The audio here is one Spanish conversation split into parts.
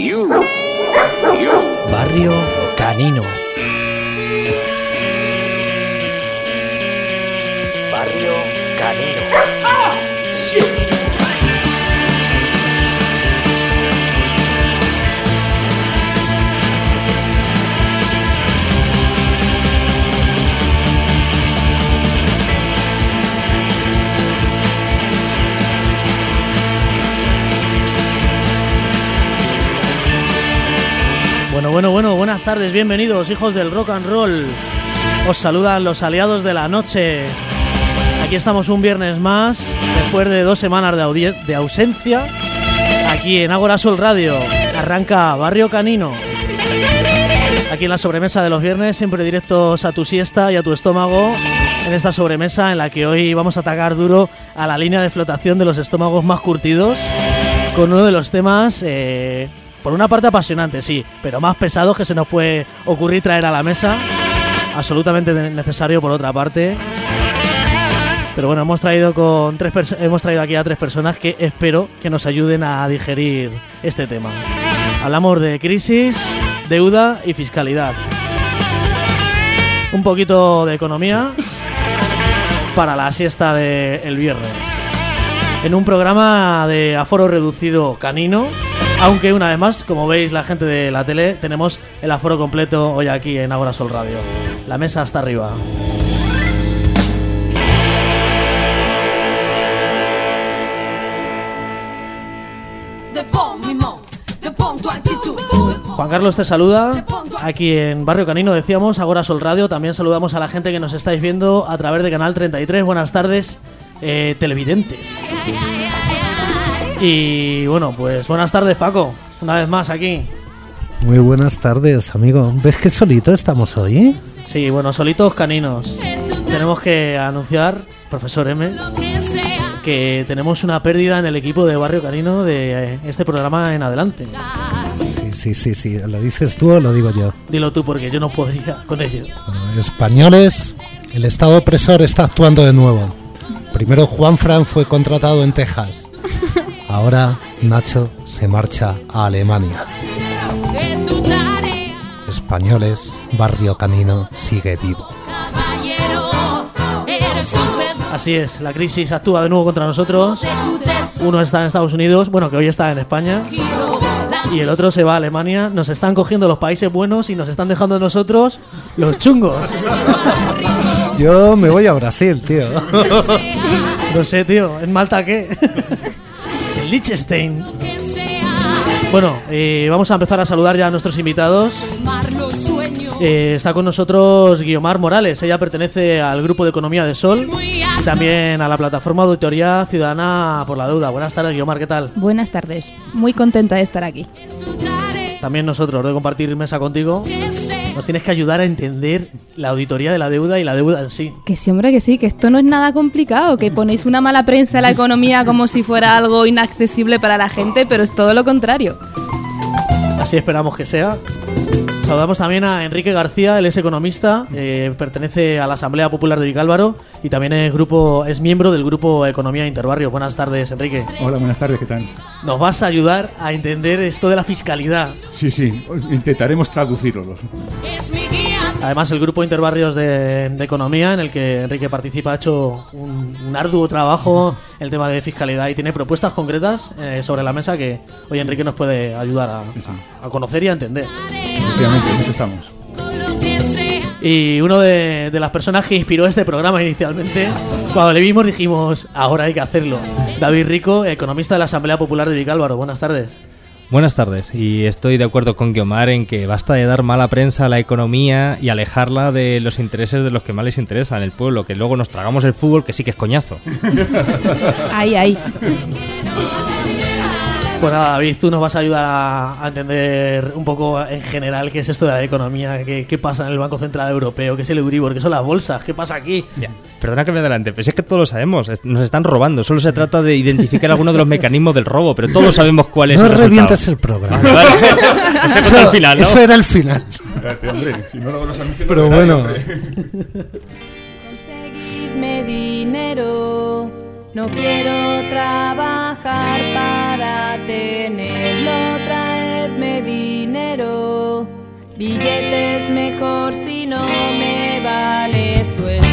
Barrio Canino. Barrio Canino. Bueno, buenas tardes, bienvenidos, hijos del rock and roll. Os saludan los aliados de la noche. Aquí estamos un viernes más, después de 2 semanas de ausencia. Aquí en Ágora Sol Radio, arranca Barrio Canino. Aquí en la sobremesa de los viernes, siempre directos a tu siesta y a tu estómago. En esta sobremesa en la que hoy vamos a atacar duro a la línea de flotación de los estómagos más curtidos, con uno de los temas... por una parte apasionante, sí, pero más pesados que se nos puede ocurrir traer a la mesa. Absolutamente necesario por otra parte. Pero bueno, hemos traído aquí a 3 personas que espero que nos ayuden a digerir este tema. Hablamos de crisis, deuda y fiscalidad. Un poquito de economía para la siesta del viernes. En un programa de aforo reducido canino. Aunque una vez más, como veis la gente de la tele, tenemos el aforo completo hoy aquí en Ágora Sol Radio. La mesa hasta arriba. Juan Carlos te saluda. Aquí en Barrio Canino decíamos, Ágora Sol Radio. También saludamos a la gente que nos estáis viendo a través de Canal 33. Buenas tardes, televidentes. Y bueno, pues buenas tardes, Paco, una vez más aquí. Muy buenas tardes, amigo. ¿Ves que solito estamos hoy? Sí, bueno, solitos caninos. Tenemos que anunciar, profesor M, que tenemos una pérdida en el equipo de Barrio Canino de este programa en adelante. Sí, ¿lo dices tú o lo digo yo? Dilo tú, porque yo no podría con ello. Bueno, españoles, el Estado opresor está actuando de nuevo. Primero Juanfran fue contratado en Texas. Ahora Nacho se marcha a Alemania. Españoles, Barrio Canino sigue vivo. Así es, la crisis actúa de nuevo contra nosotros. Uno está en Estados Unidos, bueno, que hoy está en España, y el otro se va a Alemania. Nos están cogiendo los países buenos y nos están dejando nosotros los chungos. Yo me voy a Brasil, tío. No sé, tío, ¿en Malta qué? En Liechtenstein. Bueno, vamos a empezar a saludar ya a nuestros invitados. Está con nosotros Guiomar Morales. Ella pertenece al Grupo de Economía de Sol y también a la plataforma de Auditoría Ciudadana por la Deuda. Buenas tardes, Guiomar, ¿qué tal? Buenas tardes, muy contenta de estar aquí. También nosotros, de compartir mesa contigo. Nos tienes que ayudar a entender la auditoría de la deuda y la deuda en sí. Que sí, hombre, que sí, que esto no es nada complicado, que ponéis una mala prensa a la economía como si fuera algo inaccesible para la gente, pero es todo lo contrario. Así esperamos que sea. Saludamos también a Enrique García, él es economista, pertenece a la Asamblea Popular de Vicálvaro y también es miembro del Grupo Economía Interbarrio. Buenas tardes, Enrique. Hola, buenas tardes, ¿qué tal? Nos vas a ayudar a entender esto de la fiscalidad. Sí, intentaremos traducirlo. Además, el Grupo Interbarrios de Economía, en el que Enrique participa, ha hecho un arduo trabajo en el tema de fiscalidad y tiene propuestas concretas sobre la mesa que hoy Enrique nos puede ayudar a conocer y a entender. Efectivamente, en eso estamos. Y uno de las personas que inspiró este programa inicialmente, cuando le vimos dijimos, ahora hay que hacerlo. David Rico, economista de la Asamblea Popular de Vicálvaro. Buenas tardes. Buenas tardes, y estoy de acuerdo con Guiomar en que basta de dar mala prensa a la economía y alejarla de los intereses de los que más les interesa en el pueblo, que luego nos tragamos el fútbol, que sí que es coñazo. Ahí. Pues nada, David, tú nos vas a ayudar a entender un poco en general qué es esto de la economía, qué pasa en el Banco Central Europeo, qué es el Euribor, qué son las bolsas, qué pasa aquí. Ya, perdona que me adelante, pero si es que todos lo sabemos, nos están robando, solo se trata de identificar algunos de los mecanismos del robo, pero todos sabemos cuál es el resultado. No revientes el programa. Vale. Eso era el final, ¿no? Eso era el final. Espérate, hombre, si no luego nos anuncian. Pero bueno. Conseguidme dinero. No quiero trabajar para tenerlo, traedme pedirme dinero. Billetes mejor si no me vale sueldo.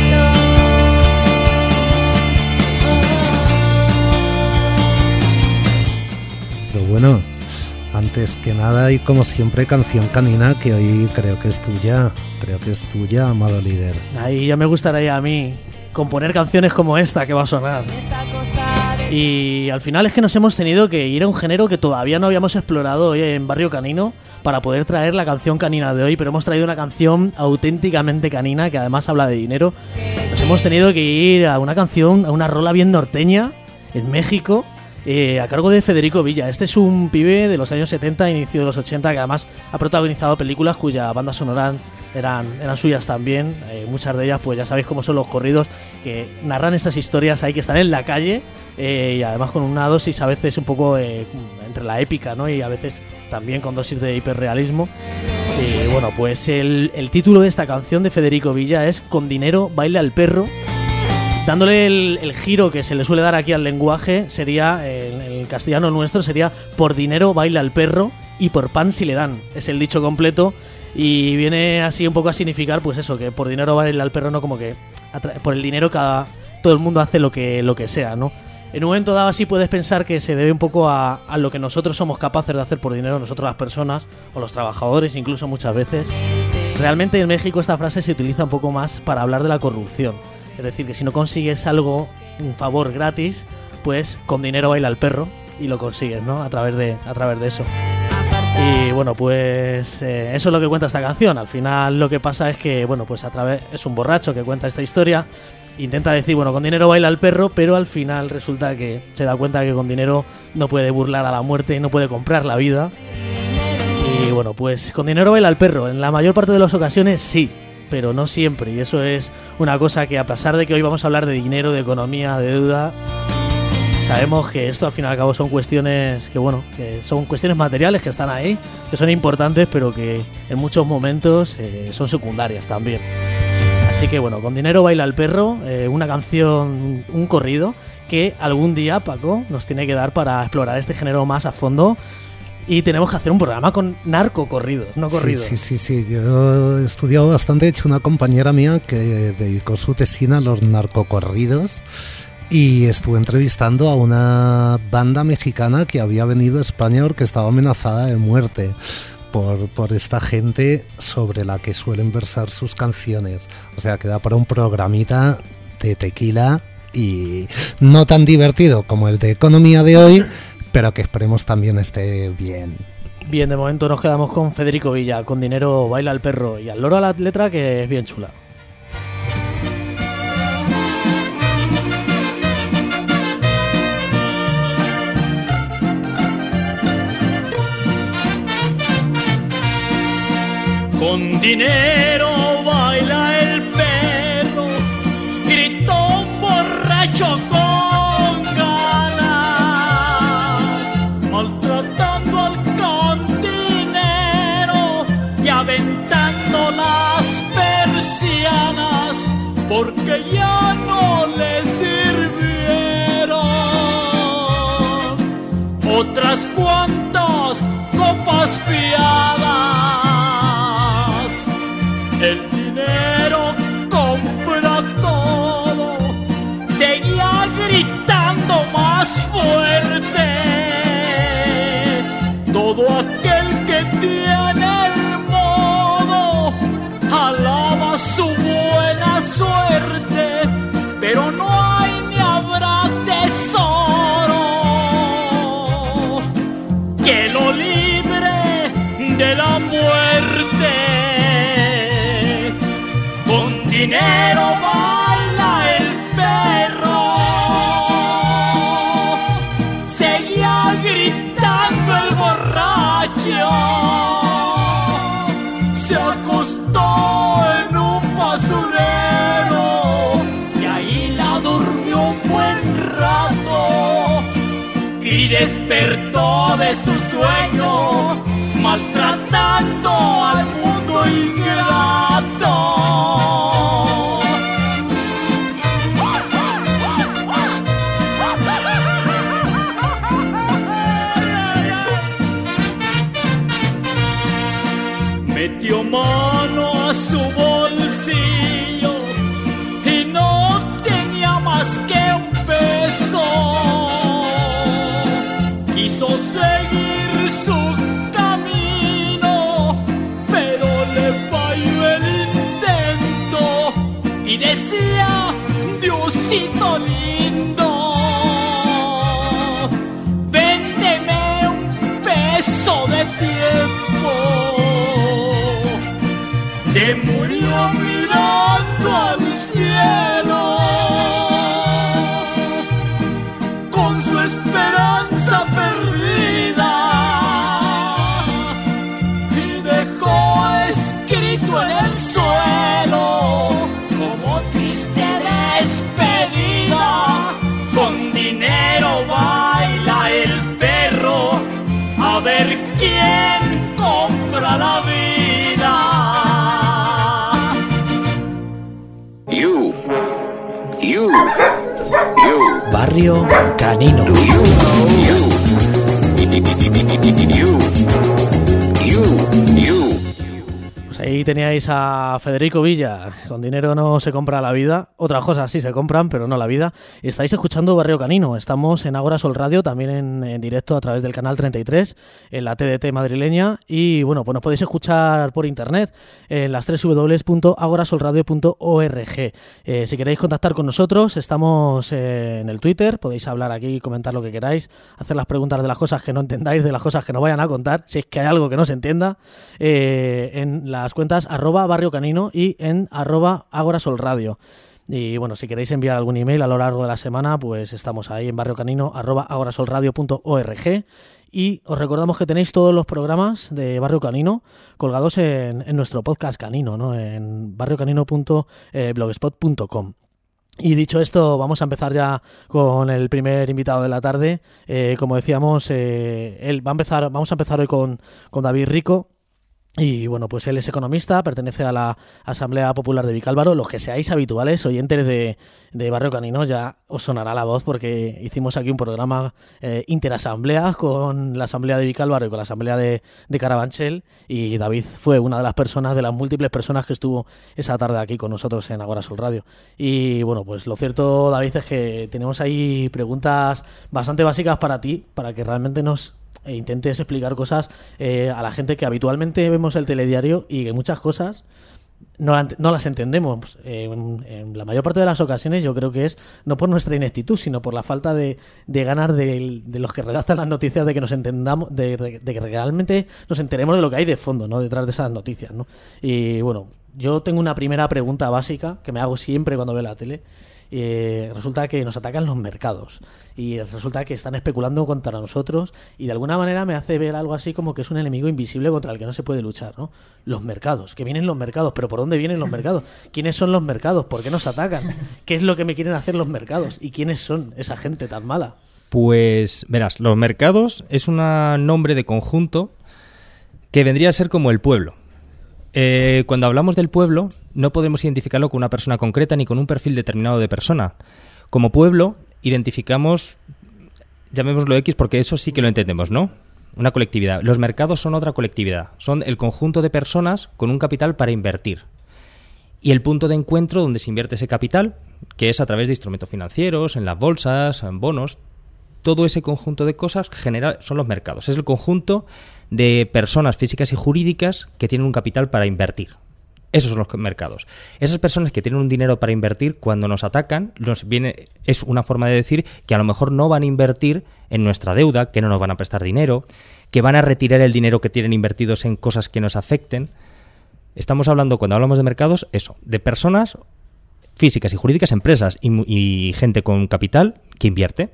Pero bueno, antes que nada y como siempre, canción canina que hoy creo que es tuya, amado líder. Ahí ya me gustaría a mí componer canciones como esta que va a sonar. Esa cosa de... Y al final es que nos hemos tenido que ir a un género que todavía no habíamos explorado hoy en Barrio Canino para poder traer la canción canina de hoy, pero hemos traído una canción auténticamente canina que además habla de dinero. Nos hemos tenido que ir a una canción, a una rola bien norteña en México, a cargo de Federico Villa. Este es un pibe de los años 70, inicio de los 80, que además ha protagonizado películas cuya banda sonora eran suyas también. Muchas de ellas, pues ya sabéis cómo son los corridos que narran estas historias ahí que están en la calle, y además con una dosis a veces un poco entre la épica, ¿no? Y a veces también con dosis de hiperrealismo. Y bueno, pues el título de esta canción de Federico Villa es Con dinero baila el perro. Dándole el giro que se le suele dar aquí al lenguaje, sería, en el castellano nuestro, sería por dinero baila el perro y por pan si le dan. Es el dicho completo y viene así un poco a significar, pues eso, que por dinero baila el perro, no como que por el dinero todo el mundo hace lo que sea, ¿no? En un momento dado así puedes pensar que se debe un poco a lo que nosotros somos capaces de hacer por dinero, nosotros las personas o los trabajadores incluso muchas veces. Realmente en México esta frase se utiliza un poco más para hablar de la corrupción. Es decir, que si no consigues algo, un favor gratis, pues con dinero baila el perro y lo consigues, ¿no? A través de eso. Y bueno, pues eso es lo que cuenta esta canción. Al final lo que pasa es que, bueno, pues es un borracho que cuenta esta historia. Intenta decir, bueno, con dinero baila el perro, pero al final resulta que se da cuenta que con dinero no puede burlar a la muerte y no puede comprar la vida. Y bueno, pues con dinero baila el perro. En la mayor parte de las ocasiones sí, pero no siempre. Y eso es una cosa que, a pesar de que hoy vamos a hablar de dinero, de economía, de deuda, sabemos que esto al fin y al cabo son cuestiones que son cuestiones materiales que están ahí, que son importantes, pero que en muchos momentos son secundarias también. Así que bueno, con dinero baila el perro, una canción, un corrido que algún día Paco nos tiene que dar para explorar este género más a fondo. Y tenemos que hacer un programa con narcocorridos, no corridos. Sí. Yo he estudiado bastante. De hecho, una compañera mía que dedicó su tesina a los narcocorridos y estuve entrevistando a una banda mexicana que había venido a España porque estaba amenazada de muerte por esta gente sobre la que suelen versar sus canciones. O sea, queda para un programita de tequila y no tan divertido como el de economía de hoy, pero que esperemos también esté bien. Bien, de momento nos quedamos con Federico Villa, con dinero baila el perro, y al loro a la letra, que es bien chula. Con dinero baila el perro, gritó un borracho con ganas, maltratando al cantinero y aventando las persianas, porque ya no le sirvieron otras cuantas copas piadas. El dinero compra todo, seguía gritando más fuerte. Todo aquel que tiene el modo alaba su buena suerte, pero no hay ni habrá tesoro que lo libre de la muerte. Con dinero baila el perro, seguía gritando el borracho, se acostó en un basurero y ahí la durmió un buen rato y despertó de su sueño maltratando al mundo ingrato. metió mano a su bolsillo y no tenía más que un peso. Quiso seguir su camino, pero le falló el intento y decía: Diosito lindo, véndeme un peso de tiempo. Se murió mirando al cielo, con su esperanza perdida, y dejó escrito en el suelo como triste despedida: con dinero baila el perro, a ver quién compra la vida. Barrio Canino. Pues ahí teníais a Federico Villa. Con dinero no se compra la vida. Otras cosas sí se compran, pero no la vida. Estáis escuchando Barrio Canino. Estamos en Agora Sol Radio, también en directo a través del canal 33, en la TDT madrileña. Y bueno, pues nos podéis escuchar por internet en las www.agorasolradio.org. Si queréis contactar con nosotros, estamos en el Twitter. Podéis hablar aquí, comentar lo que queráis, hacer las preguntas de las cosas que no entendáis, de las cosas que nos vayan a contar, si es que hay algo que no se entienda, en las cuentas @barriocanino y en @agorasolradio. Y bueno, si queréis enviar algún email a lo largo de la semana, pues estamos ahí en barriocanino@agorasolradio.org. Y os recordamos que tenéis todos los programas de Barrio Canino colgados en nuestro podcast canino, ¿no? En barriocanino.blogspot.com. Y dicho esto, vamos a empezar ya con el primer invitado de la tarde. Como decíamos, vamos a empezar hoy con David Rico. Y bueno, pues él es economista, pertenece a la Asamblea Popular de Vicálvaro. Los que seáis habituales, oyentes de Barrio Canino, ya os sonará la voz porque hicimos aquí un programa interasamblea con la Asamblea de Vicálvaro y con la Asamblea de Carabanchel, y David fue una de las personas, de las múltiples personas que estuvo esa tarde aquí con nosotros en Agora Sol Radio. Y bueno, pues lo cierto, David, es que tenemos ahí preguntas bastante básicas para ti, para que realmente nos intentes explicar cosas a la gente que habitualmente vemos el telediario y que muchas cosas no las entendemos. En la mayor parte de las ocasiones yo creo que es no por nuestra ineptitud, sino por la falta de ganas de los que redactan las noticias, de que nos entendamos, de que realmente nos enteremos de lo que hay de fondo, ¿no?, detrás de esas noticias, ¿no? Y bueno, yo tengo una primera pregunta básica que me hago siempre cuando veo la tele. Resulta que nos atacan los mercados y resulta que están especulando contra nosotros, y de alguna manera me hace ver algo así como que es un enemigo invisible contra el que no se puede luchar, ¿no? Los mercados, que vienen los mercados, pero ¿por dónde vienen los mercados? ¿Quiénes son los mercados? ¿Por qué nos atacan? ¿Qué es lo que me quieren hacer los mercados? ¿Y quiénes son esa gente tan mala? Pues verás, los mercados es un nombre de conjunto que vendría a ser como el pueblo. Cuando hablamos del pueblo, no podemos identificarlo con una persona concreta ni con un perfil determinado de persona. Como pueblo, identificamos, llamémoslo X, porque eso sí que lo entendemos, ¿no? Una colectividad. Los mercados son otra colectividad. Son el conjunto de personas con un capital para invertir. Y el punto de encuentro donde se invierte ese capital, que es a través de instrumentos financieros, en las bolsas, en bonos. Todo ese conjunto de cosas son los mercados. Es el conjunto de personas físicas y jurídicas que tienen un capital para invertir. Esos son los mercados. Esas personas que tienen un dinero para invertir, cuando nos atacan, es una forma de decir que a lo mejor no van a invertir en nuestra deuda, que no nos van a prestar dinero, que van a retirar el dinero que tienen invertidos en cosas que nos afecten. Estamos hablando, cuando hablamos de mercados, eso, de personas físicas y jurídicas, empresas y gente con capital que invierte.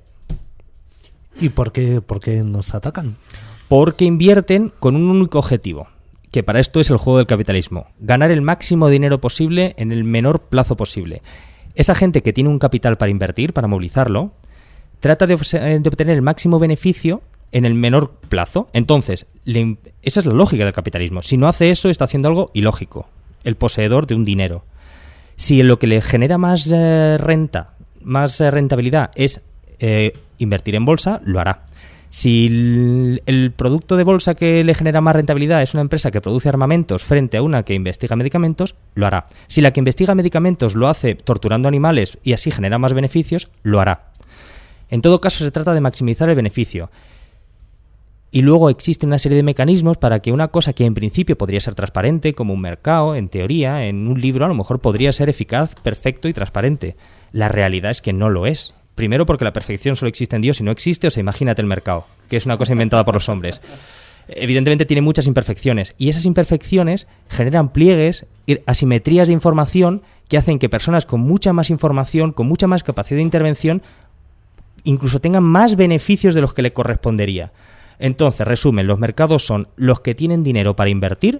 ¿Y por qué nos atacan? Porque invierten con un único objetivo, que para esto es el juego del capitalismo: ganar el máximo dinero posible en el menor plazo posible. Esa gente que tiene un capital para invertir, para movilizarlo, trata de obtener el máximo beneficio en el menor plazo. Entonces, esa es la lógica del capitalismo. Si no hace eso, está haciendo algo ilógico, el poseedor de un dinero. Si lo que le genera más rentabilidad es invertir en bolsa, lo hará. Si el producto de bolsa que le genera más rentabilidad es una empresa que produce armamentos frente a una que investiga medicamentos, lo hará. Si la que investiga medicamentos lo hace torturando animales y así genera más beneficios, lo hará. En todo caso, se trata de maximizar el beneficio. Y luego existe una serie de mecanismos para que una cosa que en principio podría ser transparente, como un mercado, en teoría, en un libro, a lo mejor podría ser eficaz, perfecto y transparente. La realidad es que no lo es. Primero porque la perfección solo existe en Dios y no existe, o sea, imagínate el mercado, que es una cosa inventada por los hombres. Evidentemente tiene muchas imperfecciones, y esas imperfecciones generan pliegues, asimetrías de información que hacen que personas con mucha más información, con mucha más capacidad de intervención, incluso tengan más beneficios de los que le correspondería. Entonces, resumen, los mercados son los que tienen dinero para invertir,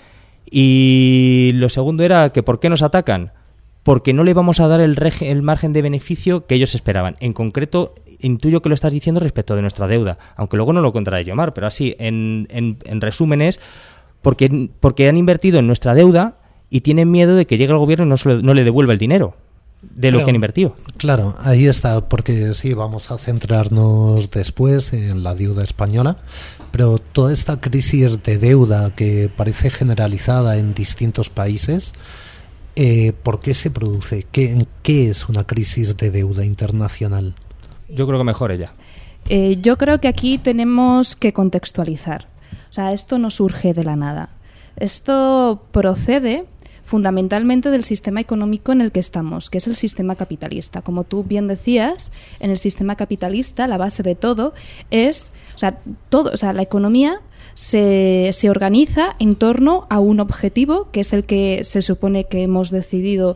y lo segundo era que ¿por qué nos atacan? Porque no le vamos a dar el margen de beneficio que ellos esperaban. En concreto, intuyo que lo estás diciendo respecto de nuestra deuda, aunque luego no lo contará Yomar, pero así, en resumen es porque han invertido en nuestra deuda y tienen miedo de que llegue el gobierno y no le devuelva el dinero de lo que han invertido. Claro, ahí está, porque sí, vamos a centrarnos después en la deuda española, pero toda esta crisis de deuda que parece generalizada en distintos países, ¿por qué se produce? ¿Qué es una crisis de deuda internacional? Yo creo que mejor ella. Yo creo que aquí tenemos que contextualizar. O sea, esto no surge de la nada. Esto procede fundamentalmente del sistema económico en el que estamos, que es el sistema capitalista. Como tú bien decías, en el sistema capitalista la base de todo es, la economía se organiza en torno a un objetivo, que es el que se supone que hemos decidido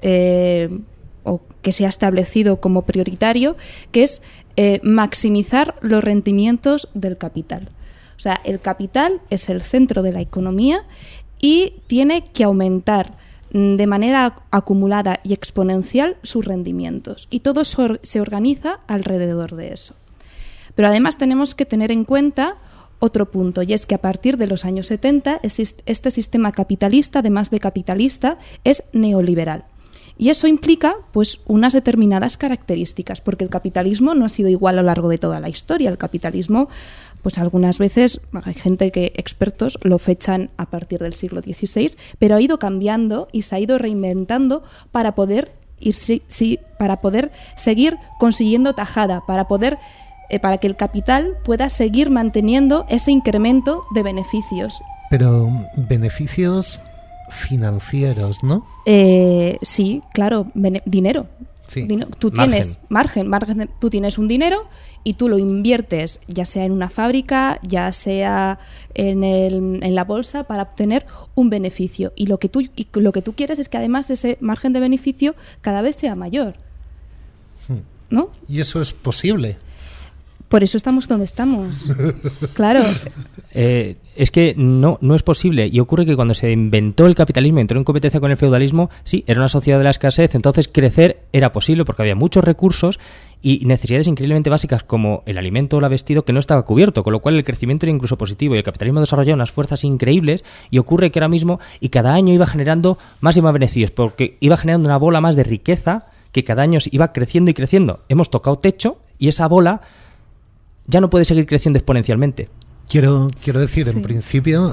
o que se ha establecido como prioritario, que es maximizar los rendimientos del capital. O sea, el capital es el centro de la economía y tiene que aumentar de manera acumulada y exponencial sus rendimientos. Y todo se organiza alrededor de eso. Pero además tenemos que tener en cuenta otro punto, y es que a partir de los años 70 este sistema capitalista, además de capitalista, es neoliberal. Y eso implica pues unas determinadas características, porque el capitalismo no ha sido igual a lo largo de toda la historia. El capitalismo, pues algunas veces hay gente que expertos lo fechan a partir del siglo XVI, pero ha ido cambiando y se ha ido reinventando para poder seguir consiguiendo tajada, para que el capital pueda seguir manteniendo ese incremento de beneficios. Pero beneficios financieros, ¿no? Sí, claro, dinero. Sí. Tú tienes margen, tú tienes un dinero y tú lo inviertes ya sea en una fábrica, ya sea en la bolsa, para obtener un beneficio. Y lo que tú quieres es que además ese margen de beneficio cada vez sea mayor, ¿no? ¿Y eso es posible? Por eso estamos donde estamos. Claro. Es que no es posible. Y ocurre que cuando se inventó el capitalismo, entró en competencia con el feudalismo, sí, era una sociedad de la escasez, entonces crecer era posible porque había muchos recursos y necesidades increíblemente básicas como el alimento o el vestido que no estaba cubierto, con lo cual el crecimiento era incluso positivo y el capitalismo desarrollaba unas fuerzas increíbles. Y ocurre que ahora mismo, y cada año iba generando más y más beneficios, porque iba generando una bola más de riqueza que cada año iba creciendo y creciendo. Hemos tocado techo y esa bola ya no puede seguir creciendo exponencialmente. Quiero decir, sí. En principio,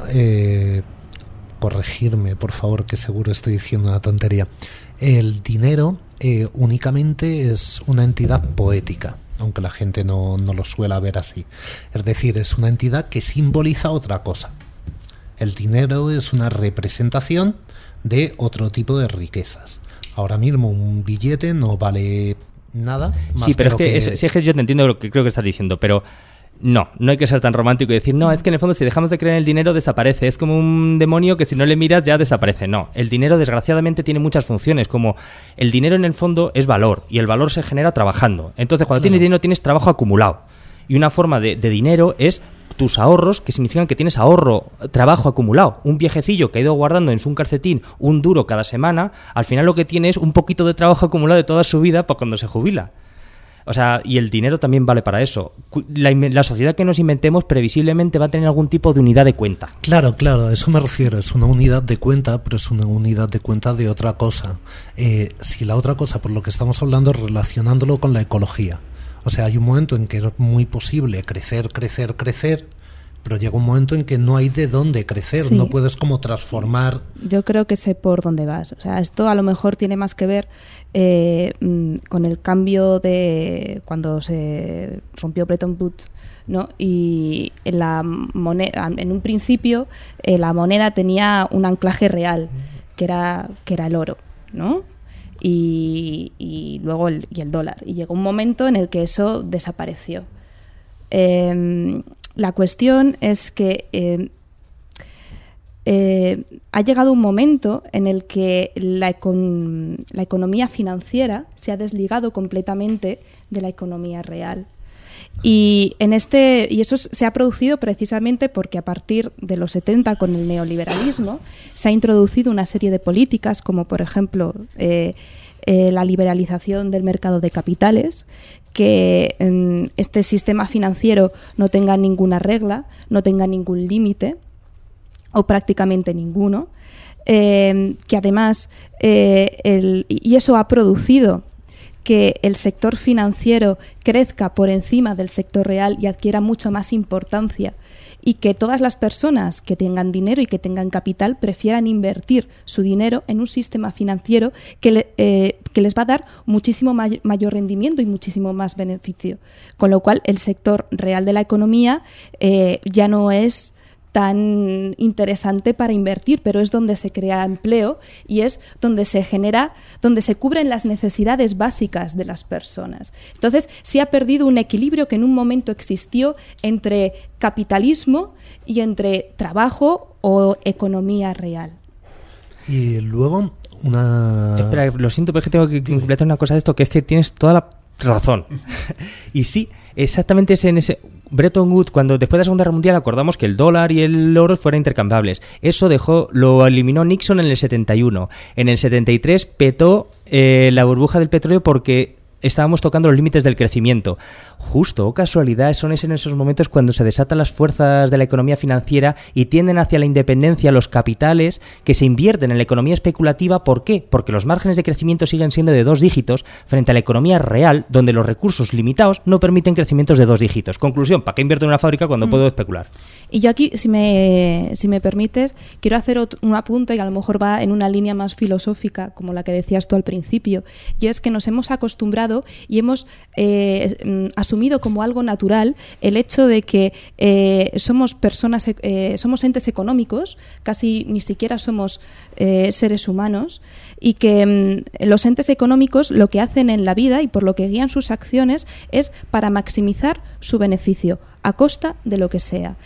corregirme, por favor, que seguro estoy diciendo una tontería. El dinero únicamente es una entidad poética, aunque la gente no lo suele ver así. Es decir, es una entidad que simboliza otra cosa. El dinero es una representación de otro tipo de riquezas. Ahora mismo un billete no vale nada más. Sí, pero es que yo te entiendo lo que creo que estás diciendo, pero no hay que ser tan romántico y decir, no, es que en el fondo si dejamos de creer en el dinero desaparece, es como un demonio que si no le miras ya desaparece. No, el dinero desgraciadamente tiene muchas funciones, como el dinero en el fondo es valor y el valor se genera trabajando. Entonces cuando tienes dinero tienes trabajo acumulado y una forma de dinero es tus ahorros, que significan que tienes trabajo acumulado. Un viejecillo que ha ido guardando en su calcetín un duro cada semana, al final lo que tiene es un poquito de trabajo acumulado de toda su vida para cuando se jubila. O sea, y el dinero también vale para eso. La sociedad que nos inventemos previsiblemente va a tener algún tipo de unidad de cuenta. Claro, a eso me refiero. Es una unidad de cuenta, pero es una unidad de cuenta de otra cosa. Si la otra cosa, por lo que estamos hablando, relacionándolo con la ecología. O sea, hay un momento en que es muy posible crecer, pero llega un momento en que no hay de dónde crecer, Sí. no puedes como transformar. Yo creo que sé por dónde vas. O sea, esto a lo mejor tiene más que ver con el cambio de cuando se rompió Bretton Woods, ¿no? Y la moneda, en un principio, la moneda tenía un anclaje real, que era el oro, ¿no? Y luego el dólar. Y llegó un momento en el que eso desapareció. La cuestión es que ha llegado un momento en el que la economía financiera se ha desligado completamente de la economía real. Y eso se ha producido precisamente porque a partir de los 70, con el neoliberalismo, se ha introducido una serie de políticas, como por ejemplo la liberalización del mercado de capitales, que este sistema financiero no tenga ninguna regla, no tenga ningún límite, o prácticamente ninguno, que además y eso ha producido que el sector financiero crezca por encima del sector real y adquiera mucha más importancia, y que todas las personas que tengan dinero y que tengan capital prefieran invertir su dinero en un sistema financiero que les va a dar muchísimo mayor rendimiento y muchísimo más beneficio. Con lo cual, el sector real de la economía ya no es tan interesante para invertir, pero es donde se crea empleo y es donde se cubren las necesidades básicas de las personas. Entonces, se ha perdido un equilibrio que en un momento existió entre capitalismo y entre trabajo o economía real. Y luego una... Espera, lo siento, pero es que tengo que completar una cosa de esto, que es que tienes toda la razón. Y sí, exactamente es en ese... Bretton Woods, cuando después de la Segunda Guerra Mundial acordamos que el dólar y el oro fueran intercambiables. Eso lo eliminó Nixon en el 71. En el 73 petó la burbuja del petróleo porque estábamos tocando los límites del crecimiento. Justo, o casualidad, son en esos momentos cuando se desatan las fuerzas de la economía financiera y tienden hacia la independencia los capitales que se invierten en la economía especulativa. ¿Por qué? Porque los márgenes de crecimiento siguen siendo de 2 dígitos frente a la economía real, donde los recursos limitados no permiten crecimientos de 2 dígitos. Conclusión, ¿para qué invierto en una fábrica cuando puedo especular? Y yo aquí, si me permites, quiero hacer un apunte que a lo mejor va en una línea más filosófica, como la que decías tú al principio, y es que nos hemos acostumbrado y hemos asumido como algo natural el hecho de que somos personas, somos entes económicos, casi ni siquiera somos seres humanos, y que los entes económicos lo que hacen en la vida y por lo que guían sus acciones es para maximizar su beneficio a costa de lo que sea.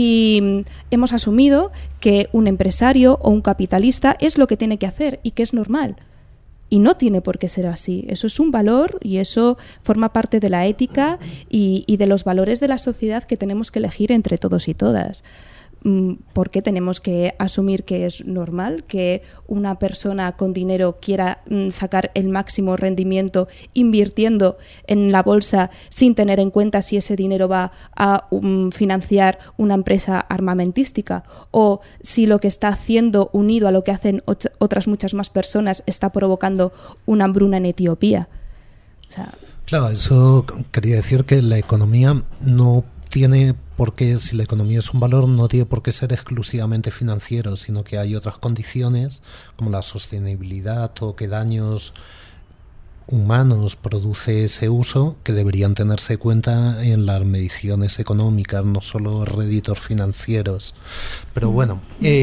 Y hemos asumido que un empresario o un capitalista es lo que tiene que hacer y que es normal. Y no tiene por qué ser así. Eso es un valor y eso forma parte de la ética y de los valores de la sociedad que tenemos que elegir entre todos y todas. ¿Por qué tenemos que asumir que es normal que una persona con dinero quiera sacar el máximo rendimiento invirtiendo en la bolsa sin tener en cuenta si ese dinero va a financiar una empresa armamentística o si lo que está haciendo, unido a lo que hacen otras muchas más personas, está provocando una hambruna en Etiopía? O sea, claro, eso quería decir que la economía no tiene por qué, si la economía es un valor, no tiene por qué ser exclusivamente financiero, sino que hay otras condiciones como la sostenibilidad o qué daños humanos produce ese uso que deberían tenerse en cuenta en las mediciones económicas, no solo réditos financieros. Pero bueno,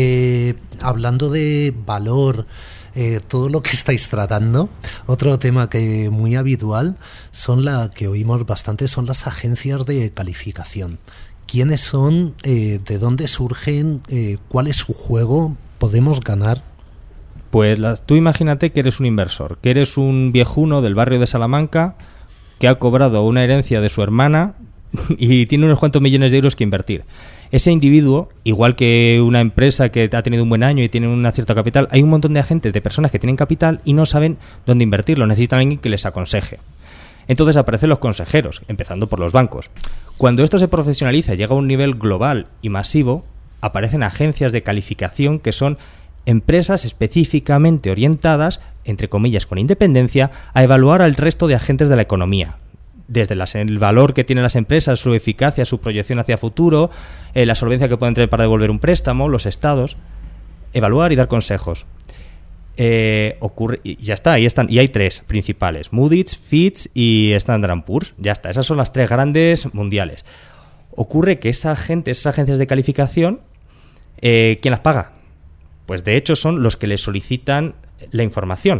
hablando de valor, todo lo que estáis tratando, otro tema que muy habitual que oímos bastante son las agencias de calificación. ¿Quiénes son? ¿De dónde surgen? ¿Cuál es su juego? ¿Podemos ganar? Pues tú imagínate que eres un inversor, que eres un viejuno del barrio de Salamanca que ha cobrado una herencia de su hermana y tiene unos cuantos millones de euros que invertir. Ese individuo, igual que una empresa que ha tenido un buen año y tiene una cierta capital, hay un montón de gente, de personas que tienen capital y no saben dónde invertirlo, necesitan a alguien que les aconseje. Entonces aparecen los consejeros, empezando por los bancos. Cuando esto se profesionaliza y llega a un nivel global y masivo, aparecen agencias de calificación que son empresas específicamente orientadas, entre comillas con independencia, a evaluar al resto de agentes de la economía. desde el valor que tienen las empresas, su eficacia, su proyección hacia futuro, la solvencia que pueden tener para devolver un préstamo, los estados, evaluar y dar consejos. Ocurre, y ya está, ahí están, y hay 3 principales: Moody's, Fitch y Standard & Poor's. Ya está, esas son las 3 grandes mundiales. Ocurre que esas agencias de calificación, ¿quién las paga? Pues de hecho son los que le solicitan la información.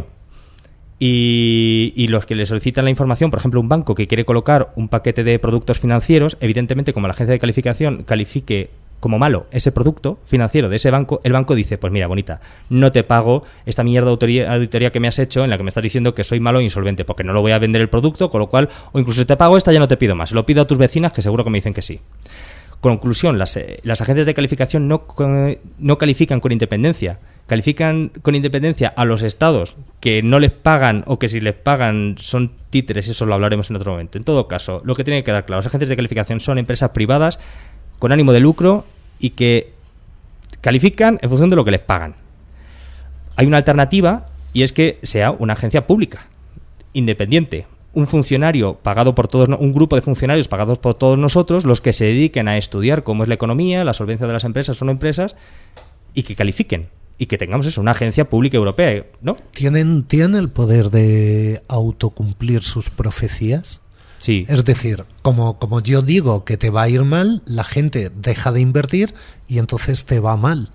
Y los que le solicitan la información, por ejemplo, un banco que quiere colocar un paquete de productos financieros, evidentemente, como la agencia de calificación califique como malo ese producto financiero de ese banco, el banco dice, pues mira, bonita, no te pago esta mierda de auditoría que me has hecho en la que me estás diciendo que soy malo e insolvente, porque no lo voy a vender el producto, con lo cual, o incluso si te pago esta, ya no te pido más, lo pido a tus vecinas que seguro que me dicen que sí. Conclusión, las agencias de calificación no califican con independencia. Califican con independencia a los estados que no les pagan o que si les pagan son títeres, eso lo hablaremos en otro momento. En todo caso, lo que tiene que quedar claro, las agencias de calificación son empresas privadas con ánimo de lucro y que califican en función de lo que les pagan. Hay una alternativa y es que sea una agencia pública, independiente. Un funcionario pagado por todos, un grupo de funcionarios pagados por todos nosotros, los que se dediquen a estudiar cómo es la economía, la solvencia de las empresas o no empresas, y que califiquen. Y que tengamos eso, una agencia pública europea, ¿no? ¿Tienen el poder de autocumplir sus profecías? Sí. Es decir, como yo digo que te va a ir mal, la gente deja de invertir y entonces te va mal.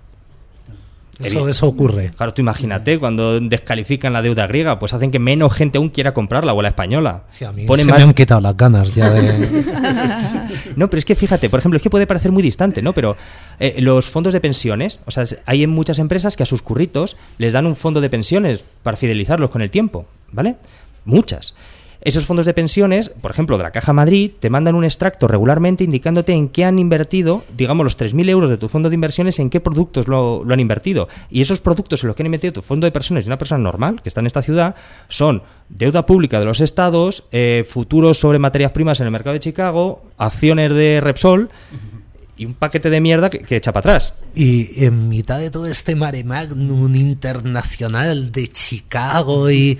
Eso ocurre. Claro, tú imagínate, cuando descalifican la deuda griega, pues hacen que menos gente aún quiera comprarla, o la española. Sí, a mí me han quitado las ganas ya de... No, pero es que fíjate, por ejemplo, es que puede parecer muy distante, ¿no? Pero los fondos de pensiones, o sea, hay en muchas empresas que a sus curritos les dan un fondo de pensiones para fidelizarlos con el tiempo, ¿vale? Muchas. Esos fondos de pensiones, por ejemplo, de la Caja Madrid, te mandan un extracto regularmente indicándote en qué han invertido, digamos, los 3.000 euros de tu fondo de inversiones, en qué productos lo han invertido. Y esos productos en los que han invertido tu fondo de pensiones de una persona normal, que está en esta ciudad, son deuda pública de los estados, futuros sobre materias primas en el mercado de Chicago, acciones de Repsol y un paquete de mierda que echa para atrás. Y en mitad de todo este mare magnum internacional de Chicago y...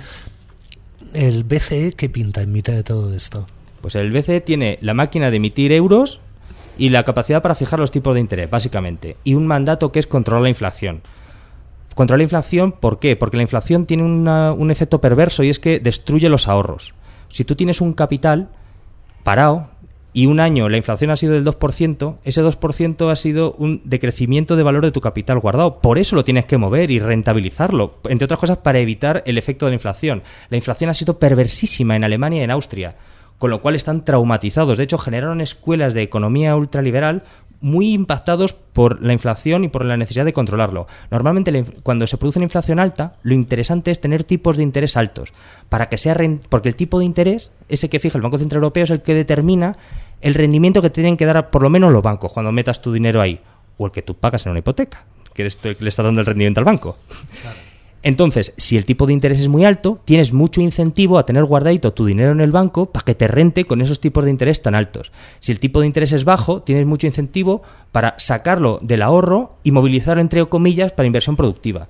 ¿El BCE qué pinta en mitad de todo esto? Pues el BCE tiene la máquina de emitir euros y la capacidad para fijar los tipos de interés, básicamente. Y un mandato que es controlar la inflación. Controlar la inflación, ¿por qué? Porque la inflación tiene un efecto perverso y es que destruye los ahorros. Si tú tienes un capital parado y un año la inflación ha sido del 2%, ese 2% ha sido un decrecimiento de valor de tu capital guardado. Por eso lo tienes que mover y rentabilizarlo, entre otras cosas para evitar el efecto de la inflación. La inflación ha sido perversísima en Alemania y en Austria, con lo cual están traumatizados. De hecho, generaron escuelas de economía ultraliberal muy impactados por la inflación y por la necesidad de controlarlo. Normalmente, cuando se produce una inflación alta, lo interesante es tener tipos de interés altos, para que sea porque el tipo de interés, ese que fija el Banco Central Europeo, es el que determina el rendimiento que tienen que dar por lo menos los bancos cuando metas tu dinero ahí, o el que tú pagas en una hipoteca, que eres tú el que le estás dando el rendimiento al banco. Claro. Entonces, si el tipo de interés es muy alto, tienes mucho incentivo a tener guardadito tu dinero en el banco para que te rente con esos tipos de interés tan altos. Si el tipo de interés es bajo, tienes mucho incentivo para sacarlo del ahorro y movilizarlo, entre comillas, para inversión productiva.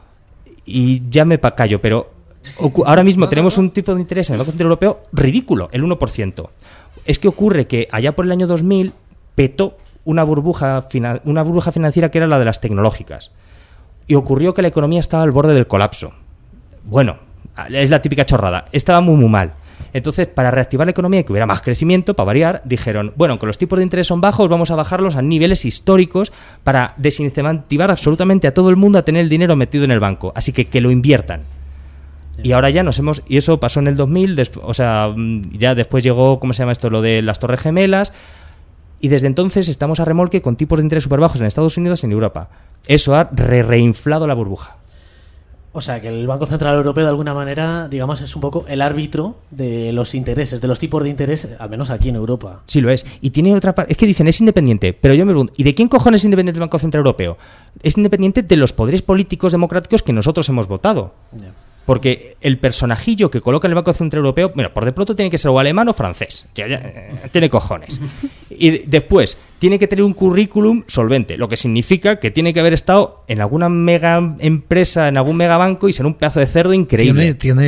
Y ya me callo, pero ahora mismo tenemos un tipo de interés en el Banco Central Europeo ridículo, el 1%. Es que ocurre que allá por el año 2000 petó una burbuja financiera que era la de las tecnológicas. Y ocurrió que la economía estaba al borde del colapso. Bueno, es la típica chorrada. Estaba muy, muy mal. Entonces, para reactivar la economía y que hubiera más crecimiento, para variar, dijeron, bueno, aunque los tipos de interés son bajos, vamos a bajarlos a niveles históricos para desincentivar absolutamente a todo el mundo a tener el dinero metido en el banco. Así que lo inviertan. Y ahora ya y eso pasó en el 2000, ya después llegó, ¿cómo se llama esto? Lo de las Torres Gemelas. Y desde entonces estamos a remolque con tipos de interés súper bajos en Estados Unidos y en Europa. Eso ha reinflado la burbuja. O sea, que el Banco Central Europeo, de alguna manera, digamos, es un poco el árbitro de los intereses, de los tipos de interés, al menos aquí en Europa. Sí, lo es. Y tiene otra parte. Es que dicen, es independiente. Pero yo me pregunto, ¿y de quién cojones es independiente el Banco Central Europeo? Es independiente de los poderes políticos democráticos que nosotros hemos votado. Yeah. Porque el personajillo que coloca en el Banco Central Europeo, bueno, por de pronto tiene que ser o alemán o francés. Ya, tiene cojones. Y después, tiene que tener un currículum solvente, lo que significa que tiene que haber estado en alguna mega empresa, en algún megabanco y ser un pedazo de cerdo increíble. Tiene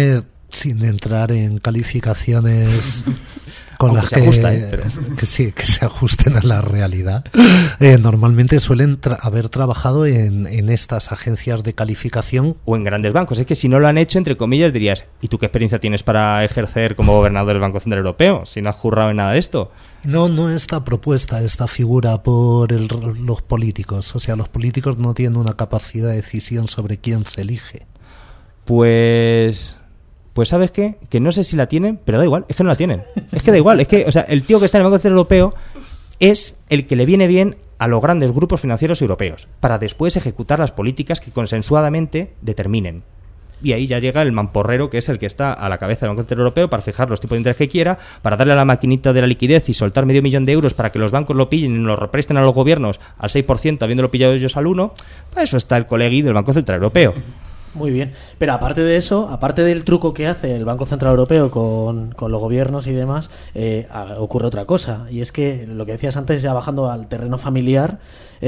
sin entrar en calificaciones con Aunque las se ajusta, pero... que se ajusten a la realidad, normalmente suelen haber trabajado en estas agencias de calificación. O en grandes bancos. Es que si no lo han hecho, entre comillas, dirías, ¿y tú qué experiencia tienes para ejercer como gobernador del Banco Central Europeo? Si no has jurado en nada de esto. No está propuesta esta figura por los políticos. O sea, los políticos no tienen una capacidad de decisión sobre quién se elige. Pues ¿sabes qué? Que no sé si la tienen, pero da igual, es que no la tienen. Es que da igual, es que, o sea, el tío que está en el Banco Central Europeo es el que le viene bien a los grandes grupos financieros europeos para después ejecutar las políticas que consensuadamente determinen. Y ahí ya llega el mamporrero, que es el que está a la cabeza del Banco Central Europeo para fijar los tipos de interés que quiera, para darle a la maquinita de la liquidez y soltar 500 000 euros para que los bancos lo pillen y lo represten a los gobiernos al 6%, habiéndolo pillado ellos al 1%. Para eso está el colegui del Banco Central Europeo. Muy bien, pero aparte de eso, aparte del truco que hace el Banco Central Europeo con los gobiernos y demás, ocurre otra cosa, y es que lo que decías antes, ya bajando al terreno familiar,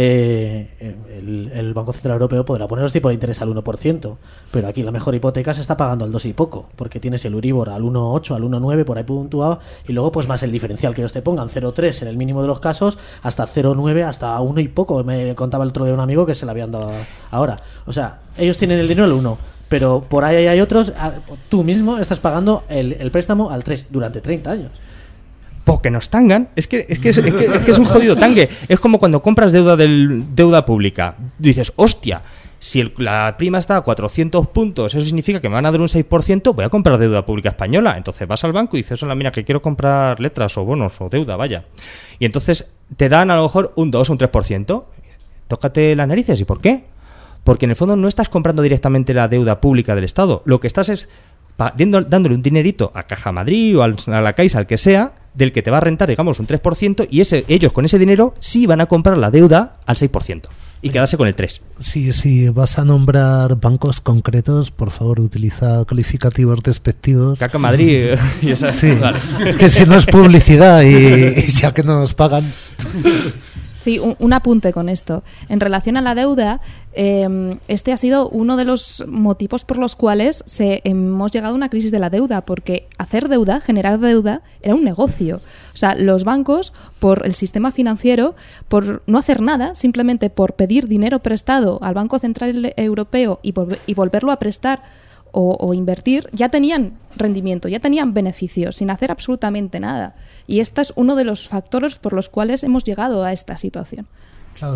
el Banco Central Europeo podrá poner los tipos de interés al 1%, pero aquí la mejor hipoteca se está pagando al 2 y poco, porque tienes el Euribor al 1,8, al 1,9 por ahí puntuado, y luego pues más el diferencial que ellos te pongan, 0,3 en el mínimo de los casos, hasta 0,9, hasta 1 y poco. Me contaba el otro día un amigo que se le habían dado ahora. O sea, ellos tienen el dinero al 1, pero por ahí hay otros, tú mismo estás pagando el préstamo al 3 durante 30 años. Porque nos tangan, es que es un jodido tangue. Es como cuando compras deuda pública. Dices, hostia, si la prima está a 400 puntos, eso significa que me van a dar un 6%, voy a comprar deuda pública española. Entonces vas al banco y dices, hola, mira, que quiero comprar letras o bonos o deuda, vaya. Y entonces te dan a lo mejor un 2 o un 3%. Tócate las narices. ¿Y por qué? Porque en el fondo no estás comprando directamente la deuda pública del Estado. Lo que estás es dándole un dinerito a Caja Madrid o a la Caixa, al que sea, del que te va a rentar, digamos, un 3%, y ellos con ese dinero sí van a comprar la deuda al 6% y quedarse con el 3%. Si vas a nombrar bancos concretos, por favor, utiliza calificativos despectivos. Caja Madrid y esa... Sí, vale. Que si no es publicidad y ya que no nos pagan... Sí, un apunte con esto. En relación a la deuda, este ha sido uno de los motivos por los cuales hemos llegado a una crisis de la deuda, porque hacer deuda, generar deuda, era un negocio. O sea, los bancos, por el sistema financiero, por no hacer nada, simplemente por pedir dinero prestado al Banco Central Europeo y volverlo a prestar o invertir, ya tenían rendimiento, ya tenían beneficios, sin hacer absolutamente nada. Y este es uno de los factores por los cuales hemos llegado a esta situación. Claro,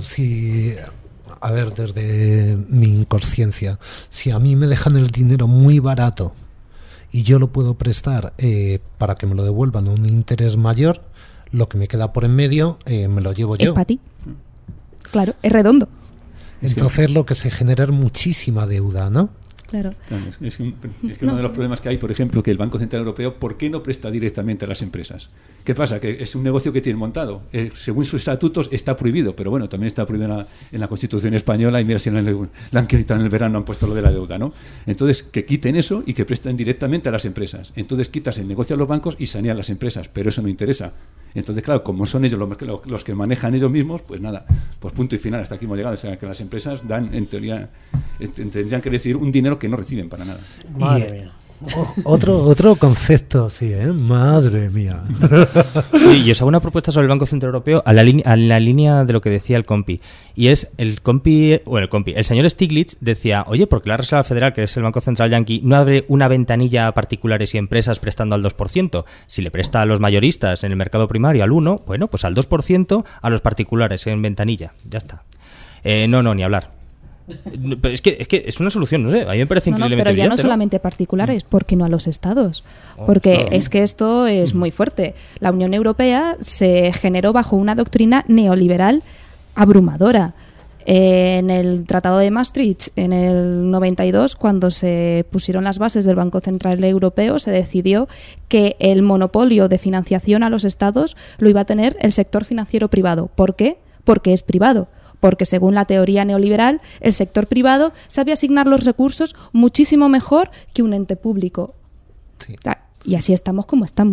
a ver, desde mi inconsciencia, si a mí me dejan el dinero muy barato y yo lo puedo prestar para que me lo devuelvan a un interés mayor, lo que me queda por en medio me lo llevo yo. Es para ti. Claro, es redondo. Entonces lo que se genera es muchísima deuda, ¿no? Claro. Es que uno de los problemas que hay, por ejemplo, que el Banco Central Europeo, ¿por qué no presta directamente a las empresas? ¿Qué pasa? Que es un negocio que tiene montado. Según sus estatutos está prohibido, pero bueno, también está prohibido en la Constitución española, y mira si la han quitado en el verano, han puesto lo de la deuda, ¿no? Entonces, que quiten eso y que presten directamente a las empresas. Entonces quitas el negocio a los bancos y sanean las empresas, pero eso no interesa. Entonces, claro, como son ellos los que manejan ellos mismos, pues nada, pues punto y final, hasta aquí hemos llegado. O sea, que las empresas dan, en teoría, tendrían que recibir un dinero que no reciben para nada. Madre mía. Otro concepto, sí, madre mía. Y os hago una propuesta sobre el Banco Central Europeo a la línea de lo que decía el compi. Y es el señor Stiglitz decía, oye, ¿por qué la Reserva Federal, que es el Banco Central Yankee, no abre una ventanilla a particulares y empresas prestando al 2%? Si le presta a los mayoristas en el mercado primario al 1%, bueno, pues al 2% a los particulares en ventanilla. Ya está. No, ni hablar. Pero es que es una solución, no sé, a mí me parece increíblemente pero ya brillante, no solamente particulares, ¿por qué no a los estados? Porque es que esto es muy fuerte. La Unión Europea se generó bajo una doctrina neoliberal abrumadora. En el Tratado de Maastricht, en el 92, cuando se pusieron las bases del Banco Central Europeo, se decidió que el monopolio de financiación a los estados lo iba a tener el sector financiero privado. ¿Por qué? Porque es privado. Porque según la teoría neoliberal, el sector privado sabe asignar los recursos muchísimo mejor que un ente público. Sí. Y así estamos como estamos.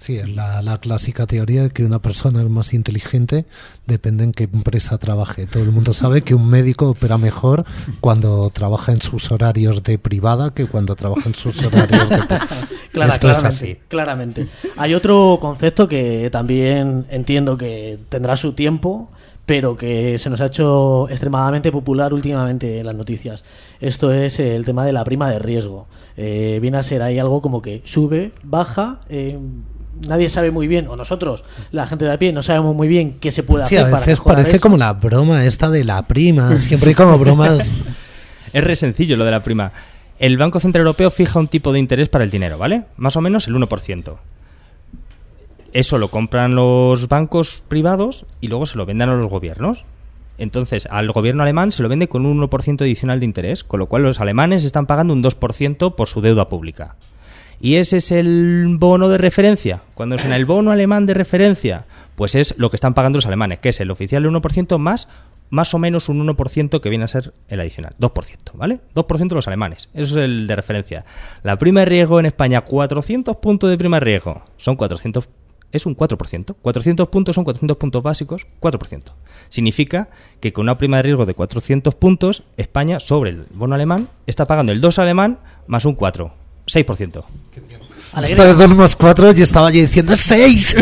Sí, es la clásica teoría de que una persona es más inteligente depende en qué empresa trabaje. Todo el mundo sabe que un médico opera mejor cuando trabaja en sus horarios de privada que cuando trabaja en sus horarios de claramente. Hay otro concepto que también entiendo que tendrá su tiempo, pero que se nos ha hecho extremadamente popular últimamente en las noticias. Esto es el tema de la prima de riesgo. Viene a ser ahí algo como que sube, baja... nadie sabe muy bien, o nosotros, la gente de a pie, no sabemos muy bien qué se puede hacer. A veces parece como la broma esta de la prima. Siempre hay como bromas. Es re sencillo lo de la prima. El Banco Central Europeo fija un tipo de interés para el dinero, ¿vale? Más o menos el 1%. Eso lo compran los bancos privados y luego se lo venden a los gobiernos. Entonces, al gobierno alemán se lo vende con un 1% adicional de interés, con lo cual los alemanes están pagando un 2% por su deuda pública. Y ese es el bono de referencia. Cuando es en el bono alemán de referencia, pues es lo que están pagando los alemanes, que es el oficial del 1% más o menos un 1% que viene a ser el adicional. 2%, ¿vale? 2% los alemanes. Eso es el de referencia. La prima de riesgo en España, 400 puntos de prima de riesgo. Son 400... Es un 4%. 400 puntos son 400 puntos básicos, 4%. Significa que con una prima de riesgo de 400 puntos, España, sobre el bono alemán, está pagando el 2 alemán más un 4. 6%. Esto de 2 más 4 yo estaba allí diciendo 6.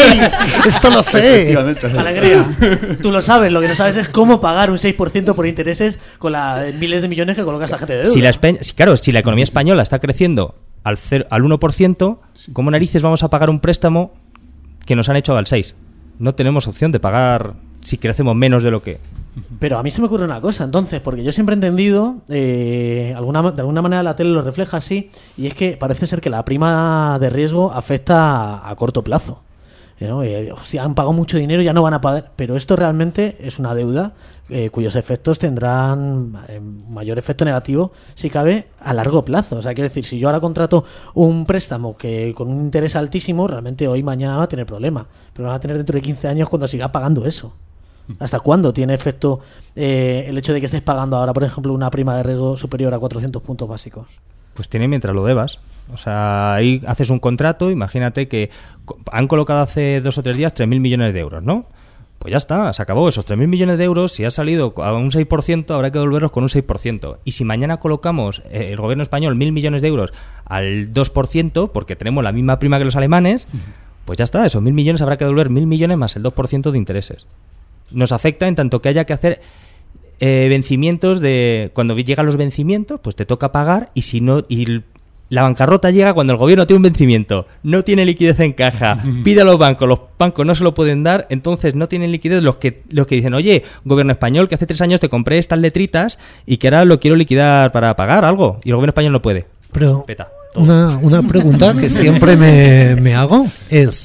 Esto lo sé. Alegría. Tú lo sabes, lo que no sabes es cómo pagar un 6% por intereses con las miles de millones que coloca esta gente de deuda. Si la economía española está creciendo al 1%, ¿cómo narices vamos a pagar un préstamo que nos han hecho al 6%? No tenemos opción de pagar si crecemos menos de lo que... Pero a mí se me ocurre una cosa, entonces, porque yo siempre he entendido, de alguna manera la tele lo refleja así, y es que parece ser que la prima de riesgo afecta a corto plazo. ¿No? Si han pagado mucho dinero ya no van a pagar, pero esto realmente es una deuda cuyos efectos tendrán mayor efecto negativo si cabe a largo plazo. O sea, quiero decir, si yo ahora contrato un préstamo que con un interés altísimo, realmente hoy mañana va a tener problema, pero va a tener dentro de 15 años cuando siga pagando eso. ¿Hasta cuándo tiene efecto el hecho de que estés pagando ahora, por ejemplo, una prima de riesgo superior a 400 puntos básicos? Pues tiene mientras lo debas. O sea, ahí haces un contrato, imagínate que han colocado hace 2 o 3 días 3.000 millones de euros, ¿no? Pues ya está, se acabó. Esos 3.000 millones de euros, si ha salido a un 6%, habrá que devolverlos con un 6%. Y si mañana colocamos el gobierno español 1.000 millones de euros al 2%, porque tenemos la misma prima que los alemanes, pues ya está, esos 1.000 millones habrá que devolver 1.000 millones más el 2% de intereses. Nos afecta en tanto que haya que hacer vencimientos de... Cuando llegan los vencimientos, pues te toca pagar, y si no... La bancarrota llega cuando el gobierno tiene un vencimiento, no tiene liquidez en caja, pide a los bancos no se lo pueden dar, entonces no tienen liquidez los que dicen, oye, gobierno español, que hace 3 años te compré estas letritas y que ahora lo quiero liquidar para pagar algo, y el gobierno español no puede. Pero una pregunta que siempre me hago es,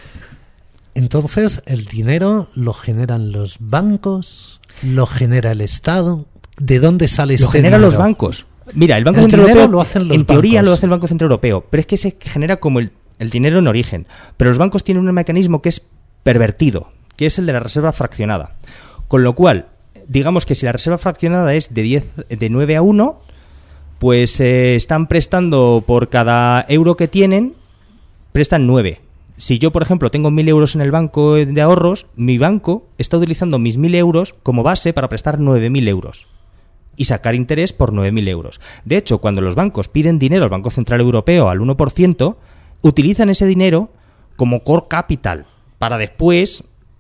entonces, ¿el dinero lo generan los bancos? ¿Lo genera el Estado? ¿De dónde sale este dinero? Lo generan los bancos. Mira, el Banco Central Europeo, lo hacen los en teoría bancos. lo hace el Banco Central Europeo, pero es que se genera como el dinero en origen. Pero los bancos tienen un mecanismo que es pervertido, que es el de la reserva fraccionada. Con lo cual, digamos que si la reserva fraccionada es de 9 a 1, pues están prestando por cada euro que tienen, prestan 9. Si yo, por ejemplo, tengo 1.000 euros en el banco de ahorros, mi banco está utilizando mis 1.000 euros como base para prestar 9.000 euros. Y sacar interés por 9.000 euros. De hecho, cuando los bancos piden dinero al Banco Central Europeo al 1%, utilizan ese dinero como core capital para después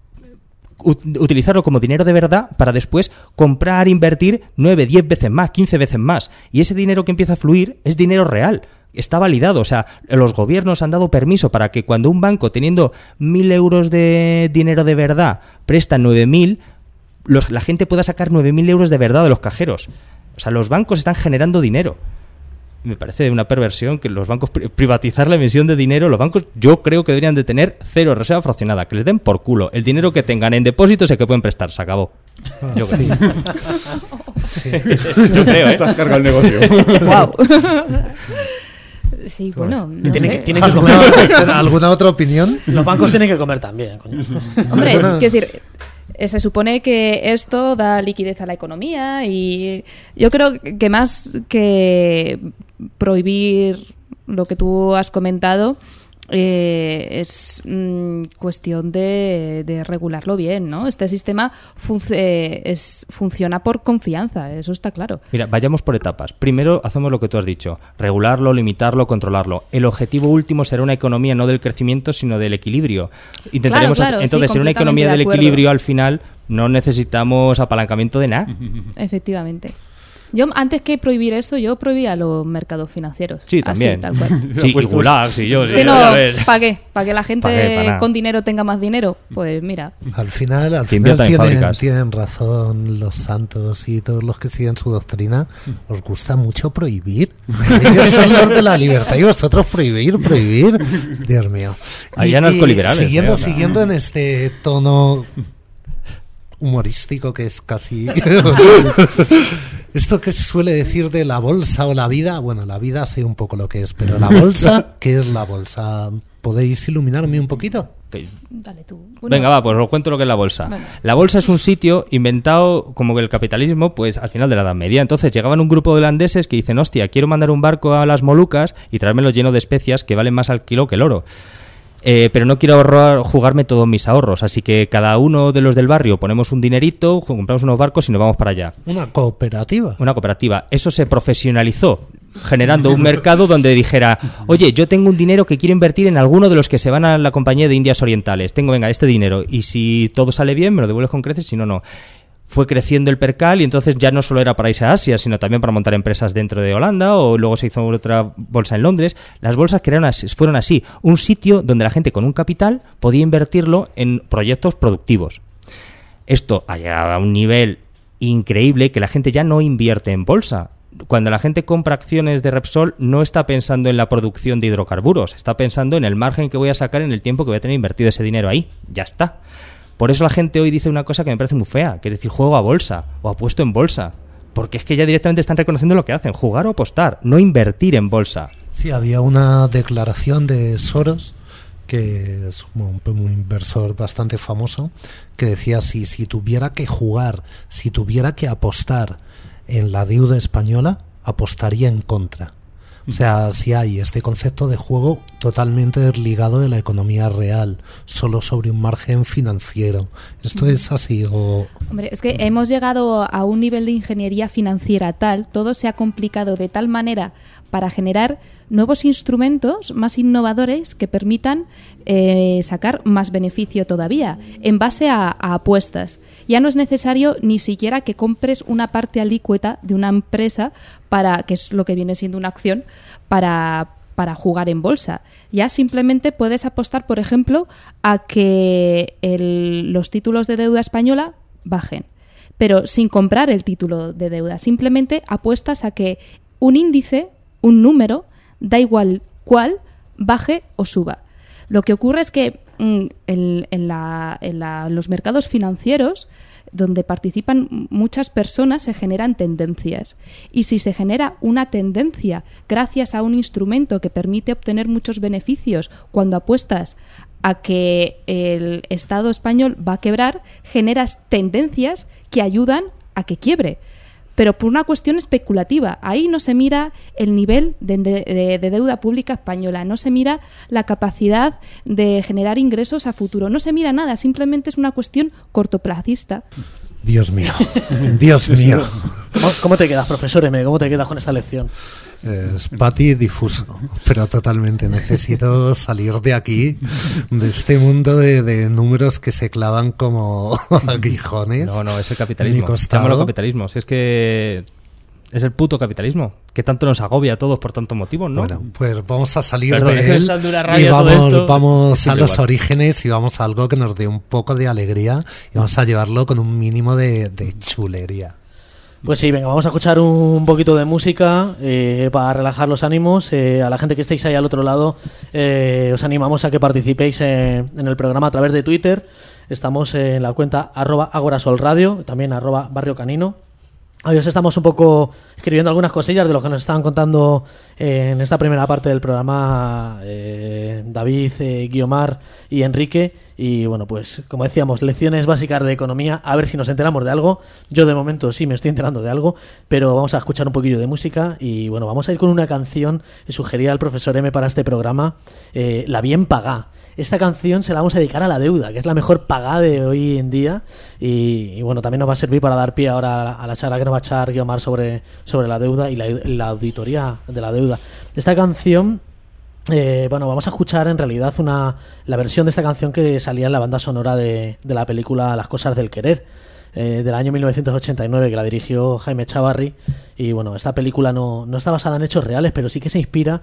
utilizarlo como dinero de verdad para después comprar, invertir 9, 10 veces más, 15 veces más. Y ese dinero que empieza a fluir es dinero real. Está validado. O sea, los gobiernos han dado permiso para que cuando un banco, teniendo 1.000 euros de dinero de verdad, presta 9.000, la gente pueda sacar 9.000 euros de verdad de los cajeros. O sea, los bancos están generando dinero. Me parece una perversión que los bancos privatizar la emisión de dinero. Los bancos, yo creo que deberían de tener 0 reserva fraccionada, que les den por culo. El dinero que tengan en depósitos es el que pueden prestar. Se acabó. Yo creo. Sí. Yo creo, ¿eh? Te has cargado el negocio. Wow. Sí, bueno, no Tienen sé. que comer. ¿Alguna otra opinión? Los bancos tienen que comer también, coño. Hombre, quiero decir, se supone que esto da liquidez a la economía y yo creo que más que prohibir lo que tú has comentado, es cuestión de regularlo bien, ¿no? Este sistema funciona por confianza, eso está claro. Mira, vayamos por etapas. Primero hacemos lo que tú has dicho, regularlo, limitarlo, controlarlo. El objetivo último será una economía no del crecimiento, sino del equilibrio. Intentaremos Claro, entonces, sí, en una economía del completamente de equilibrio, al final no necesitamos apalancamiento de nada. Efectivamente. Yo, antes que prohibir eso, yo prohibía los mercados financieros. Sí, también. Así, tal cual. Sí, y gulags, y yo... Que no, ya ves. ¿para qué? ¿Para que la gente ¿Pa qué? Pa nada. con dinero tenga más dinero? Pues mira. Al final inviertan en fábricas. tienen razón los santos y todos los que siguen su doctrina. Os gusta mucho prohibir. Ellos son los de la libertad y vosotros prohibir. Dios mío. Hay anarcoliberales. Siguiendo en este tono humorístico que es casi esto que se suele decir de la bolsa o la vida. Bueno, la vida sé un poco lo que es, pero la bolsa, ¿qué es la bolsa? ¿Podéis iluminarme un poquito? Dale tú. Venga, va, pues os cuento lo que es la bolsa. Venga. La bolsa es un sitio inventado como que el capitalismo, pues al final de la Edad Media. Entonces llegaban un grupo de holandeses que dicen, hostia, quiero mandar un barco a las Molucas y traérmelo lleno de especias que valen más al kilo que el oro. Pero no quiero jugarme todos mis ahorros, así que cada uno de los del barrio ponemos un dinerito, compramos unos barcos y nos vamos para allá. Una cooperativa. Una cooperativa. Eso se profesionalizó, generando un mercado donde dijera, oye, yo tengo un dinero que quiero invertir en alguno de los que se van a la Compañía de Indias Orientales. Tengo, venga, este dinero. Y si todo sale bien, me lo devuelves con creces, si no, no. Fue creciendo el percal y entonces ya no solo era para irse a Asia, sino también para montar empresas dentro de Holanda, o luego se hizo otra bolsa en Londres. Las bolsas fueron así, un sitio donde la gente con un capital podía invertirlo en proyectos productivos. Esto ha llegado a un nivel increíble que la gente ya no invierte en bolsa. Cuando la gente compra acciones de Repsol, no está pensando en la producción de hidrocarburos, está pensando en el margen que voy a sacar en el tiempo que voy a tener invertido ese dinero ahí. Ya está. Por eso la gente hoy dice una cosa que me parece muy fea, que es decir, juego a bolsa o apuesto en bolsa. Porque es que ya directamente están reconociendo lo que hacen, jugar o apostar, no invertir en bolsa. Sí, había una declaración de Soros, que es un inversor bastante famoso, que decía, si tuviera que jugar, si tuviera que apostar en la deuda española, apostaría en contra. O sea, si hay este concepto de juego totalmente desligado de la economía real, solo sobre un margen financiero. ¿Esto es así o...? Hombre, es que hemos llegado a un nivel de ingeniería financiera tal, todo se ha complicado de tal manera para generar nuevos instrumentos más innovadores que permitan sacar más beneficio todavía en base a apuestas. Ya no es necesario ni siquiera que compres una parte alícuota de una empresa, que es lo que viene siendo una acción, para jugar en bolsa. Ya simplemente puedes apostar, por ejemplo, a que los títulos de deuda española bajen, pero sin comprar el título de deuda. Simplemente apuestas a que un índice, un número, da igual cuál, baje o suba. Lo que ocurre es que en los mercados financieros, donde participan muchas personas, se generan tendencias. Y si se genera una tendencia gracias a un instrumento que permite obtener muchos beneficios cuando apuestas a que el Estado español va a quebrar, generas tendencias que ayudan a que quiebre. Pero por una cuestión especulativa. Ahí no se mira el nivel de deuda pública española, no se mira la capacidad de generar ingresos a futuro, no se mira nada, simplemente es una cuestión cortoplacista. Dios mío, Dios mío. ¿Cómo te quedas, profesor M? ¿Cómo te quedas con esta lección? Es pati difuso, pero totalmente. Necesito salir de aquí, de este mundo de números que se clavan como aguijones. No, es el capitalismo. Llámalo capitalismo. Si es que es el puto capitalismo, que tanto nos agobia a todos por tantos motivos, ¿no? Bueno, pues vamos a salir Perdón, de él y vamos a los orígenes y vamos a algo que nos dé un poco de alegría y vamos a llevarlo con un mínimo de chulería. Pues sí, venga, vamos a escuchar un poquito de música para relajar los ánimos. A la gente que estéis ahí al otro lado, os animamos a que participéis en el programa a través de Twitter. Estamos en la cuenta @agorasolradio, también @barriocanino. Hoy os estamos un poco escribiendo algunas cosillas de lo que nos estaban contando en esta primera parte del programa David, Guiomar y Enrique. Y bueno, pues como decíamos, lecciones básicas de economía, a ver si nos enteramos de algo. Yo de momento sí me estoy enterando de algo, pero vamos a escuchar un poquillo de música y bueno, vamos a ir con una canción que sugería el profesor M para este programa, La Bien Pagá. Esta canción se la vamos a dedicar a la deuda, que es la mejor pagada de hoy en día y bueno, también nos va a servir para dar pie ahora a la charla que nos va a echar Guiomar sobre la deuda y la auditoría de la deuda. Esta canción... bueno, vamos a escuchar en realidad la versión de esta canción que salía en la banda sonora de la película Las Cosas del Querer, del año 1989, que la dirigió Jaime Chavarri. Y bueno, esta película no está basada en hechos reales, pero sí que se inspira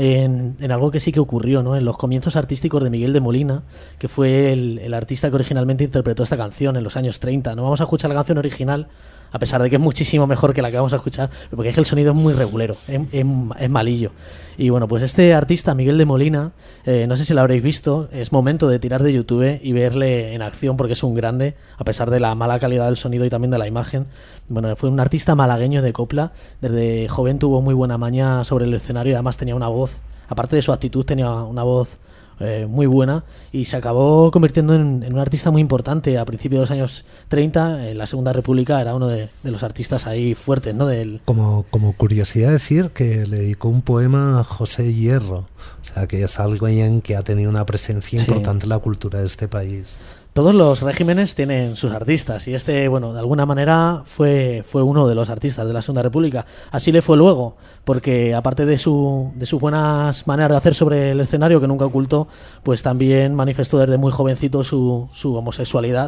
en algo que sí que ocurrió, ¿no? En los comienzos artísticos de Miguel de Molina, que fue el artista que originalmente interpretó esta canción en los años 30. No vamos a escuchar la canción original, a pesar de que es muchísimo mejor que la que vamos a escuchar, porque es que el sonido es muy regulero, es malillo. Y bueno, pues este artista, Miguel de Molina, no sé si lo habréis visto, es momento de tirar de YouTube y verle en acción porque es un grande, a pesar de la mala calidad del sonido y también de la imagen. Bueno, fue un artista malagueño de copla, desde joven tuvo muy buena maña sobre el escenario y además tenía una voz, aparte de su actitud, tenía una voz muy buena y se acabó convirtiendo en un artista muy importante a principios de los años 30. En la Segunda República era uno de los artistas ahí fuertes, ¿no? Como curiosidad decir que le dedicó un poema a José Hierro, o sea que es alguien que ha tenido una presencia importante en la cultura de este país. Todos los regímenes tienen sus artistas y este, bueno, de alguna manera fue uno de los artistas de la Segunda República. Así le fue luego, porque aparte de sus buenas maneras de hacer sobre el escenario, que nunca ocultó, pues también manifestó desde muy jovencito su homosexualidad.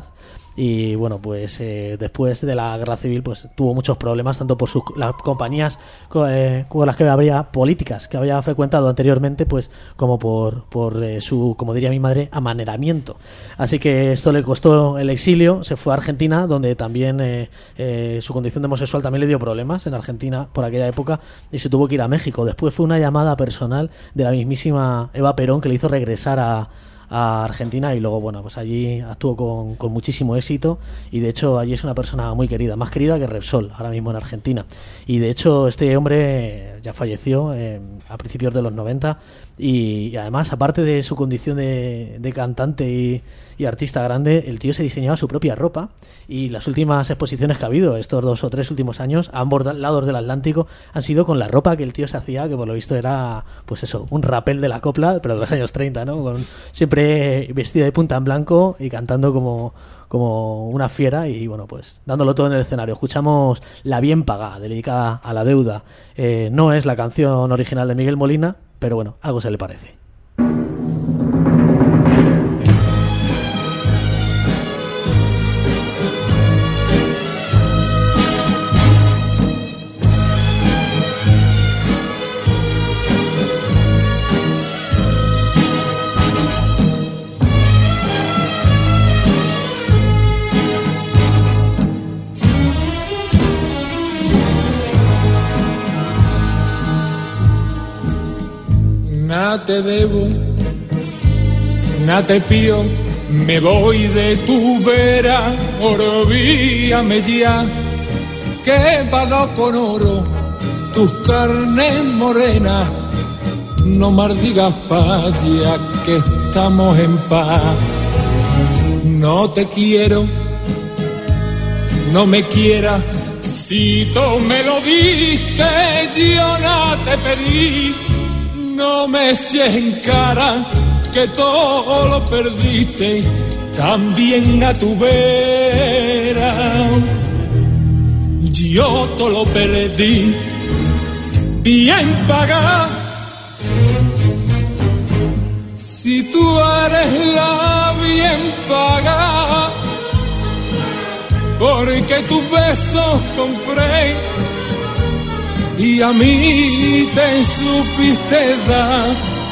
Y bueno, pues después de la guerra civil pues tuvo muchos problemas, tanto por las compañías con las que habría políticas que había frecuentado anteriormente, pues como por su, como diría mi madre, amaneramiento. Así que esto le costó el exilio, se fue a Argentina, donde también su condición de homosexual también le dio problemas en Argentina por aquella época, y se tuvo que ir a México. Después fue una llamada personal de la mismísima Eva Perón que le hizo regresar a Argentina y luego, bueno, pues allí actuó con muchísimo éxito y de hecho allí es una persona muy querida, más querida que Repsol ahora mismo en Argentina. Y de hecho este hombre ya falleció a principios de los 90 y además, aparte de su condición de cantante y artista grande, el tío se diseñaba su propia ropa y las últimas exposiciones que ha habido estos 2 o 3 últimos años a ambos lados del Atlántico han sido con la ropa que el tío se hacía, que por lo visto era, pues eso, un rapel de la copla, pero de los años 30, ¿no? Siempre vestido de punta en blanco y cantando como una fiera y bueno, pues dándolo todo en el escenario. Escuchamos La Bien Pagá, dedicada a la deuda. No es la canción original de Miguel Molina, pero bueno, algo se le parece. Nada te debo, nada te pido, me voy de tu vera, olvídame ya, que pago con oro tus carnes morenas, no maldigas paya que estamos en paz. No te quiero, no me quieras, si tú me lo diste, yo no te pedí. No me eches en cara que todo lo perdiste, también a tu vera. Yo todo lo perdí, bien pagado. Si tú eres la bien pagada, porque tus besos compré y a mí te supiste dar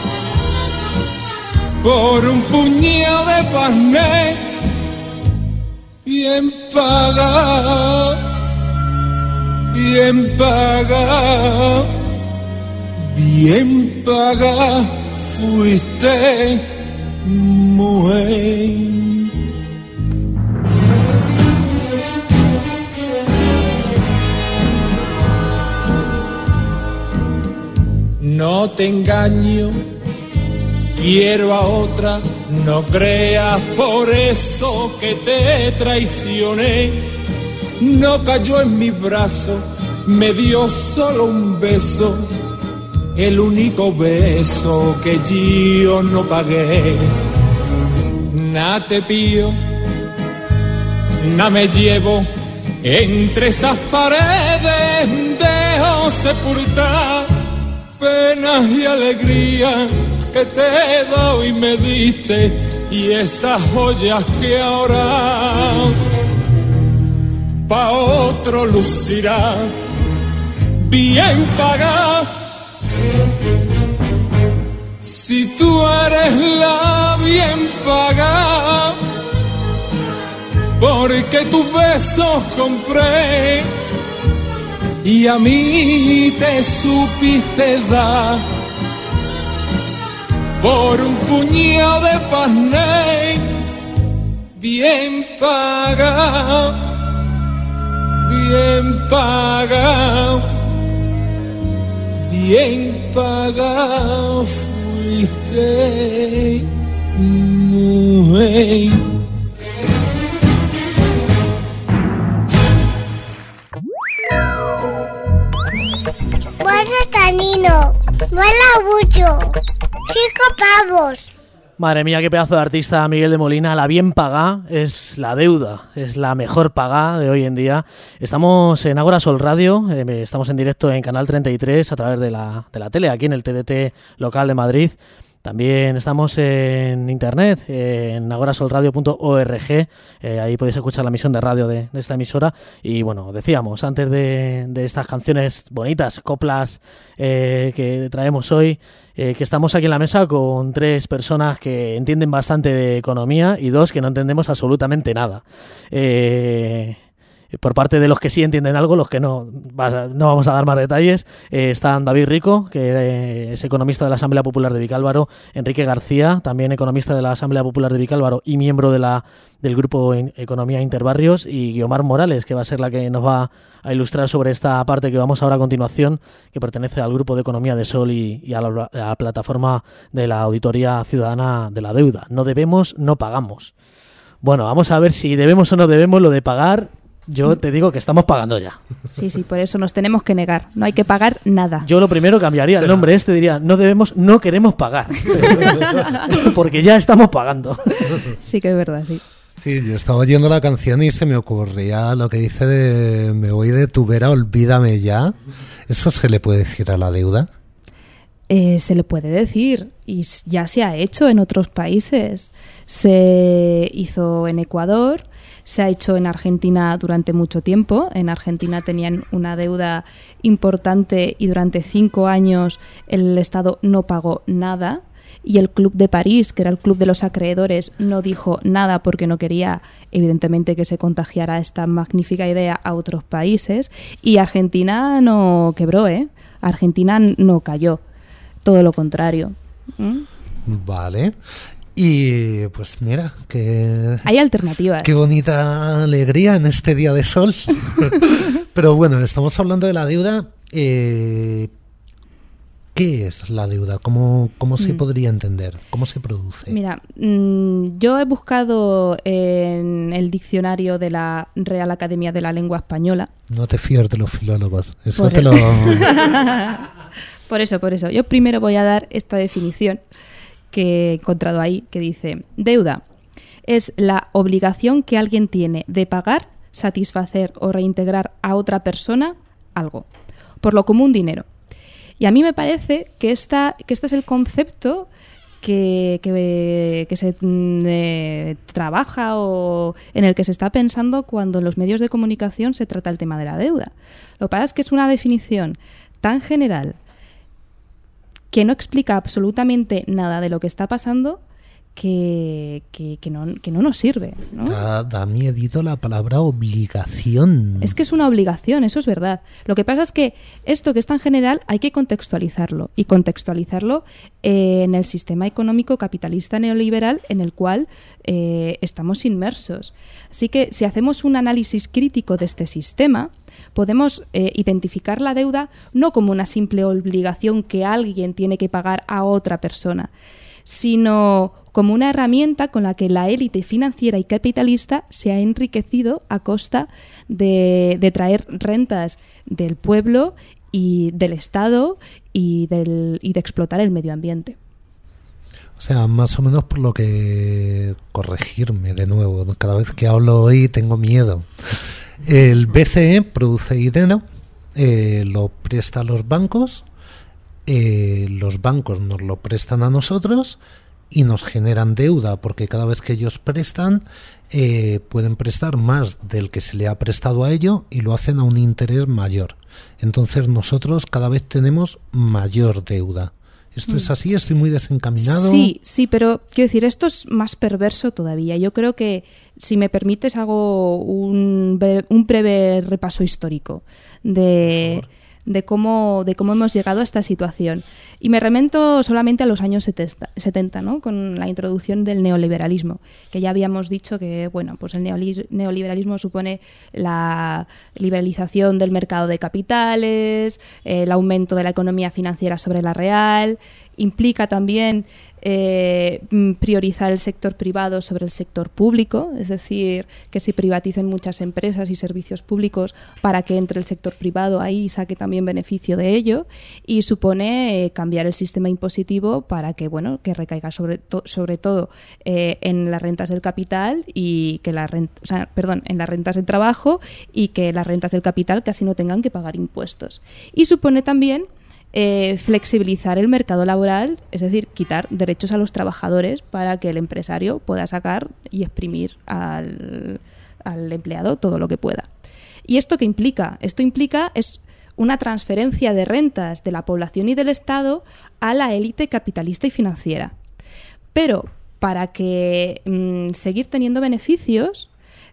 por un puñado de pané, bien pagado, bien pagado, bien pagado fuiste, mujer. No te engaño, quiero a otra, No creas por eso que te traicioné. No cayó en mi brazo, me dio solo un beso, el único beso que yo no pagué. Na te pío, na me llevo, entre esas paredes dejo sepultar penas y alegría que te doy y me diste, y esas joyas que ahora pa' otro lucirá bien pagada. Si tú eres la bien pagada, porque tus besos compré y a mí te supiste dar por un puñado de pasné bien pagado, bien pagado, bien pagado fuiste, mujer. Bueno, Tanino, vuela mucho. 5 pavos. Madre mía, qué pedazo de artista Miguel de Molina. La bien pagá es la deuda, es la mejor pagá de hoy en día. Estamos en Ágora Sol Radio, estamos en directo en Canal 33 a través de la tele, aquí en el TDT local de Madrid. También estamos en internet, en agorasolradio.org, ahí podéis escuchar la emisión de radio de esta emisora. Y bueno, decíamos, antes de estas canciones bonitas, coplas que traemos hoy, que estamos aquí en la mesa con 3 personas que entienden bastante de economía y 2 que no entendemos absolutamente nada. Por parte de los que sí entienden algo, los que no vamos a dar más detalles, están David Rico, que es economista de la Asamblea Popular de Vicálvaro, Enrique García, también economista de la Asamblea Popular de Vicálvaro y miembro del grupo Economía Interbarrios, y Guiomar Morales, que va a ser la que nos va a ilustrar sobre esta parte que vamos ahora a continuación, que pertenece al grupo de Economía de Sol y a la plataforma de la Auditoría Ciudadana de la Deuda. No debemos, no pagamos. Bueno, vamos a ver si debemos o no debemos. Lo de pagar, yo te digo que estamos pagando ya. Sí, por eso nos tenemos que negar. No hay que pagar nada. Yo lo primero cambiaría el nombre diría, no debemos, no queremos pagar. Porque ya estamos pagando. Sí que es verdad, sí. Sí, yo estaba oyendo la canción y se me ocurría lo que dice de me voy de tu vera, olvídame ya. ¿Eso se le puede decir a la deuda? Se le puede decir, y ya se ha hecho en otros países. Se hizo en Ecuador, se ha hecho en Argentina durante mucho tiempo. En Argentina tenían una deuda importante y durante 5 años el Estado no pagó nada. Y el Club de París, que era el club de los acreedores, no dijo nada porque no quería, evidentemente, que se contagiara esta magnífica idea a otros países. Y Argentina no quebró, Argentina no cayó. Todo lo contrario. Vale. Y pues mira, que hay alternativas. Qué bonita alegría en este día de sol. Pero bueno, estamos hablando de la deuda. ¿Qué es la deuda? ¿Cómo se podría entender? ¿Cómo se produce? Mira, yo he buscado en el diccionario de la Real Academia de la Lengua Española. No te fíes de los filólogos. Eso Por eso. Yo primero voy a dar esta definición que he encontrado ahí, que dice: deuda es la obligación que alguien tiene de pagar, satisfacer o reintegrar a otra persona algo, por lo común dinero. Y a mí me parece que este es el concepto que se trabaja o en el que se está pensando cuando en los medios de comunicación se trata el tema de la deuda. Lo que pasa es que es una definición tan general que no explica absolutamente nada de lo que está pasando que no nos sirve, ¿no? Da miedito la palabra obligación. Es que es una obligación, eso es verdad. Lo que pasa es que esto que es tan general hay que contextualizarlo, y contextualizarlo en el sistema económico capitalista neoliberal en el cual estamos inmersos. Así que si hacemos un análisis crítico de este sistema, podemos identificar la deuda no como una simple obligación que alguien tiene que pagar a otra persona, sino como una herramienta con la que la élite financiera y capitalista se ha enriquecido a costa de traer rentas del pueblo y del Estado y de explotar el medio ambiente. O sea, más o menos por lo que, corregirme de nuevo, cada vez que hablo hoy tengo miedo. El BCE produce dinero, lo presta a los bancos nos lo prestan a nosotros y nos generan deuda, porque cada vez que ellos prestan pueden prestar más del que se le ha prestado a ello y lo hacen a un interés mayor. Entonces nosotros cada vez tenemos mayor deuda. ¿Esto es así? ¿Estoy muy desencaminado? Sí, pero quiero decir, esto es más perverso todavía. Yo creo que, si me permites, hago un breve repaso histórico de cómo hemos llegado a esta situación. Y me remento solamente a los años 70, ¿no? Con la introducción del neoliberalismo, que ya habíamos dicho que, bueno, pues el neoliberalismo supone la liberalización del mercado de capitales, el aumento de la economía financiera sobre la real, implica también priorizar el sector privado sobre el sector público, es decir, que se privaticen muchas empresas y servicios públicos para que entre el sector privado ahí y saque también beneficio de ello, y supone cambiar el sistema impositivo para que, bueno, que recaiga sobre todo en las rentas del capital y que en las rentas del trabajo, y que las rentas del capital casi no tengan que pagar impuestos. Y supone también flexibilizar el mercado laboral, es decir, quitar derechos a los trabajadores para que el empresario pueda sacar y exprimir al empleado todo lo que pueda. ¿Y esto qué implica? Esto implica es una transferencia de rentas de la población y del Estado a la élite capitalista y financiera. Pero para que seguir teniendo beneficios,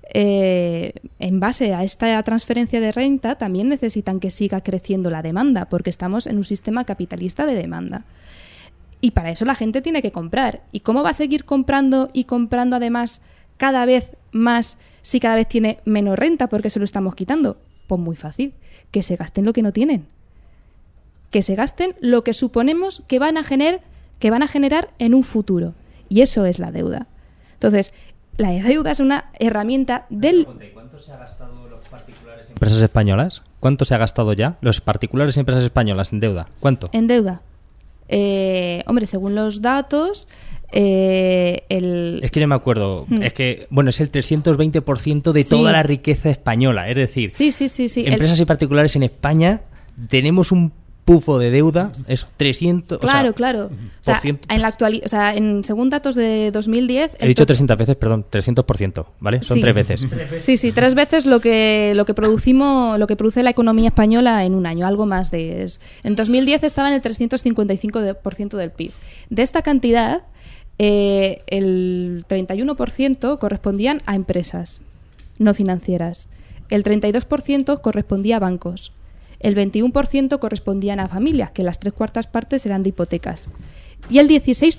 en base a esta transferencia de renta, también necesitan que siga creciendo la demanda, porque estamos en un sistema capitalista de demanda. Y para eso la gente tiene que comprar. ¿Y cómo va a seguir comprando y comprando además cada vez más si cada vez tiene menos renta porque se lo estamos quitando? Pues muy fácil, que se gasten lo que no tienen. Que se gasten lo que suponemos que van a generar en un futuro. Y eso es la deuda. Entonces, la deuda es una herramienta del... ¿Cuánto se ha gastado los particulares y empresas españolas? ¿Cuánto se ha gastado ya los particulares y empresas españolas en deuda? ¿Cuánto? En deuda. Hombre, según los datos... Es que yo me acuerdo, es que, bueno, es el 320% de toda la riqueza española, es decir, sí. empresas y particulares en España tenemos un pufo de deuda, eso, 300... Claro. O sea, en la actualidad, o sea, según datos de 2010... He dicho 300 veces, perdón, 300%, ¿vale? Son 3 veces. Sí, 3 veces lo que produce la economía española en un año, algo más de... En 2010 estaba en el 355% del PIB. De esta cantidad, el 31% correspondían a empresas no financieras, el 32% correspondía a bancos, el 21% correspondían a familias, que las 3/4 partes eran de hipotecas, y el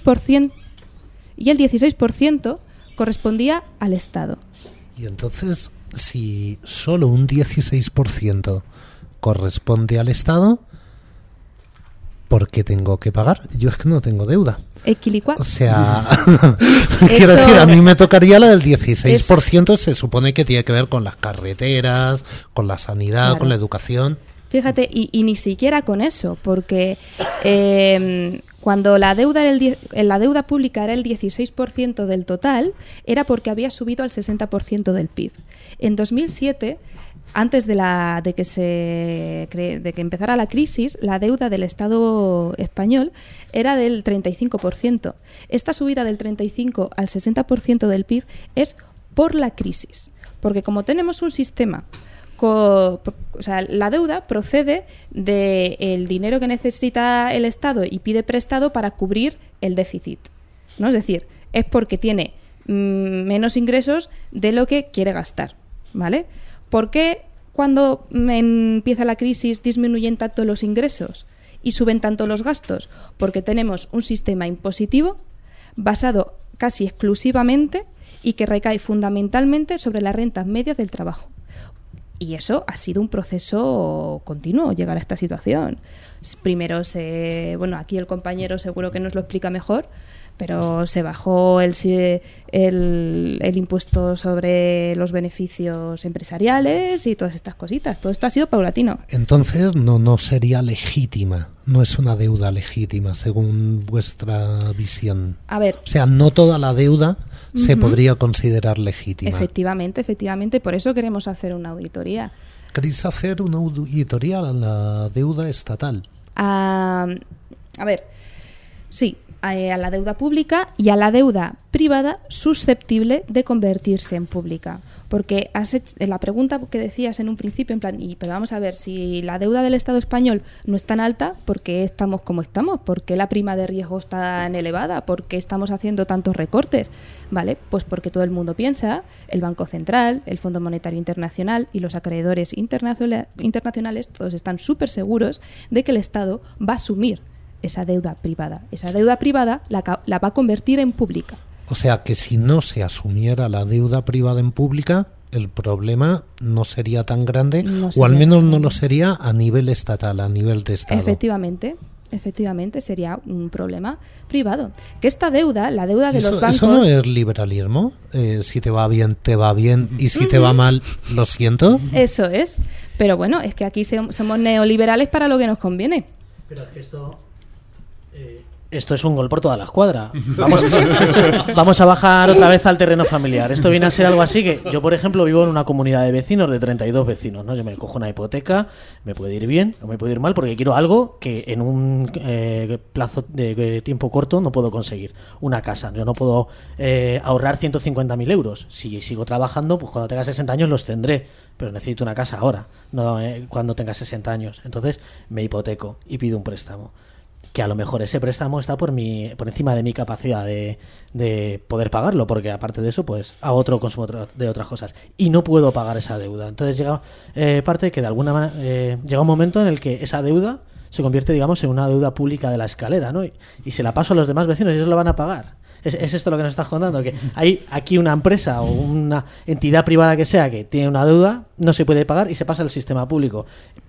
16% correspondía al Estado. Y entonces, si solo un 16% corresponde al Estado, ¿por qué tengo que pagar? Yo es que no tengo deuda. Equilicua. O sea, quiero decir, a mí me tocaría la del 16%, se supone que tiene que ver con las carreteras, con la sanidad, claro, con la educación. Fíjate, y ni siquiera con eso, porque cuando la deuda pública era el 16% del total, era porque había subido al 60% del PIB. En 2007, antes de que empezara la crisis, la deuda del Estado español era del 35%. Esta subida del 35 al 60% del PIB es por la crisis, porque como tenemos un sistema... O sea, la deuda procede del dinero que necesita el Estado y pide prestado para cubrir el déficit, ¿no? Es decir, es porque tiene menos ingresos de lo que quiere gastar, ¿vale? ¿Por qué cuando empieza la crisis disminuyen tanto los ingresos y suben tanto los gastos? Porque tenemos un sistema impositivo basado casi exclusivamente y que recae fundamentalmente sobre las rentas medias del trabajo. Y eso ha sido un proceso continuo, llegar a esta situación. Primero aquí el compañero seguro que nos lo explica mejor, pero se bajó el impuesto sobre los beneficios empresariales y todas estas cositas. Todo esto ha sido paulatino. Entonces no sería legítima, no es una deuda legítima según vuestra visión. A ver, o sea, no toda la deuda se podría considerar legítima. Efectivamente, por eso queremos hacer una auditoría. ¿Queréis hacer una auditoría a la deuda estatal? A ver, sí, a la deuda pública y a la deuda privada susceptible de convertirse en pública. Porque la pregunta que decías en un principio, en plan, pero vamos a ver, si la deuda del Estado español no es tan alta, ¿por qué estamos como estamos? ¿Por qué la prima de riesgo es tan elevada? ¿Por qué estamos haciendo tantos recortes? Vale, pues porque todo el mundo piensa, el Banco Central, el Fondo Monetario Internacional y los acreedores internacionales, todos están súper seguros de que el Estado va a asumir esa deuda privada. Esa deuda privada la va a convertir en pública. O sea que si no se asumiera la deuda privada en pública, el problema no sería tan grande, o al menos no lo sería a nivel estatal, a nivel de Estado. Efectivamente, sería un problema privado. Que esta deuda, la deuda de los bancos... ¿Eso no es liberalismo? Si te va bien, y si te va mal, lo siento. Eso es. Pero bueno, es que aquí somos neoliberales para lo que nos conviene. Pero es que esto es un gol por toda la escuadra. Vamos a bajar otra vez al terreno familiar. Esto viene a ser algo así que yo, por ejemplo, vivo en una comunidad de vecinos de 32 vecinos, ¿no? Yo me cojo una hipoteca, me puede ir bien o me puede ir mal porque quiero algo que en un plazo de tiempo corto no puedo conseguir. Una casa. Yo no puedo ahorrar 150.000 euros. Si sigo trabajando, pues cuando tenga 60 años los tendré. Pero necesito una casa ahora, no cuando tenga 60 años. Entonces me hipoteco y pido un préstamo. Que a lo mejor ese préstamo está por encima de mi capacidad de poder pagarlo, porque aparte de eso, pues hago otro consumo de otras cosas y no puedo pagar esa deuda. Entonces llega parte que de alguna manera llega un momento en el que esa deuda se convierte, digamos, en una deuda pública de la escalera, ¿no? Y se la paso a los demás vecinos y ellos lo van a pagar. Es esto lo que nos estás contando, que hay aquí una empresa o una entidad privada que sea que tiene una deuda, no se puede pagar y se pasa al sistema público.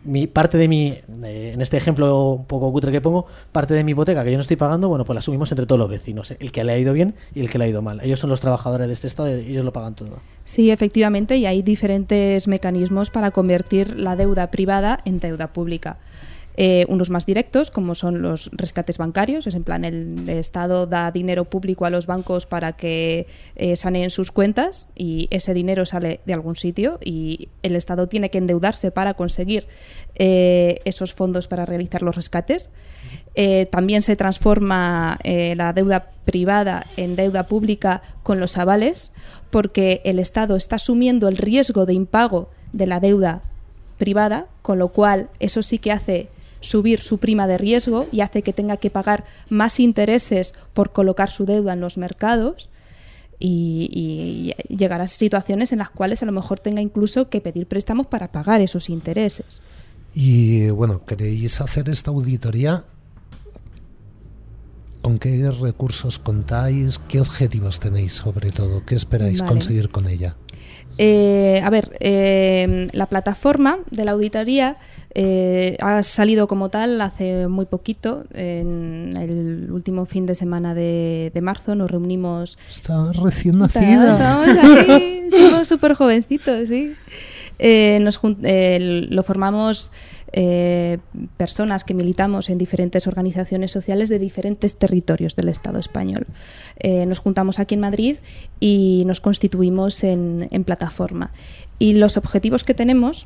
En este ejemplo un poco cutre que pongo, parte de mi hipoteca que yo no estoy pagando, bueno, pues la asumimos entre todos los vecinos, el que le ha ido bien y el que le ha ido mal. Ellos son los trabajadores de este Estado y ellos lo pagan todo. Sí, efectivamente, y hay diferentes mecanismos para convertir la deuda privada en deuda pública. Unos más directos, como son los rescates bancarios, es en plan el Estado da dinero público a los bancos para que saneen sus cuentas y ese dinero sale de algún sitio y el Estado tiene que endeudarse para conseguir esos fondos para realizar los rescates. También se transforma la deuda privada en deuda pública con los avales, porque el Estado está asumiendo el riesgo de impago de la deuda privada, con lo cual eso sí que hace subir su prima de riesgo y hace que tenga que pagar más intereses por colocar su deuda en los mercados y llegar a situaciones en las cuales a lo mejor tenga incluso que pedir préstamos para pagar esos intereses. Y bueno, ¿queréis hacer esta auditoría? ¿Con qué recursos contáis? ¿Qué objetivos tenéis sobre todo? ¿Qué esperáis conseguir con ella? La plataforma de la auditoría ha salido como tal hace muy poquito. En el último fin de semana de marzo nos reunimos. Está recién nacida. Estamos aquí, somos súper jovencitos, sí. Lo formamos personas que militamos en diferentes organizaciones sociales de diferentes territorios del Estado español. Nos juntamos aquí en Madrid y nos constituimos en plataforma. Y los objetivos que tenemos,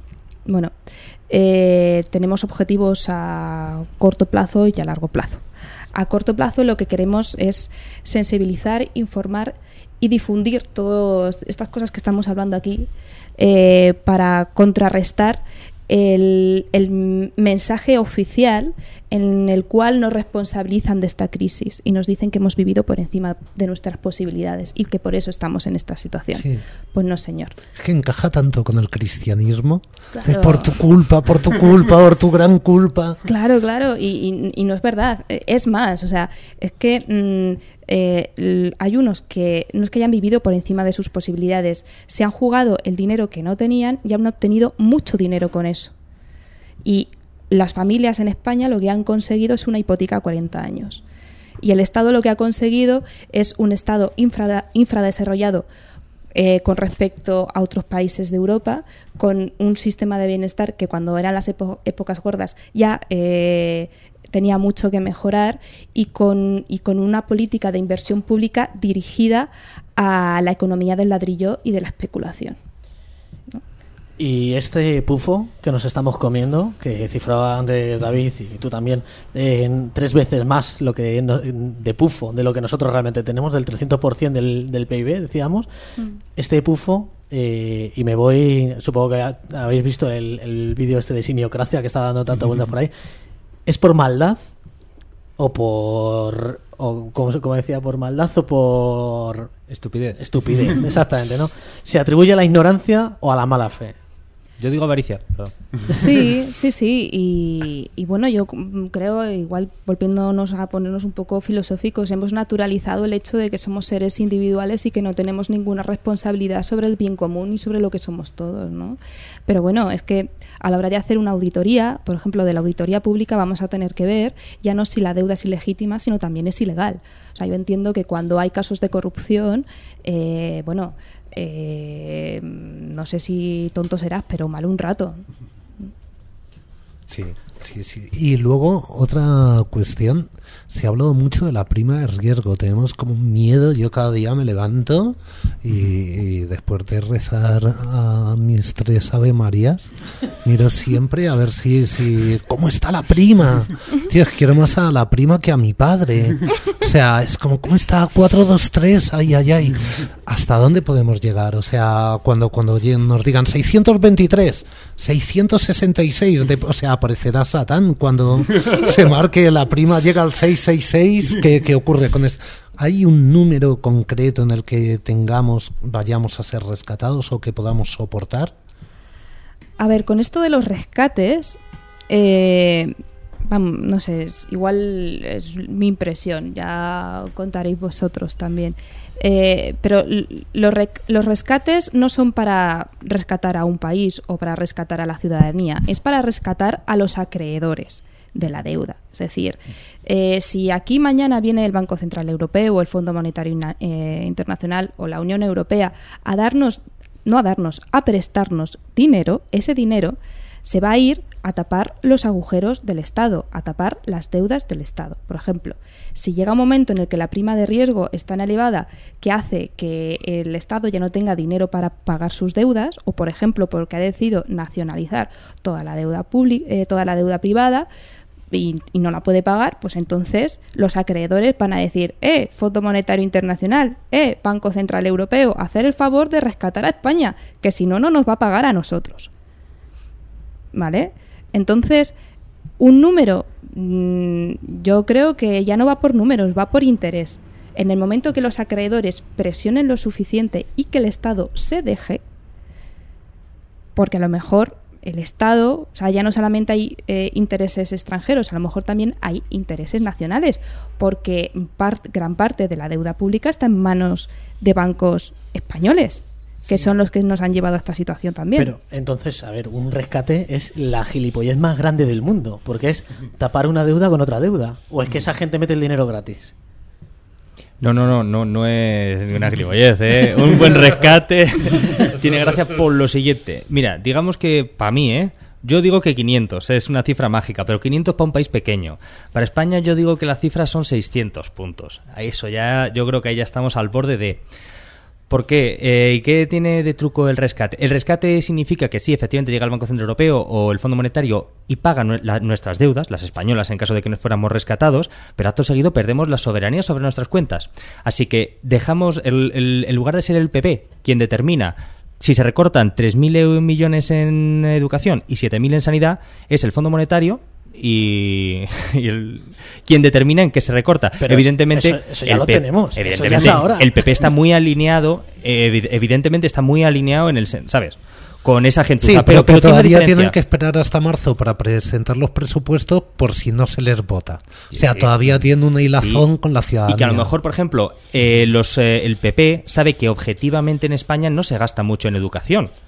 tenemos objetivos a corto plazo y a largo plazo. A corto plazo lo que queremos es sensibilizar, informar y difundir todas estas cosas que estamos hablando aquí para contrarrestar el mensaje oficial en el cual nos responsabilizan de esta crisis y nos dicen que hemos vivido por encima de nuestras posibilidades y que por eso estamos en esta situación. Sí. Pues no, señor. Es que encaja tanto con el cristianismo. Claro. De por tu culpa, por tu gran culpa. Claro, y no es verdad. Es más, o sea, es que hay unos que no es que hayan vivido por encima de sus posibilidades, se han jugado el dinero que no tenían y han obtenido mucho dinero con eso. Y las familias en España lo que han conseguido es una hipoteca a 40 años. Y el Estado lo que ha conseguido es un Estado infradesarrollado con respecto a otros países de Europa, con un sistema de bienestar que cuando eran las épocas gordas ya tenía mucho que mejorar, y con una política de inversión pública dirigida a la economía del ladrillo y de la especulación. Y este pufo que nos estamos comiendo, que cifraba Andrés, David y tú también, en 3 veces más lo que de pufo de lo que nosotros realmente tenemos, del 300% del PIB, decíamos. Este pufo, y me voy, supongo que habéis visto el vídeo este de Simiocracia que está dando tantas vueltas por ahí, ¿es por maldad o por... o como decía, por maldad o por... Estupidez, exactamente, ¿no? ¿Se atribuye a la ignorancia o a la mala fe? Yo digo avaricia. Pero... Sí. Y bueno, yo creo, igual volviéndonos a ponernos un poco filosóficos, hemos naturalizado el hecho de que somos seres individuales y que no tenemos ninguna responsabilidad sobre el bien común y sobre lo que somos todos, ¿no? Pero bueno, es que a la hora de hacer una auditoría, por ejemplo, de la auditoría pública, vamos a tener que ver ya no si la deuda es ilegítima, sino también es ilegal. O sea, yo entiendo que cuando hay casos de corrupción, no sé si tonto serás, pero mal un rato. Sí. Y luego otra cuestión, se ha hablado mucho de la prima de riesgo. Tenemos como un miedo. Yo cada día me levanto y después de rezar a mis 3 Ave Marías, miro siempre a ver si ¿cómo está la prima? Tío, quiero más a la prima que a mi padre. O sea, es como, ¿cómo está? 4, 2, 3, ay. ¿Hasta dónde podemos llegar? O sea, cuando nos digan 623, 666, o sea, aparecerá Satán cuando se marque la prima, llega al 666, ¿qué ocurre con esto? ¿Hay un número concreto en el que vayamos a ser rescatados o que podamos soportar? A ver, con esto de los rescates, no sé, igual es mi impresión, ya contaréis vosotros también. Pero los rescates no son para rescatar a un país o para rescatar a la ciudadanía, es para rescatar a los acreedores de la deuda. Es decir, si aquí mañana viene el Banco Central Europeo o el Fondo Monetario Internacional o la Unión Europea a prestarnos dinero, ese dinero se va a ir a tapar los agujeros del Estado, a tapar las deudas del Estado. Por ejemplo, si llega un momento en el que la prima de riesgo es tan elevada que hace que el Estado ya no tenga dinero para pagar sus deudas, o por ejemplo porque ha decidido nacionalizar toda la deuda privada y no la puede pagar, pues entonces los acreedores van a decir: Fondo Monetario Internacional, Banco Central Europeo, hacer el favor de rescatar a España, que si no, no nos va a pagar a nosotros. ¿Vale? Entonces, un número, yo creo que ya no va por números, va por interés. En el momento que los acreedores presionen lo suficiente y que el Estado se deje, porque a lo mejor el Estado, o sea, ya no solamente hay intereses extranjeros, a lo mejor también hay intereses nacionales, porque gran parte de la deuda pública está en manos de bancos españoles, que son los que nos han llevado a esta situación también. Pero entonces, a ver, un rescate es la gilipollez más grande del mundo, porque es tapar una deuda con otra deuda. ¿O es que esa gente mete el dinero gratis? No es una gilipollez, Un buen rescate tiene gracia por lo siguiente. Mira, digamos que para mí, yo digo que 500 es una cifra mágica, pero 500 para un país pequeño. Para España yo digo que la cifra son 600 puntos. Eso ya, yo creo que ahí ya estamos al borde de... ¿Por qué? ¿Y qué tiene de truco el rescate? El rescate significa que sí, efectivamente llega el Banco Central Europeo o el Fondo Monetario y paga nuestras deudas, las españolas, en caso de que no fuéramos rescatados, pero acto seguido perdemos la soberanía sobre nuestras cuentas. Así que dejamos, en lugar de ser el PP quien determina si se recortan 3.000 millones en educación y 7.000 en sanidad, es el Fondo Monetario y quien determina en qué se recorta. Pero evidentemente eso ya lo tenemos. Evidentemente eso ya es ahora. El PP está muy alineado, evidentemente está muy alineado en el, ¿sabes?, con esa gentuza. Sí, pero todavía tienen que esperar hasta marzo para presentar los presupuestos por si no se les vota. O sea, todavía tienen una hilazón con la ciudadanía. Y que a lo mejor, por ejemplo, el PP sabe que objetivamente en España no se gasta mucho en educación.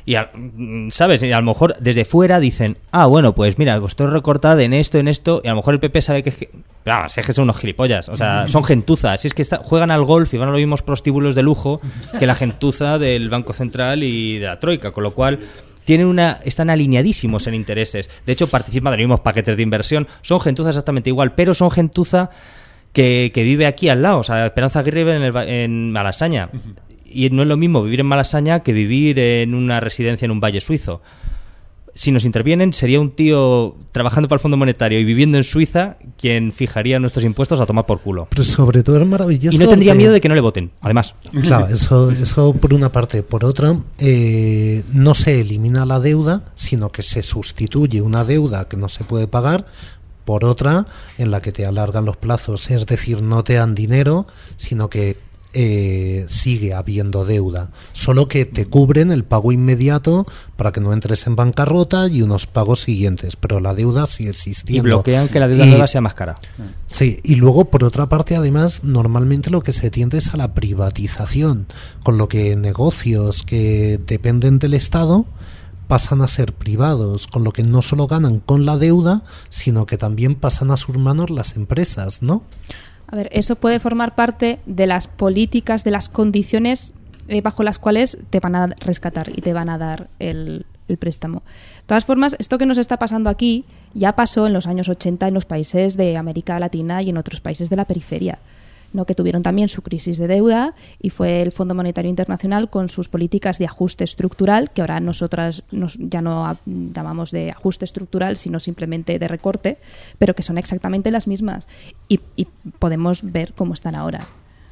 Y ¿sabes? Y a lo mejor desde fuera dicen, bueno, pues mira, costó recortada en esto, y a lo mejor el PP sabe que es que... Claro, si es que son unos gilipollas, o sea, son gentuzas. Si es que juegan al golf y van a los mismos prostíbulos de lujo que la gentuza del Banco Central y de la Troika, con lo cual están alineadísimos en intereses. De hecho, participan de los mismos paquetes de inversión. Son gentuza exactamente igual, pero son gentuza que vive aquí al lado. O sea, Esperanza Aguirre vive en Malasaña. Y no es lo mismo vivir en Malasaña que vivir en una residencia en un valle suizo. Si nos intervienen, sería un tío trabajando para el Fondo Monetario y viviendo en Suiza quien fijaría nuestros impuestos a tomar por culo. Pero sobre todo es maravilloso. Y no tendría miedo de que no le voten, además. Claro, eso por una parte. Por otra, no se elimina la deuda, sino que se sustituye una deuda que no se puede pagar por otra en la que te alargan los plazos. Es decir, no te dan dinero, sino que sigue habiendo deuda, solo que te cubren el pago inmediato para que no entres en bancarrota y unos pagos siguientes, pero la deuda sigue existiendo. Y bloquean que la deuda nueva sea más cara. Sí, y luego por otra parte, además, normalmente lo que se tiende es a la privatización, con lo que negocios que dependen del Estado pasan a ser privados, con lo que no solo ganan con la deuda, sino que también pasan a sus manos las empresas, ¿no? A ver, eso puede formar parte de las políticas, de las condiciones bajo las cuales te van a rescatar y te van a dar el préstamo. De todas formas, esto que nos está pasando aquí ya pasó en los años 80 en los países de América Latina y en otros países de la periferia, ¿no? Que tuvieron también su crisis de deuda, y fue el Fondo Monetario Internacional con sus políticas de ajuste estructural, que ahora nosotras ya no llamamos de ajuste estructural, sino simplemente de recorte, pero que son exactamente las mismas, y podemos ver cómo están ahora.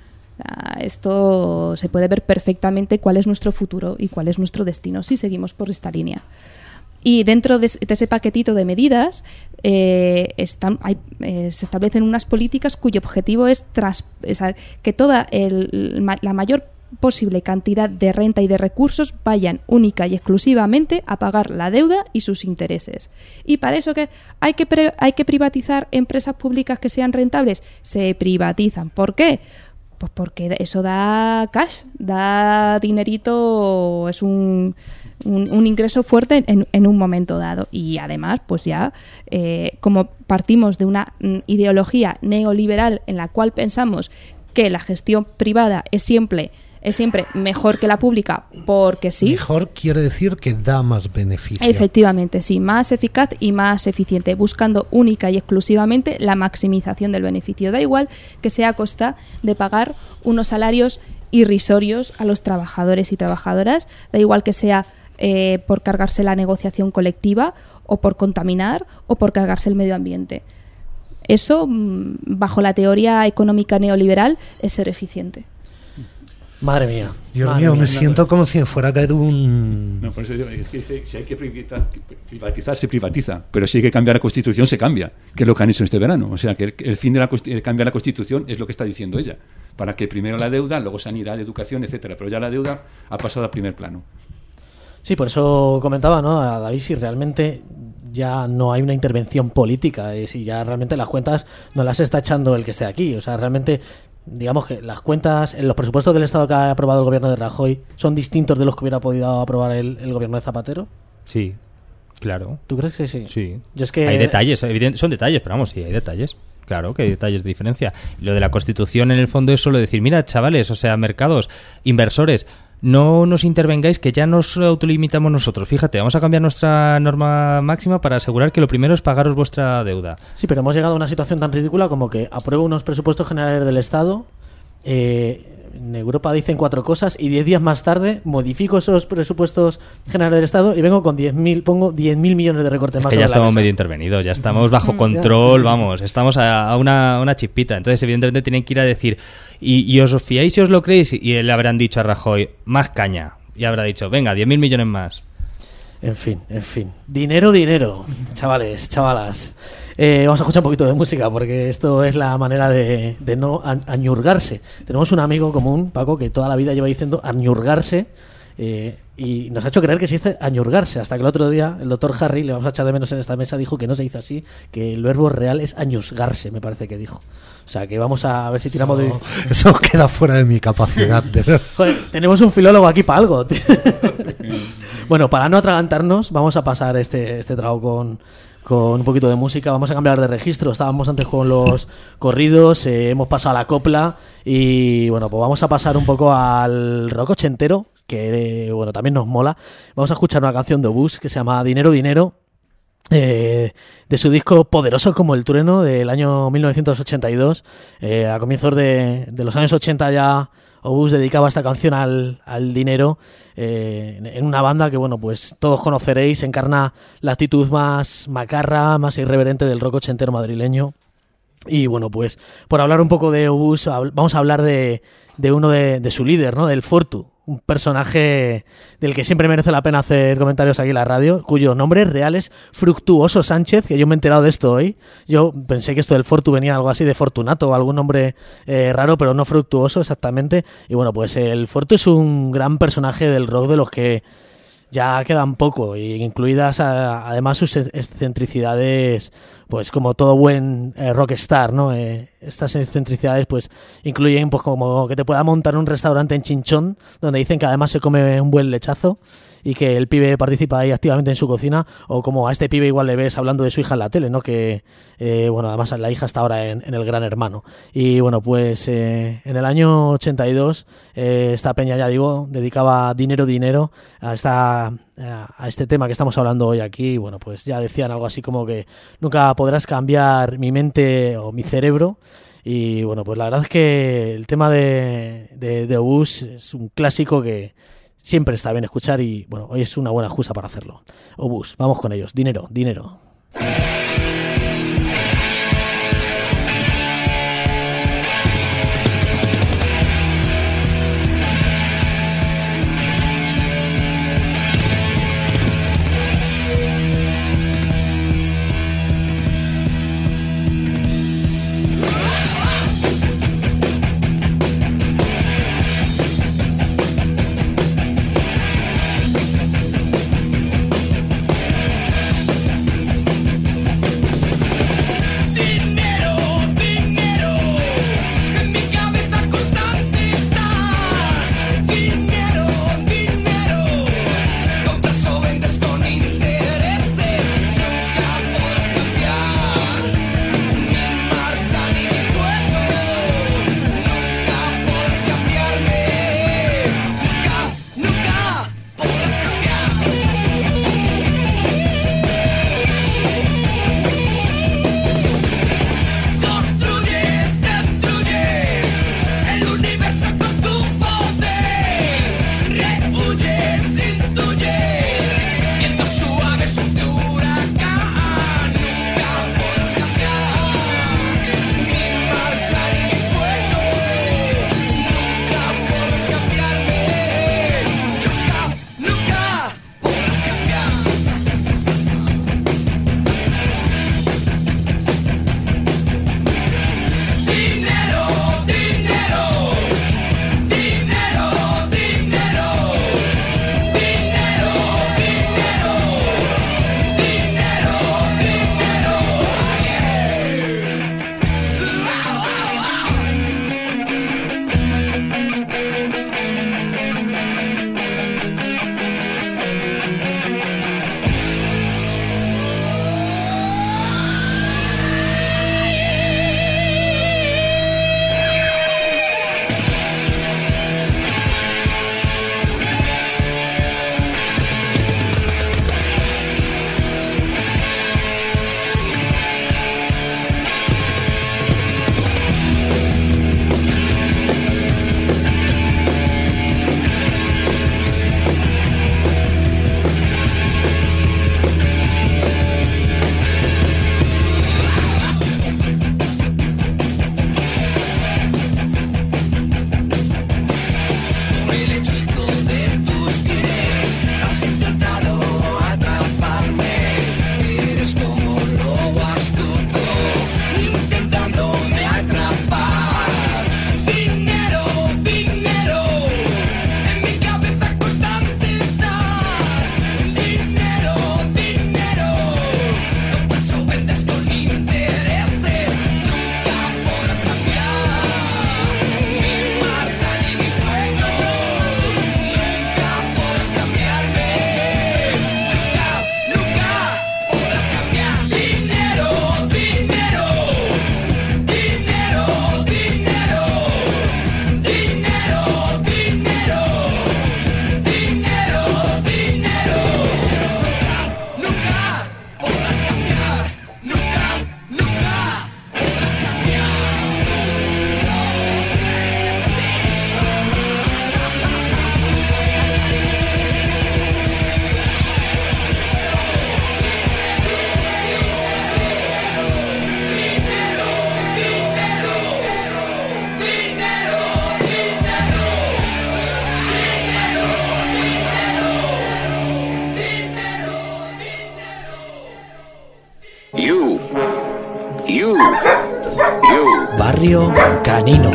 Esto se puede ver perfectamente cuál es nuestro futuro y cuál es nuestro destino si seguimos por esta línea. Y dentro de ese paquetito de medidas se establecen unas políticas cuyo objetivo es que toda la mayor posible cantidad de renta y de recursos vayan única y exclusivamente a pagar la deuda y sus intereses. Y para eso que hay que privatizar empresas públicas que sean rentables. Se privatizan. ¿Por qué? Pues porque eso da cash, da dinerito, es un ingreso fuerte en un momento dado. Y además, pues ya, como partimos de una ideología neoliberal en la cual pensamos que la gestión privada es siempre mejor que la pública, porque sí. Mejor quiere decir que da más beneficio. Efectivamente, sí, más eficaz y más eficiente, buscando única y exclusivamente la maximización del beneficio. Da igual que sea a costa de pagar unos salarios irrisorios a los trabajadores y trabajadoras, da igual que sea por cargarse la negociación colectiva, o por contaminar, o por cargarse el medio ambiente. Eso, bajo la teoría económica neoliberal, es ser eficiente. Madre mía. Dios mío, me siento como si me fuera a caer un... No, por eso digo, es que si hay que privatizar, se privatiza. Pero si hay que cambiar la Constitución, se cambia. Que es lo que han hecho este verano. O sea, que el fin de cambiar la Constitución es lo que está diciendo ella. Para que primero la deuda, luego sanidad, educación, etcétera. Pero ya la deuda ha pasado a primer plano. Sí, por eso comentaba, ¿no?, a David, si realmente ya no hay una intervención política, si ya realmente las cuentas no las está echando el que esté aquí. O sea, realmente, digamos que las cuentas, los presupuestos del Estado que ha aprobado el gobierno de Rajoy son distintos de los que hubiera podido aprobar el gobierno de Zapatero. Sí, claro. ¿Tú crees que sí? Sí. Yo es que... Hay detalles, son detalles, pero vamos, sí, hay detalles. Claro que hay detalles de diferencia. Y lo de la Constitución, en el fondo, es solo decir, mira, chavales, o sea, mercados, inversores, no nos intervengáis, que ya nos autolimitamos nosotros. Fíjate, vamos a cambiar nuestra norma máxima para asegurar que lo primero es pagaros vuestra deuda. Sí, pero hemos llegado a una situación tan ridícula como que apruebo unos presupuestos generales del Estado, en Europa dicen 4 cosas, y 10 días más tarde modifico esos presupuestos generales del Estado y vengo con 10.000 millones de recortes más. Que ya estamos medio intervenidos, ya estamos bajo control, vamos, estamos a una chispita. Entonces, evidentemente, tienen que ir a decir, y os fiáis y os lo creéis, y le habrán dicho a Rajoy, más caña, y habrá dicho, venga, 10.000 millones más. En fin. Dinero, chavales, chavalas. Vamos a escuchar un poquito de música, porque esto es la manera de no añurgarse. Tenemos un amigo común, Paco, que toda la vida lleva diciendo añurgarse, y nos ha hecho creer que se dice añurgarse, hasta que el otro día el doctor Harry, le vamos a echar de menos en esta mesa, dijo que no se dice así, que el verbo real es añusgarse, me parece que dijo. O sea, que vamos a ver si tiramos de... Eso queda fuera de mi capacidad. Joder, tenemos un filólogo aquí para algo, tío. Bueno, para no atragantarnos, vamos a pasar este trago con un poquito de música. Vamos a cambiar de registro. Estábamos antes con los corridos, hemos pasado a la copla y bueno, pues vamos a pasar un poco al rock ochentero, que bueno, también nos mola. Vamos a escuchar una canción de Obús que se llama Dinero, Dinero, de su disco Poderoso como el trueno del año 1982. A comienzos de los años 80 ya Obús dedicaba esta canción al dinero, en una banda que, bueno, pues todos conoceréis, encarna la actitud más macarra, más irreverente del rock ochentero madrileño. Y bueno, pues por hablar un poco de Obús, vamos a hablar de uno de su líder, ¿no? Del Fortu, un personaje del que siempre merece la pena hacer comentarios aquí en la radio, cuyo nombre real es Fructuoso Sánchez, que yo me he enterado de esto hoy. Yo pensé que esto del Fortu venía algo así de Fortunato o algún nombre raro, pero no Fructuoso exactamente. Y bueno, pues el Fortu es un gran personaje del rock de los que ya quedan poco, incluidas además sus excentricidades, pues como todo buen rockstar, ¿no? Estas excentricidades pues incluyen pues como que te pueda montar un restaurante en Chinchón, donde dicen que además se come un buen lechazo y que el pibe participa ahí activamente en su cocina, o como a este pibe igual le ves hablando de su hija en la tele, ¿no? Que bueno, además la hija está ahora en El Gran Hermano. Y bueno, pues en el año 82 esta peña, ya digo, dedicaba dinero a este tema que estamos hablando hoy aquí. Y bueno, pues ya decían algo así como que nunca podrás cambiar mi mente o mi cerebro. Y bueno, pues la verdad es que el tema de Obús es un clásico que siempre está bien escuchar y bueno, hoy es una buena excusa para hacerlo. Obús, vamos con ellos. Dinero. You. Barrio Canino.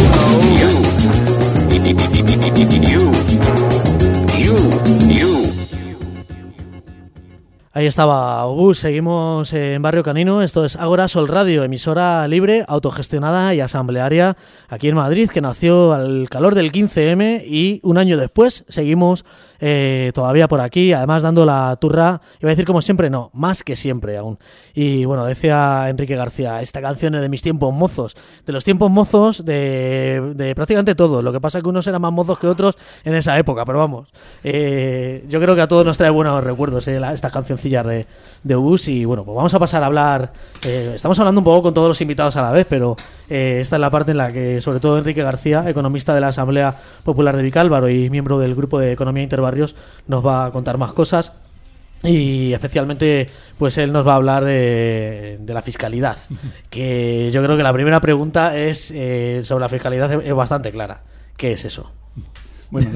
Ahí estaba Obús, seguimos en Barrio Canino, esto es Ágora Sol Radio, emisora libre, autogestionada y asamblearia aquí en Madrid, que nació al calor del 15M y un año después seguimos todavía por aquí, además dando la turra, iba a decir como siempre, no, más que siempre aún. Y bueno, decía Enrique García, esta canción es de mis tiempos mozos, de los tiempos mozos de prácticamente todo, lo que pasa es que unos eran más mozos que otros en esa época, pero vamos, yo creo que a todos nos trae buenos recuerdos estas cancioncillas de Obús. Y bueno, pues vamos a pasar a hablar, estamos hablando un poco con todos los invitados a la vez, pero esta es la parte en la que sobre todo Enrique García, economista de la Asamblea Popular de Vicálvaro y miembro del Grupo de Economía Interbarrios, nos va a contar más cosas. Y especialmente pues él nos va a hablar de la fiscalidad, que yo creo que la primera pregunta es sobre la fiscalidad, es bastante clara. ¿Qué es eso? Bueno,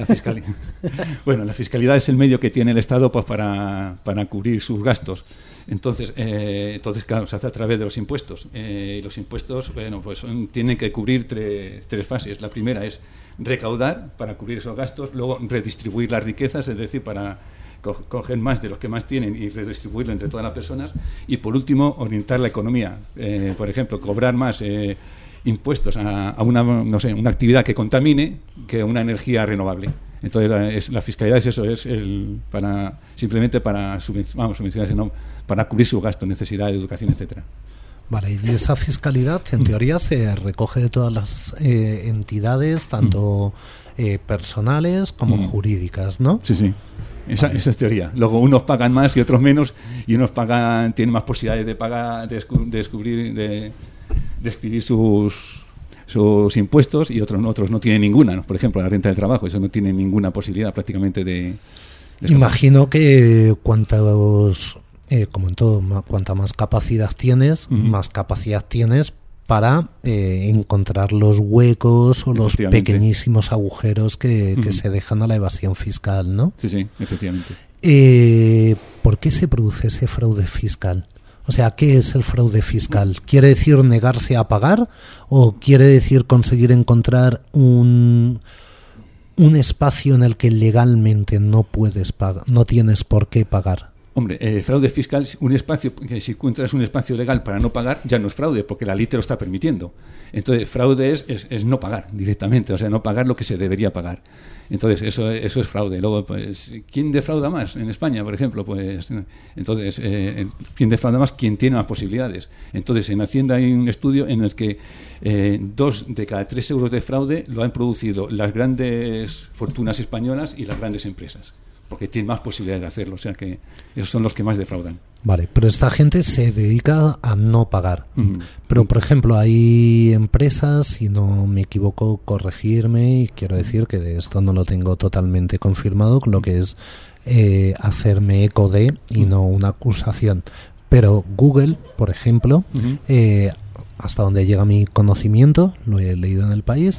la fiscalidad es el medio que tiene el Estado pues para cubrir sus gastos. Entonces, claro, se hace a través de los impuestos. Los impuestos, bueno, pues tienen que cubrir tres fases. La primera es recaudar para cubrir esos gastos, luego redistribuir las riquezas, es decir, para coger más de los que más tienen y redistribuirlo entre todas las personas, y por último orientar la economía, por ejemplo, cobrar más impuestos a una actividad que contamine que una energía renovable. Entonces la fiscalidad es eso, es simplemente para subvencionarse, no, para cubrir su gasto, necesidad de educación, etcétera. Vale, y esa fiscalidad en teoría se recoge de todas las entidades, tanto personales como jurídicas, ¿no? Sí. Esa es teoría. Luego unos pagan más y otros menos, y unos tienen más posibilidades de pagar, de escribir sus impuestos, y otros no tienen ninguna, ¿no? Por ejemplo, la renta del trabajo, eso no tiene ninguna posibilidad prácticamente de imagino que como en todo, cuanta más capacidad tienes, más capacidad tienes para encontrar los huecos o los pequeñísimos agujeros que se dejan a la evasión fiscal, ¿no? Sí, efectivamente. ¿Por qué se produce ese fraude fiscal? O sea, ¿qué es el fraude fiscal? ¿Quiere decir negarse a pagar o quiere decir conseguir encontrar un espacio en el que legalmente no puedes pagar, no tienes por qué pagar? Hombre, fraude fiscal, un espacio que si encuentras un espacio legal para no pagar, ya no es fraude, porque la ley te lo está permitiendo. Entonces, fraude es no pagar directamente, o sea, no pagar lo que se debería pagar. Entonces, eso es fraude. Luego, pues, ¿quién defrauda más en España, por ejemplo? Pues, entonces, ¿quién defrauda más? ¿Quién tiene más posibilidades? Entonces, en Hacienda hay un estudio en el que 2 de cada 3 euros de fraude lo han producido las grandes fortunas españolas y las grandes empresas, porque tienen más posibilidades de hacerlo, o sea que esos son los que más defraudan. Vale, pero esta gente se dedica a no pagar. Pero, por ejemplo, hay empresas, si no me equivoco, corregirme, y quiero decir que de esto no lo tengo totalmente confirmado, lo que es hacerme eco de y no una acusación. Pero Google, por ejemplo, hasta donde llega mi conocimiento, lo he leído en El País,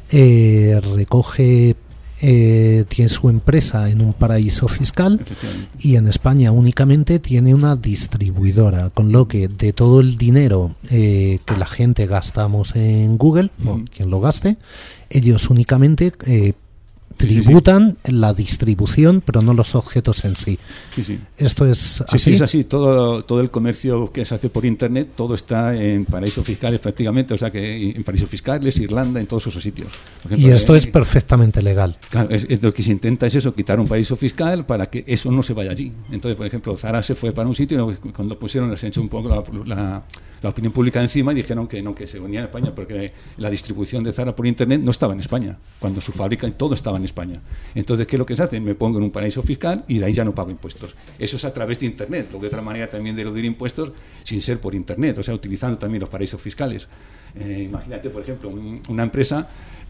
recoge... tiene su empresa en un paraíso fiscal y en España únicamente tiene una distribuidora, con lo que de todo el dinero que la gente gastamos en Google, o quien lo gaste, ellos únicamente tributan la distribución, pero no los objetos en sí. ¿Esto es así? Sí, es así. Todo el comercio que se hace por Internet, todo está en paraísos fiscales prácticamente, o sea que en paraísos fiscales, Irlanda, en todos esos sitios. Por ejemplo, y esto es perfectamente legal. Claro, lo que se intenta es eso, quitar un paraíso fiscal para que eso no se vaya allí. Entonces, por ejemplo, Zara se fue para un sitio y cuando pusieron, les echó un poco la opinión pública encima y dijeron que no, que se venía a España, porque la distribución de Zara por Internet no estaba en España, cuando su fábrica y todo estaba en España. Entonces, ¿qué es lo que se hace? Me pongo en un paraíso fiscal y de ahí ya no pago impuestos. Eso es a través de Internet, lo que es otra manera también de eludir impuestos sin ser por Internet, o sea, utilizando también los paraísos fiscales. Imagínate, por ejemplo, una empresa,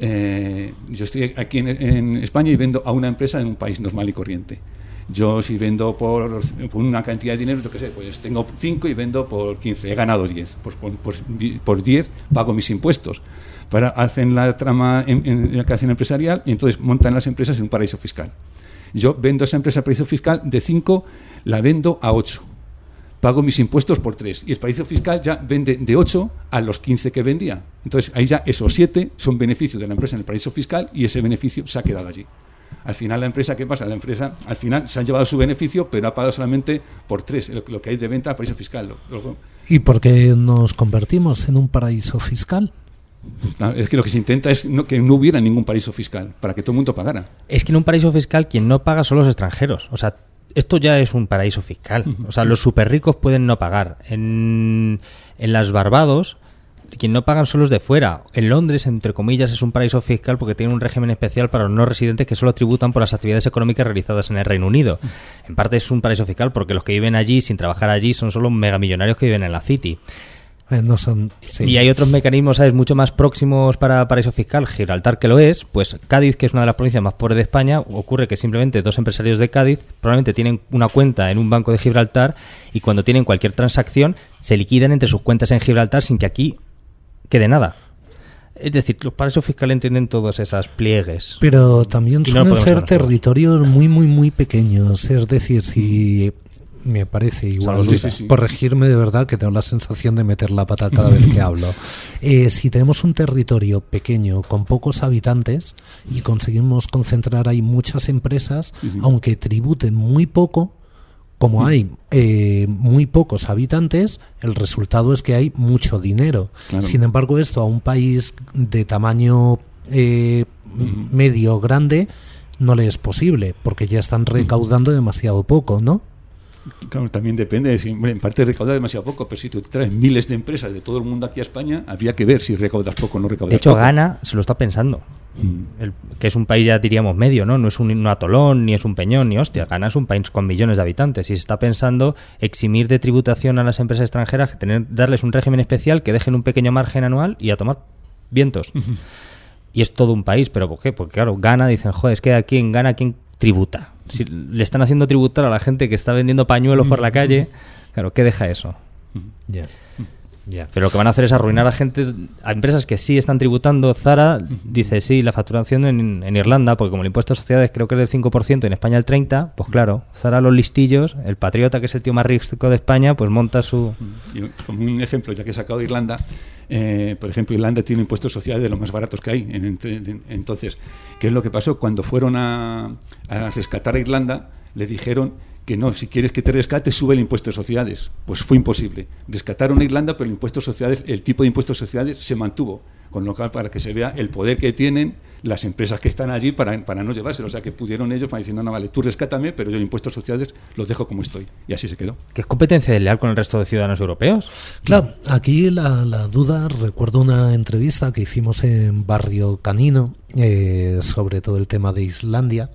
yo estoy aquí en España y vendo a una empresa en un país normal y corriente. Yo si vendo por una cantidad de dinero, yo qué sé, pues tengo 5 y vendo por 15, he ganado 10. Pues por 10 pago mis impuestos. Hacen la trama en la creación empresarial y entonces montan las empresas en un paraíso fiscal. Yo vendo esa empresa a paraíso fiscal, de 5 la vendo a 8. pago mis impuestos por 3. Y el paraíso fiscal ya vende de 8 a los 15 que vendía. Entonces, ahí ya esos 7 son beneficios de la empresa en el paraíso fiscal y ese beneficio se ha quedado allí. Al final, la empresa, ¿qué pasa? La empresa, al final, se han llevado su beneficio, pero ha pagado solamente por 3, lo que hay de venta al paraíso fiscal. ¿Y por qué nos convertimos en un paraíso fiscal? Es que lo que se intenta es que no hubiera ningún paraíso fiscal, para que todo el mundo pagara. Es que en un paraíso fiscal quien no paga son los extranjeros. O sea, esto ya es un paraíso fiscal. O sea, los súper ricos pueden no pagar. En las Barbados, quien no pagan son los de fuera. En Londres, entre comillas, es un paraíso fiscal porque tiene un régimen especial para los no residentes que solo tributan por las actividades económicas realizadas en el Reino Unido. En parte es un paraíso fiscal porque los que viven allí sin trabajar allí son solo megamillonarios que viven en la City. No son, sí. Y hay otros mecanismos, ¿sabes?, mucho más próximos para paraíso fiscal. Gibraltar, que lo es, pues Cádiz, que es una de las provincias más pobres de España, ocurre que simplemente 2 empresarios de Cádiz probablemente tienen una cuenta en un banco de Gibraltar y cuando tienen cualquier transacción se liquidan entre sus cuentas en Gibraltar sin que aquí quede nada. Es decir, los paraísos fiscales tienen todas esas pliegues. Pero también suelen ser territorios todos. muy, muy, muy pequeños. Es decir, si... Me parece igual, sí. Corregirme de verdad, que tengo la sensación de meter la pata cada vez que hablo. Si tenemos un territorio pequeño con pocos habitantes y conseguimos concentrar ahí muchas empresas, aunque tributen muy poco, como hay muy pocos habitantes, el resultado es que hay mucho dinero. Claro. Sin embargo, esto a un país de tamaño medio grande no le es posible, porque ya están recaudando demasiado poco, ¿no? Claro, también depende, en parte recauda demasiado poco, pero si tú te traes miles de empresas de todo el mundo aquí a España, habría que ver si recaudas poco o no recaudas poco. De hecho, Ghana se lo está pensando, que es un país, ya diríamos, medio, ¿no? No es un atolón, ni es un peñón, ni hostia. Ghana es un país con millones de habitantes y se está pensando eximir de tributación a las empresas extranjeras, darles un régimen especial que dejen un pequeño margen anual y a tomar vientos. Y es todo un país, ¿pero por qué? Porque claro, Ghana, dicen, joder, es que aquí en Ghana, ¿quién tributa? Si le están haciendo tributar a la gente que está vendiendo pañuelos por la calle, claro, ¿qué deja eso? Pero lo que van a hacer es arruinar a gente, a empresas que sí están tributando. Zara dice, sí, la facturación en Irlanda, porque como el impuesto de sociedades creo que es del 5% y en España el 30%, pues claro, Zara, los listillos, el patriota, que es el tío más rico de España, pues monta su... Y como un ejemplo, ya que he sacado de Irlanda, por ejemplo, Irlanda tiene impuestos sociales de los más baratos que hay. Entonces, ¿qué es lo que pasó? Cuando fueron a rescatar a Irlanda, le dijeron que no, si quieres que te rescate, sube el impuesto de sociedades. Pues fue imposible. Rescataron a Irlanda, pero el impuesto sociales, el tipo de impuestos sociales se mantuvo. Con lo cual, para que se vea el poder que tienen las empresas que están allí para no llevárselo. O sea, que pudieron ellos para decir, no, vale, tú rescátame, pero yo los impuestos sociales los dejo como estoy. Y así se quedó. ¿Qué es competencia desleal con el resto de ciudadanos europeos? Claro, aquí la duda, recuerdo una entrevista que hicimos en Barrio Canino sobre todo el tema de Islandia.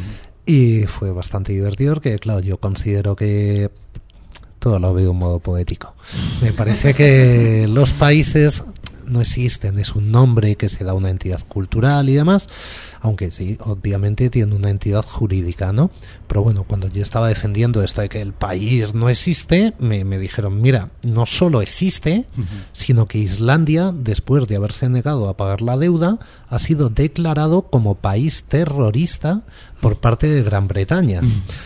Y fue bastante divertido porque, claro, yo considero que todo lo veo de un modo poético. Me parece que los países no existen, es un nombre que se da a una entidad cultural y demás, aunque sí, obviamente tiene una entidad jurídica, ¿no? Pero bueno, cuando yo estaba defendiendo esto de que el país no existe, me dijeron, mira, no solo existe, sino que Islandia, después de haberse negado a pagar la deuda, ha sido declarado como país terrorista por parte de Gran Bretaña.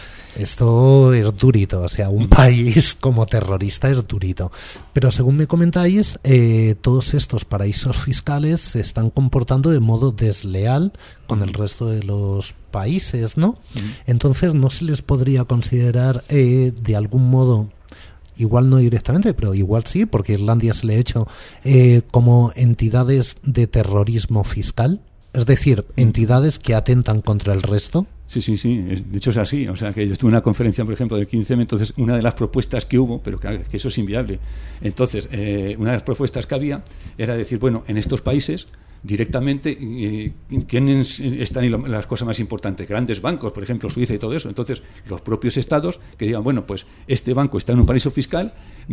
Esto es durito, o sea, un país como terrorista es durito. Pero según me comentáis, todos estos paraísos fiscales se están comportando de modo desleal con el resto de los países, ¿no? Entonces, ¿no se les podría considerar de algún modo, igual no directamente, pero igual sí, porque Irlanda se le ha hecho como entidades de terrorismo fiscal? Es decir, entidades que atentan contra el resto. Sí. De hecho es así. O sea, que yo estuve en una conferencia, por ejemplo, del 15M, entonces una de las propuestas que hubo, pero que eso es inviable. Entonces, una de las propuestas que había era decir, bueno, en estos países directamente, ¿quiénes están en las cosas más importantes? Grandes bancos, por ejemplo, Suiza y todo eso. Entonces, los propios estados que digan, bueno, pues este banco está en un paraíso fiscal,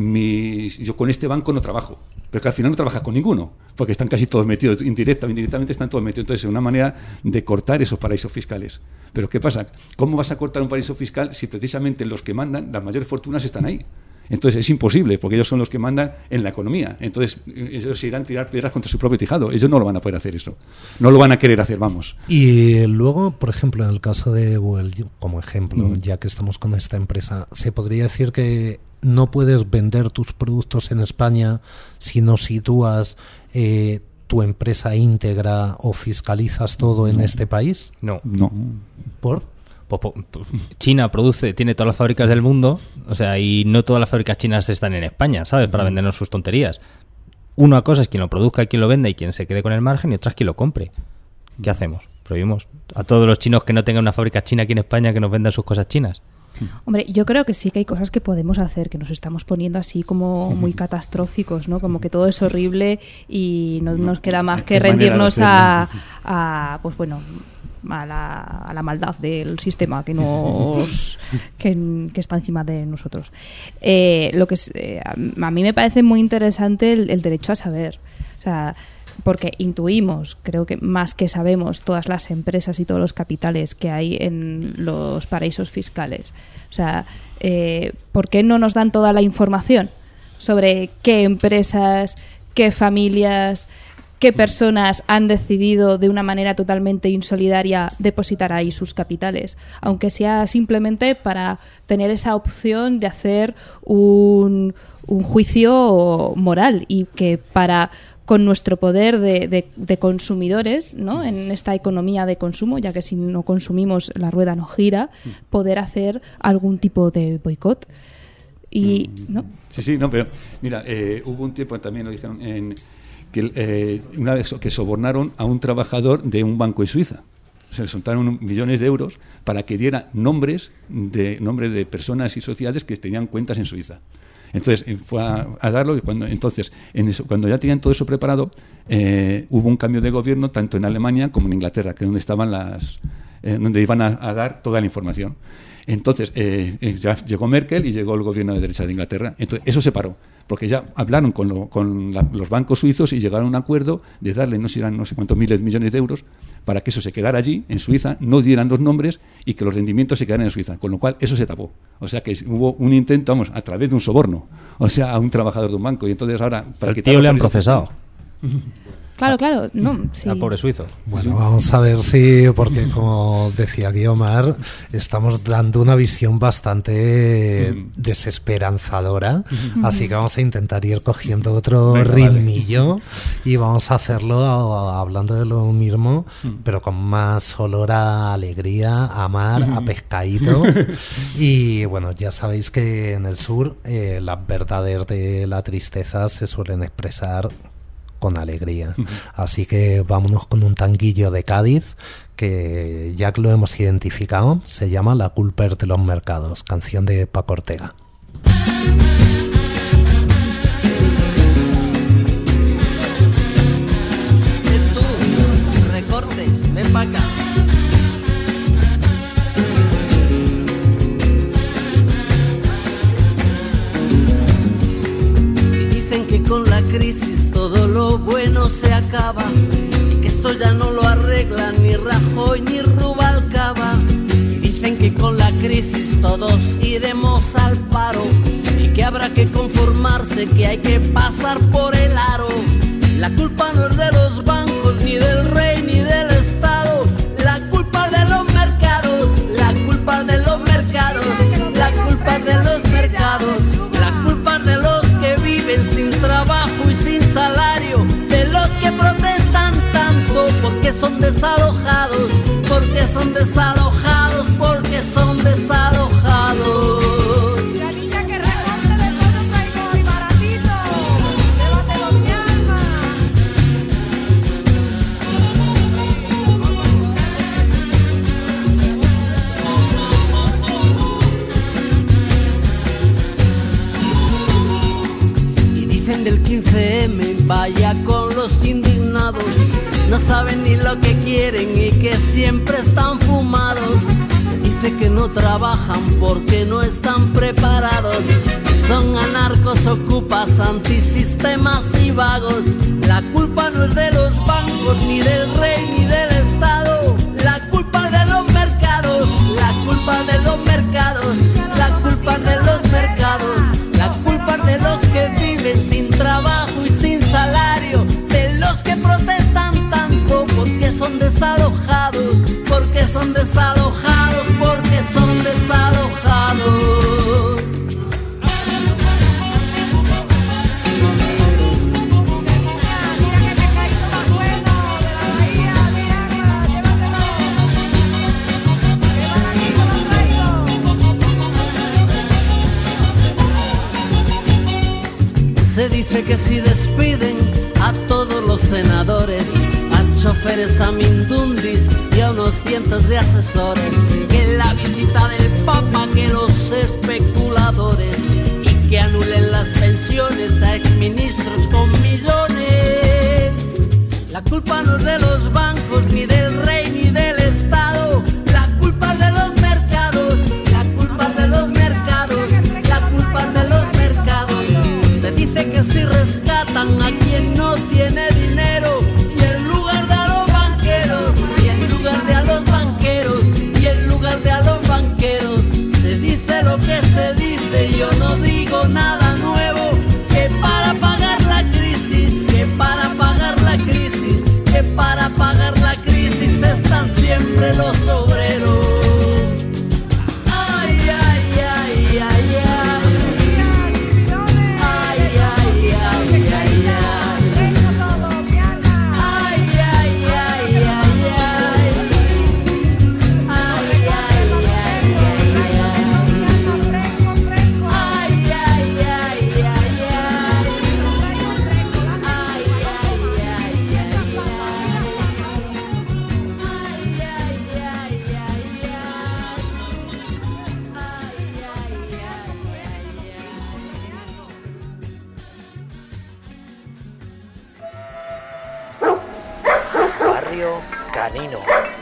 yo con este banco no trabajo. Pero que al final no trabajas con ninguno, porque están casi todos metidos, indirecta o indirectamente están todos metidos. Entonces, es una manera de cortar esos paraísos fiscales. Pero ¿qué pasa? ¿Cómo vas a cortar un paraíso fiscal si precisamente los que mandan, las mayores fortunas están ahí? Entonces es imposible, porque ellos son los que mandan en la economía. Entonces ellos se irán a tirar piedras contra su propio tejado. Ellos no lo van a poder hacer eso. No lo van a querer hacer, vamos. Y luego, por ejemplo, en el caso de Google, como ejemplo, ya que estamos con esta empresa, ¿se podría decir que no puedes vender tus productos en España si no sitúas tu empresa íntegra o fiscalizas todo en este país? No. ¿Por? China tiene todas las fábricas del mundo, o sea, y no todas las fábricas chinas están en España, ¿sabes? Para vendernos sus tonterías. Una cosa es quien lo produzca y quien lo venda y quien se quede con el margen, y otra es quien lo compre. ¿Qué hacemos? ¿Prohibimos a todos los chinos que no tengan una fábrica china aquí en España que nos vendan sus cosas chinas? Hombre, yo creo que sí que hay cosas que podemos hacer, que nos estamos poniendo así como muy catastróficos, ¿no? Como que todo es horrible y no nos queda más que rendirnos a pues bueno, a la maldad del sistema que nos que está encima de nosotros. Lo que es, a mí me parece muy interesante el derecho a saber, o sea, porque intuimos, creo que más que sabemos, todas las empresas y todos los capitales que hay en los paraísos fiscales. O sea, ¿por qué no nos dan toda la información sobre qué empresas, qué familias, qué personas han decidido de una manera totalmente insolidaria depositar ahí sus capitales? Aunque sea simplemente para tener esa opción de hacer un juicio moral, y que con nuestro poder de consumidores, ¿no? En esta economía de consumo, ya que si no consumimos la rueda no gira, poder hacer algún tipo de boicot. Y ¿no? Sí, no, pero mira, hubo un tiempo, también lo dijeron, que una vez que sobornaron a un trabajador de un banco en Suiza. Se le soltaron millones de euros para que diera nombres de personas y sociedades que tenían cuentas en Suiza. Entonces fue a darlo, y cuando ya tenían todo eso preparado, hubo un cambio de gobierno tanto en Alemania como en Inglaterra, que es donde estaban donde iban a dar toda la información. Entonces ya llegó Merkel y llegó el gobierno de derecha de Inglaterra. Entonces eso se paró, porque ya hablaron con los bancos suizos y llegaron a un acuerdo de darle no sé cuántos miles de millones de euros para que eso se quedara allí, en Suiza, no dieran los nombres y que los rendimientos se quedaran en Suiza, con lo cual eso se tapó. O sea que hubo un intento, a través de un soborno, o sea, a un trabajador de un banco. Y entonces ahora... Al tío le han procesado. Claro, no, sí. Al pobre suizo. Bueno, vamos a ver si, porque como decía Guiomar, estamos dando una visión bastante desesperanzadora, así que vamos a intentar ir cogiendo otro ritmillo y vamos a hacerlo hablando de lo mismo, pero con más olor a alegría, a mar, a pescadito. Y bueno, ya sabéis que en el sur las verdades de la tristeza se suelen expresar con alegría. Así que vámonos con un tanguillo de Cádiz, que ya que lo hemos identificado, se llama La culpa es de los mercados, canción de Paco Ortega. Tú, recortes, ven pa' acá. Y dicen que con la crisis todo lo bueno se acaba, y que esto ya no lo arregla ni Rajoy ni Rubalcaba. Y dicen que con la crisis todos iremos al paro, y que habrá que conformarse, que hay que pasar por el aro. La culpa no es de los bancos, ni del rey, ni del Estado. La culpa es de los mercados, la culpa es de los mercados, la culpa es de los mercados, la culpa es de los que viven sin trabajo y sin salario, de los que protestan tanto porque son desalojados, porque son desalojados, porque son desalojados. La niña que recorte de todo traigo hoy baratito, llévatelo mi alma. Y dicen del 15M, vaya con los indignados, no saben ni lo que quieren y que siempre están fumados. Se dice que no trabajan porque no están preparados, que son anarcos, ocupas, antisistemas y vagos. La culpa no es de los bancos, ni del rey, ni del Estado. La culpa es de los mercados, la culpa es de los mercados, la culpa es de los mercados, la culpa es de los que viven sin trabajo y sin salario, de los que protestan tanto porque son desalojados, porque son desalojados, porque son desalojados. Se dice que si despiden a todos los senadores, a choferes, a mindundis y a unos cientos de asesores, que la visita del Papa, que los especuladores, y que anulen las pensiones a exministros con millones. La culpa no es de los bancos, ni del rey, ni del Estado. La culpa es de los mercados, la culpa es de los mercados, la culpa es de los mercados. Se dice que si rescatan a quien no tiene dinero, y en lugar de a los banqueros, y en lugar de a los banqueros, y en lugar de a los banqueros, se dice lo que se dice. Yo no digo nada nuevo, que para pagar la crisis, que para pagar la crisis, que para pagar la crisis están siempre los obreros. Ay, ay, ay, ay, ay. Ay, ay, ay, ay, ay. Ay, ay, ay, ay, ay. Ay, ay, ay, ay, Barrio Canino.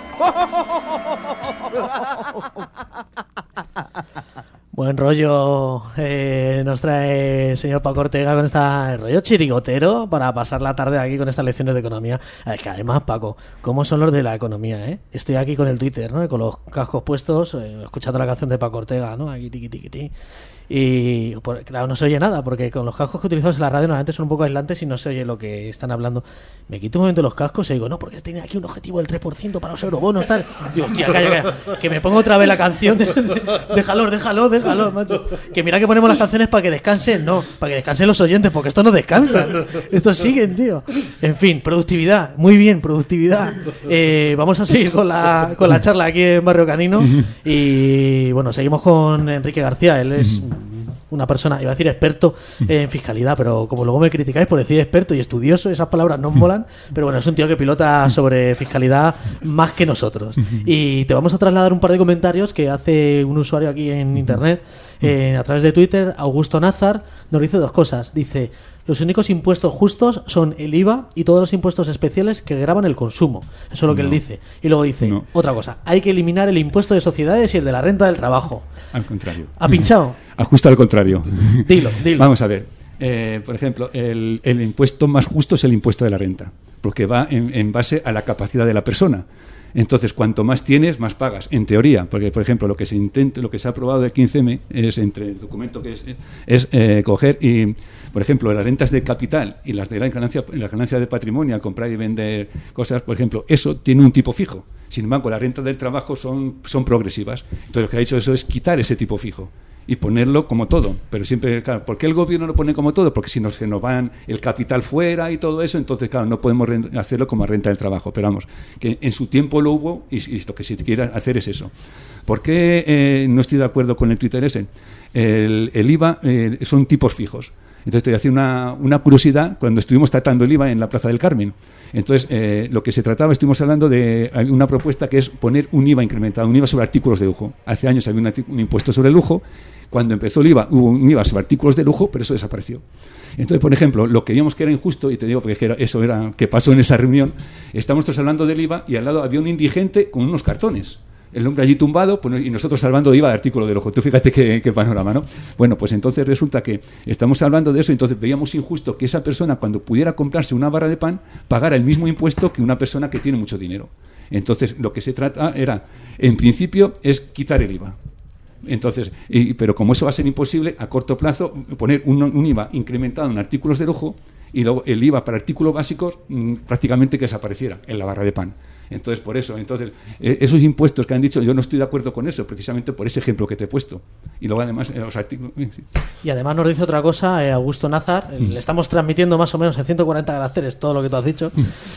Buen rollo nos trae el señor Paco Ortega con este rollo chirigotero para pasar la tarde aquí con estas lecciones de economía. Que además, Paco, ¿cómo son los de la economía, eh? Estoy aquí con el Twitter, ¿no? Con los cascos puestos, escuchando la canción de Paco Ortega, ¿no? Aquí, tiqui, tiqui, tiqui. Y claro, no se oye nada, porque con los cascos que utilizamos en la radio normalmente son un poco aislantes y no se oye lo que están hablando. Me quito un momento los cascos y digo, no, porque tiene aquí un objetivo del 3% para los eurobonos, tal. Digo, hostia, calla, que me pongo otra vez la canción. Déjalo, macho. Que mira que ponemos las canciones para que descansen, no, para que descansen los oyentes, porque esto no descansa. Estos siguen, tío. En fin, productividad, muy bien, productividad. Vamos a seguir con la charla aquí en Barrio Canino. Y bueno, seguimos con Enrique García. Él es una persona, iba a decir experto en fiscalidad, pero como luego me criticáis por decir experto y estudioso, esas palabras no molan, pero bueno, es un tío que pilota sobre fiscalidad más que nosotros. Y te vamos a trasladar un par de comentarios que hace un usuario aquí en internet, a través de Twitter. Augusto Nazar nos dice dos cosas. Dice: los únicos impuestos justos son el IVA y todos los impuestos especiales que gravan el consumo. Eso es lo que él dice. Y luego dice, otra cosa, hay que eliminar el impuesto de sociedades y el de la renta del trabajo. Al contrario. ¿Ha pinchado? Justo al contrario. Dilo. Vamos a ver. Por ejemplo, el impuesto más justo es el impuesto de la renta, porque va en base a la capacidad de la persona. Entonces, cuanto más tienes, más pagas, en teoría, porque, por ejemplo, lo que se ha aprobado del 15M es, entre el documento que es coger y, por ejemplo, las rentas de capital y las de la ganancia de patrimonio, al comprar y vender cosas, por ejemplo, eso tiene un tipo fijo. Sin embargo, las rentas del trabajo son progresivas. Entonces, lo que ha hecho eso es quitar ese tipo fijo y ponerlo como todo. Pero siempre, claro, ¿por qué el gobierno lo pone como todo? Porque si no se nos van el capital fuera y todo eso, entonces, claro, no podemos hacerlo como renta del trabajo. Pero vamos, que en su tiempo lo hubo y lo que se quiere hacer es eso. ¿Por qué no estoy de acuerdo con el Twitter ese? El IVA son tipos fijos. Entonces te voy a decir una curiosidad. Cuando estuvimos tratando el IVA en la Plaza del Carmen, entonces lo que se trataba, estuvimos hablando de una propuesta que es poner un IVA incrementado, un IVA sobre artículos de lujo. Hace años había un impuesto sobre el lujo. Cuando empezó el IVA, hubo un IVA sobre artículos de lujo, pero eso desapareció. Entonces, por ejemplo, lo que veíamos que era injusto, y te digo porque eso era que pasó en esa reunión, estamos todos hablando del IVA y al lado había un indigente con unos cartones. El hombre allí tumbado, pues, y nosotros hablando de IVA de artículo de lujo. Tú fíjate qué panorama, ¿no? Bueno, pues entonces resulta que estamos hablando de eso, entonces veíamos injusto que esa persona, cuando pudiera comprarse una barra de pan, pagara el mismo impuesto que una persona que tiene mucho dinero. Entonces, lo que se trata era, en principio, es quitar el IVA. Entonces, pero como eso va a ser imposible, a corto plazo, poner un IVA incrementado en artículos de lujo y luego el IVA para artículos básicos prácticamente que desapareciera en la barra de pan. Entonces, por eso, esos impuestos que han dicho, yo no estoy de acuerdo con eso, precisamente por ese ejemplo que te he puesto. Y luego, además, los artículos... Sí. Y además nos dice otra cosa, Augusto Nazar, le estamos transmitiendo más o menos en 140 caracteres todo lo que tú has dicho.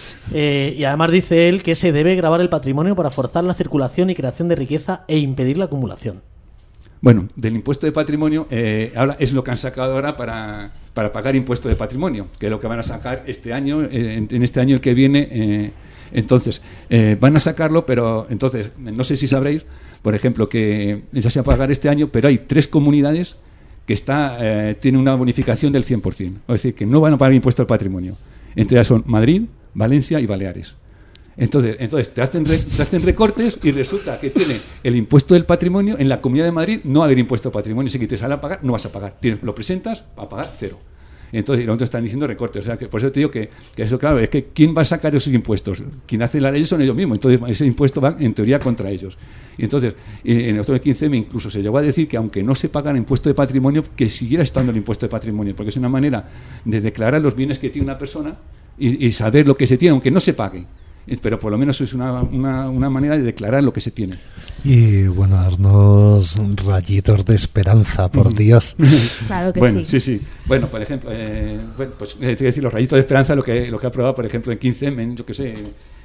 Y además dice él que se debe gravar el patrimonio para forzar la circulación y creación de riqueza e impedir la acumulación. Bueno, del impuesto de patrimonio, ahora es lo que han sacado ahora para pagar impuesto de patrimonio, que es lo que van a sacar este año, en este año el que viene. Entonces, van a sacarlo, pero entonces, no sé si sabréis, por ejemplo, que ya se va a pagar este año, pero hay 3 comunidades que tienen una bonificación del 100%. Es decir, que no van a pagar impuesto al patrimonio. Entre ellas son Madrid, Valencia y Baleares. Entonces te hacen recortes y resulta que tiene el impuesto del patrimonio. En la Comunidad de Madrid no va a haber impuesto al patrimonio. Si te sale a pagar, no vas a pagar. Lo presentas, va a pagar 0. Entonces, los otros están diciendo recortes. O sea, que por eso te digo que eso, claro, es que ¿quién va a sacar esos impuestos? Quien hace la ley son ellos mismos. Entonces, ese impuesto va, en teoría, contra ellos. Y entonces, en el 15M incluso se llegó a decir que, aunque no se pagara impuesto de patrimonio, que siguiera estando el impuesto de patrimonio, porque es una manera de declarar los bienes que tiene una persona y saber lo que se tiene, aunque no se pague. Pero por lo menos es una manera de declarar lo que se tiene. Y bueno, darnos rayitos de esperanza, por Dios. Claro que bueno, sí. Sí. Bueno, por ejemplo, pues te voy a decir, los rayitos de esperanza, lo que ha aprobado, por ejemplo, en 15M, yo qué sé,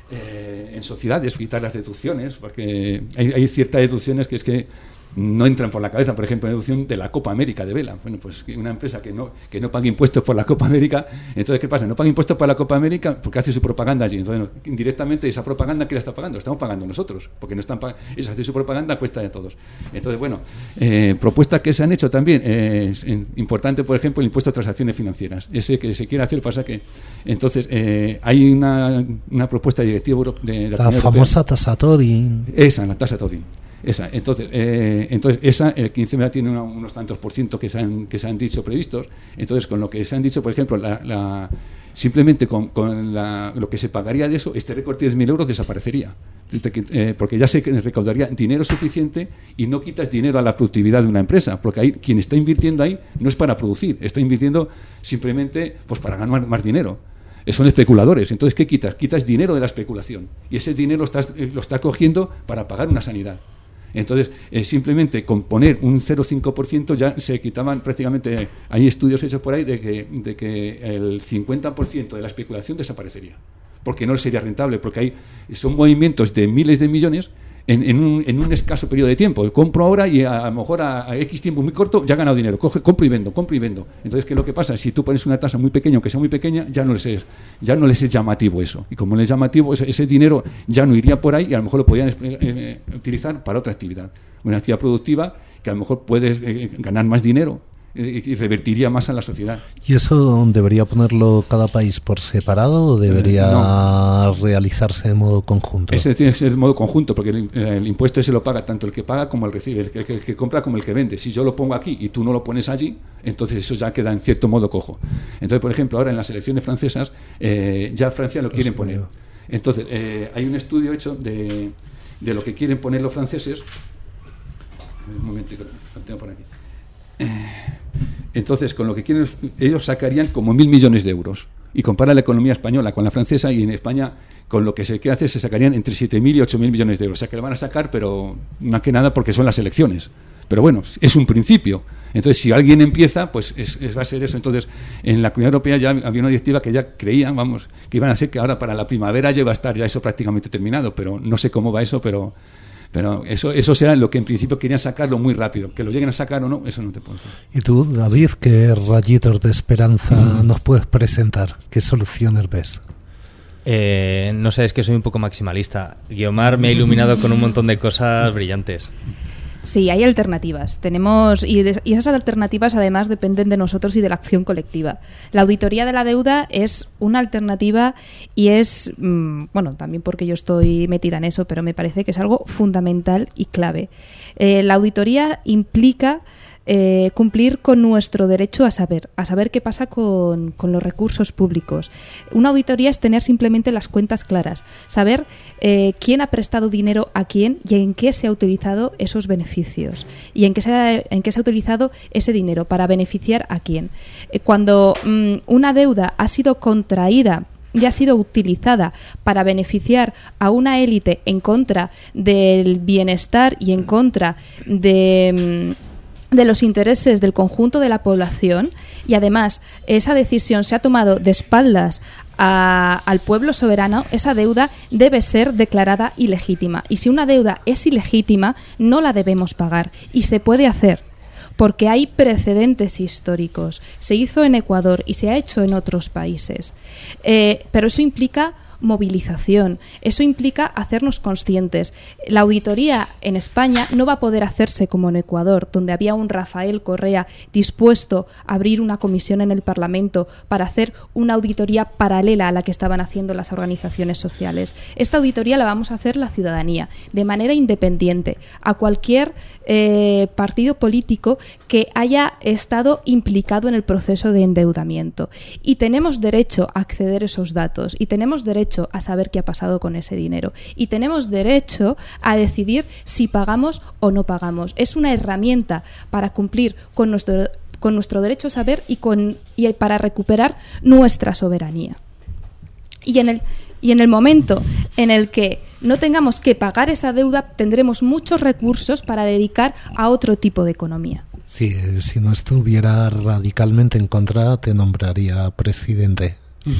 en sociedades, quitar las deducciones, porque hay ciertas deducciones que es que no entran por la cabeza. Por ejemplo, la deducción de la Copa América de vela. Bueno, pues una empresa que no pague impuestos por la Copa América, entonces ¿qué pasa? No paga impuestos por la Copa América porque hace su propaganda allí. Entonces, indirectamente, esa propaganda, ¿quién la está pagando? Estamos pagando nosotros, porque no están esa hace su propaganda a cuesta de todos. Entonces, bueno, propuestas que se han hecho también, es importante, por ejemplo, el impuesto de transacciones financieras. Ese que se quiere hacer, pasa que entonces hay una propuesta directiva de la famosa tasa Tobin. Esa, la tasa Tobin. Esa, entonces esa, el 15M tiene unos tantos por ciento que se han dicho previstos. Entonces, con lo que se han dicho, por ejemplo, simplemente con lo que se pagaría de eso, este recorte de 10.000 euros desaparecería, porque ya se recaudaría dinero suficiente y no quitas dinero a la productividad de una empresa, porque ahí quien está invirtiendo ahí no es para producir, está invirtiendo simplemente pues para ganar más dinero. Son especuladores. Entonces, ¿qué quitas? Quitas dinero de la especulación, y ese dinero lo está cogiendo para pagar una sanidad. Entonces, simplemente con poner un 0,5% ya se quitaban prácticamente. Hay estudios hechos por ahí de que el 50% de la especulación desaparecería, porque no sería rentable, porque son movimientos de miles de millones en un escaso periodo de tiempo. Compro ahora y a lo mejor a X tiempo muy corto ya he ganado dinero. Compro y vendo. Entonces, ¿qué es lo que pasa? Si tú pones una tasa muy pequeña, aunque sea muy pequeña, ya no les es llamativo eso. Y como no es llamativo, ese dinero ya no iría por ahí y a lo mejor lo podían utilizar para otra actividad. Una actividad productiva que a lo mejor puedes ganar más dinero y revertiría más a la sociedad. ¿Y eso debería ponerlo cada país por separado o debería realizarse de modo conjunto? Ese tiene que ser de modo conjunto, porque el impuesto ese lo paga tanto el que paga como el recibe, el que compra como el que vende. Si yo lo pongo aquí y tú no lo pones allí, entonces eso ya queda en cierto modo cojo. Entonces, por ejemplo, ahora en las elecciones francesas ya Francia lo quieren poner. Entonces, hay un estudio hecho de lo que quieren poner los franceses. Un momento, lo tengo por aquí. Entonces, con lo que quieren, ellos sacarían como 1.000 millones de euros. Y compara la economía española con la francesa, y en España, con lo que se quiere hacer, se sacarían entre 7.000 y 8.000 millones de euros. O sea, que lo van a sacar, pero más que nada porque son las elecciones. Pero bueno, es un principio. Entonces, si alguien empieza, pues va a ser eso. Entonces, en la Comunidad Europea ya había una directiva que ya creían, que iban a ser que ahora para la primavera ya va a estar ya eso prácticamente terminado. Pero no sé cómo va eso, pero eso será lo que en principio querían sacarlo muy rápido. Que lo lleguen a sacar o no, eso no te puedo decir. ¿Y tú, David, qué rayitos de esperanza nos puedes presentar? ¿Qué soluciones ves? No sé, es que soy un poco maximalista. Guiomar me ha iluminado con un montón de cosas brillantes. Sí, hay alternativas. Y esas alternativas además dependen de nosotros y de la acción colectiva. La auditoría de la deuda es una alternativa y es, bueno, también porque yo estoy metida en eso, pero me parece que es algo fundamental y clave. La auditoría implica cumplir con nuestro derecho a saber qué pasa con los recursos públicos. Una auditoría es tener simplemente las cuentas claras, saber quién ha prestado dinero a quién y en qué se ha utilizado esos beneficios y en qué se ha utilizado ese dinero para beneficiar a quién. Cuando una deuda ha sido contraída y ha sido utilizada para beneficiar a una élite en contra del bienestar y en contra de los intereses del conjunto de la población, y además esa decisión se ha tomado de espaldas al pueblo soberano, esa deuda debe ser declarada ilegítima. Y si una deuda es ilegítima, no la debemos pagar. Y se puede hacer, porque hay precedentes históricos. Se hizo en Ecuador y se ha hecho en otros países. Pero eso implica movilización, eso implica hacernos conscientes. La auditoría en España no va a poder hacerse como en Ecuador, donde había un Rafael Correa dispuesto a abrir una comisión en el Parlamento para hacer una auditoría paralela a la que estaban haciendo las organizaciones sociales. Esta auditoría la vamos a hacer la ciudadanía, de manera independiente, a cualquier partido político que haya estado implicado en el proceso de endeudamiento. Y tenemos derecho a acceder a esos datos, y tenemos derecho a saber qué ha pasado con ese dinero, y tenemos derecho a decidir si pagamos o no pagamos. Es una herramienta para cumplir con nuestro derecho a saber y para recuperar nuestra soberanía. Y en el momento en el que no tengamos que pagar esa deuda, tendremos muchos recursos para dedicar a otro tipo de economía. Sí, si no estuviera radicalmente en contra, te nombraría presidente.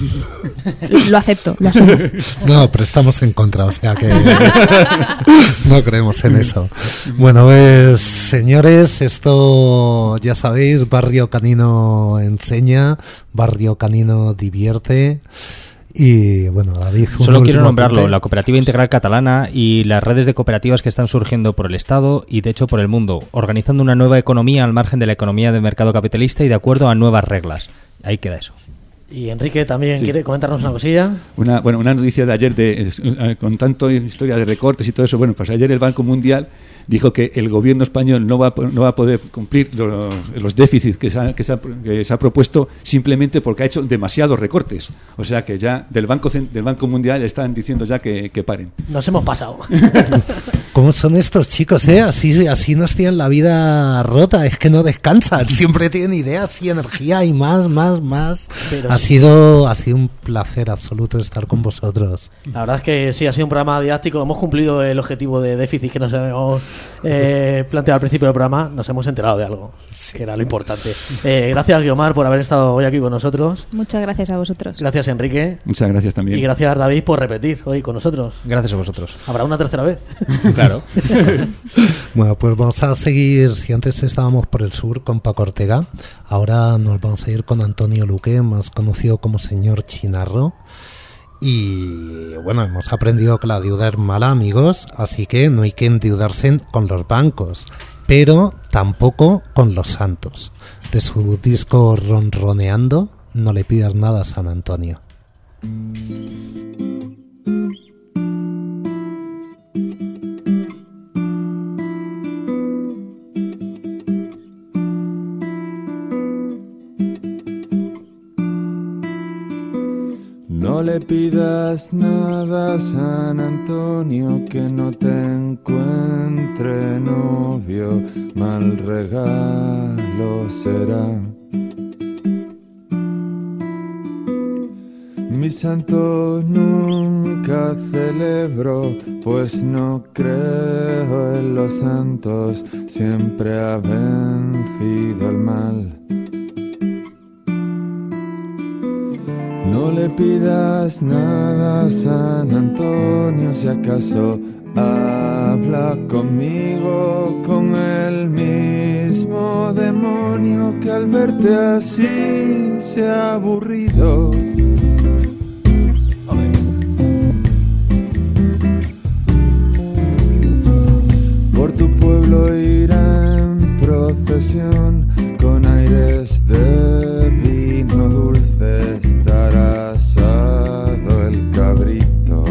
Lo acepto, lo asumo. No, pero estamos en contra, o sea que no creemos en eso. Bueno, pues señores, esto ya sabéis, Barrio Canino enseña, Barrio Canino divierte. Y bueno, David, solo quiero nombrarlo, la Cooperativa Integral Catalana y las redes de cooperativas que están surgiendo por el Estado y de hecho por el mundo, organizando una nueva economía al margen de la economía de mercado capitalista y de acuerdo a nuevas reglas. Ahí queda eso. Y Enrique también quiere comentarnos una cosilla. Una noticia de ayer con tanto historia de recortes y todo eso. Bueno, pues ayer el Banco Mundial dijo que el gobierno español no va a poder cumplir los déficits que se ha propuesto simplemente porque ha hecho demasiados recortes. O sea que ya del Banco Mundial están diciendo ya que paren. Nos hemos pasado. ¿Cómo son estos chicos, eh? Así nos tienen la vida rota, es que no descansan, siempre tienen ideas y energía y más. Pero ha sido un placer absoluto estar con vosotros. La verdad es que sí, ha sido un programa didáctico, hemos cumplido el objetivo de déficit que nos habíamos planteado al principio del programa, nos hemos enterado de algo, que era lo importante. Gracias, Guiomar, por haber estado hoy aquí con nosotros. Muchas gracias a vosotros. Gracias, Enrique. Muchas gracias también. Y gracias, David, por repetir hoy con nosotros. Gracias a vosotros. ¿Habrá una tercera vez? Claro. Bueno, pues vamos a seguir. Si antes estábamos por el sur con Paco Ortega, ahora nos vamos a ir con Antonio Luque, más conocido como Señor Chinarro. Y bueno, hemos aprendido que la deuda es mala, amigos, así que no hay que endeudarse con los bancos, pero tampoco con los santos. De su disco Ronroneando, no le pidas nada a San Antonio. No le pidas nada a San Antonio, que no te encuentre novio, mal regalo será. Mi santo nunca celebro, pues no creo en los santos, siempre ha vencido el mal. No le pidas nada a San Antonio, si acaso habla conmigo, con el mismo demonio que al verte así se ha aburrido. Por tu pueblo irá en procesión, con aires de vino dulce estará asado el cabrito.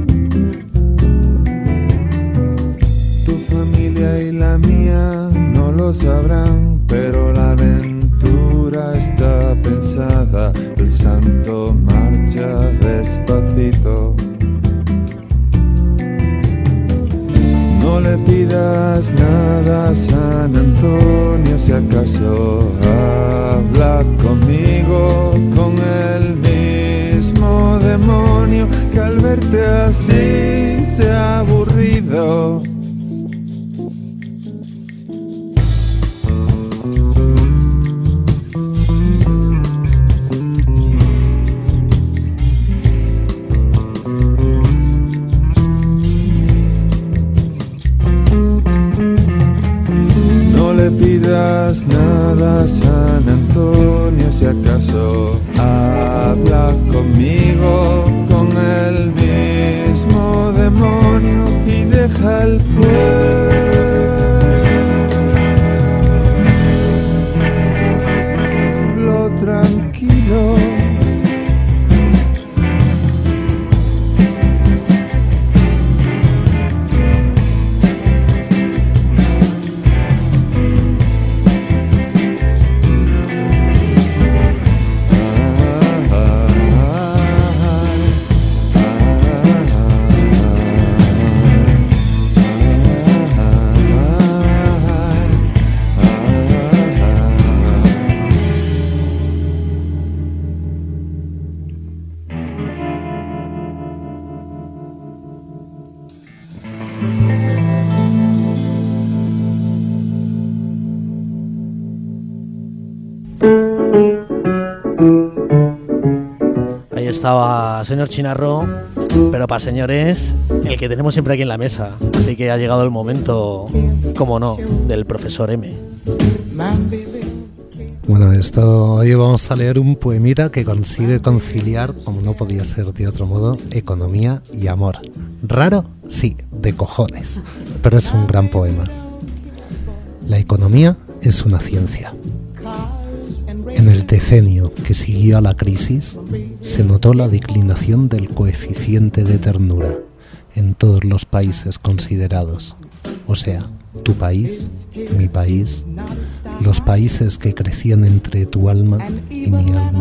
Tu familia y la mía no lo sabrán, pero la aventura está pensada, el santo marcha despacito. No le pidas nada a San Antonio, si acaso habla conmigo, con el mismo demonio que al verte así se ha aburrido. pidas nada, San Antonio, si acaso habla conmigo con el mismo demonio y deja el pueblo tranquilo. Ahí estaba señor Chinarro, pero para señores, el que tenemos siempre aquí en la mesa. Así que ha llegado el momento, como no, del profesor M. Bueno, hoy vamos a leer un poemita que consigue conciliar, como no podía ser de otro modo, economía y amor. ¿Raro? Sí, de cojones, pero es un gran poema. La economía es una ciencia. En el decenio que siguió a la crisis, se notó la declinación del coeficiente de ternura en todos los países considerados. O sea, tu país, mi país, los países que crecían entre tu alma y mi alma,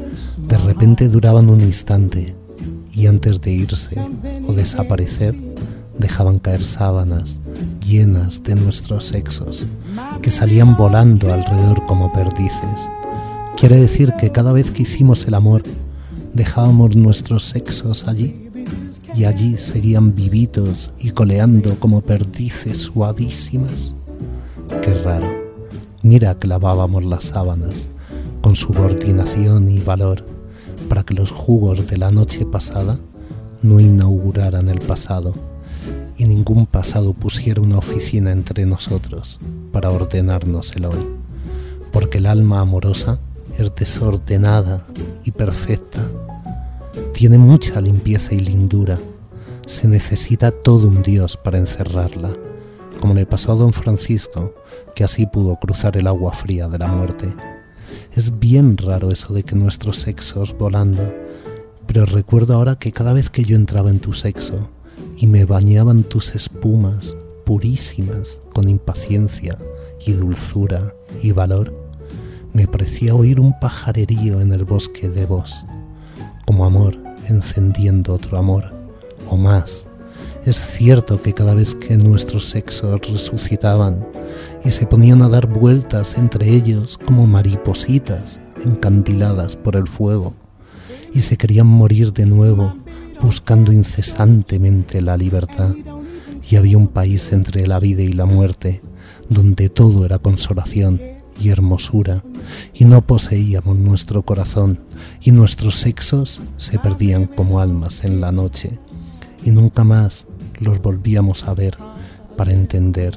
de repente duraban un instante y antes de irse o desaparecer, dejaban caer sábanas llenas de nuestros sexos que salían volando alrededor como perdices. Quiere decir que cada vez que hicimos el amor, dejábamos nuestros sexos allí, y allí seguían vivitos y coleando como perdices suavísimas. Qué raro. Mira que lavábamos las sábanas con subordinación y valor para que los jugos de la noche pasada no inauguraran el pasado y ningún pasado pusiera una oficina entre nosotros para ordenarnos el hoy, porque el alma amorosa es desordenada y perfecta. Tiene mucha limpieza y lindura. Se necesita todo un Dios para encerrarla, como le pasó a don Francisco, que así pudo cruzar el agua fría de la muerte. Es bien raro eso de que nuestros sexos volando, pero recuerdo ahora que cada vez que yo entraba en tu sexo y me bañaban tus espumas purísimas con impaciencia y dulzura y valor, me parecía oír un pajarerío en el bosque de vos, como amor encendiendo otro amor, o más. Es cierto que cada vez que nuestros sexos resucitaban y se ponían a dar vueltas entre ellos como maripositas encandiladas por el fuego, y se querían morir de nuevo buscando incesantemente la libertad, y había un país entre la vida y la muerte donde todo era consolación y hermosura, y no poseíamos nuestro corazón, y nuestros sexos se perdían como almas en la noche, y nunca más los volvíamos a ver para entender.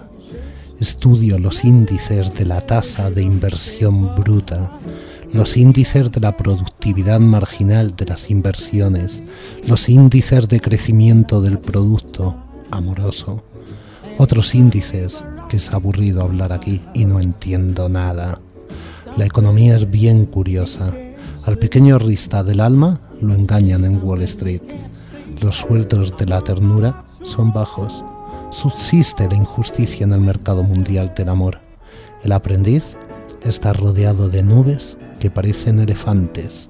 Estudio los índices de la tasa de inversión bruta, los índices de la productividad marginal de las inversiones, los índices de crecimiento del producto amoroso, otros índices que es aburrido hablar aquí y no entiendo nada. La economía es bien curiosa. Al pequeño rista del alma lo engañan en Wall Street. Los sueldos de la ternura son bajos. Subsiste la injusticia en el mercado mundial del amor. El aprendiz está rodeado de nubes que parecen elefantes.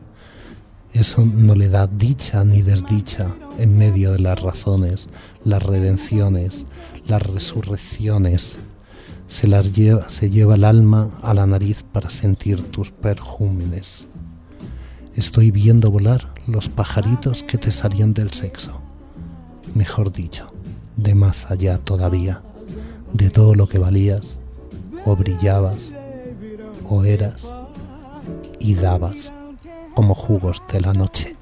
Eso no le da dicha ni desdicha en medio de las razones, las redenciones, las resurrecciones. Se lleva el alma a la nariz para sentir tus perjúmenes. Estoy viendo volar los pajaritos que te salían del sexo. Mejor dicho, de más allá todavía, de todo lo que valías, o brillabas, o eras, y dabas como jugos de la noche.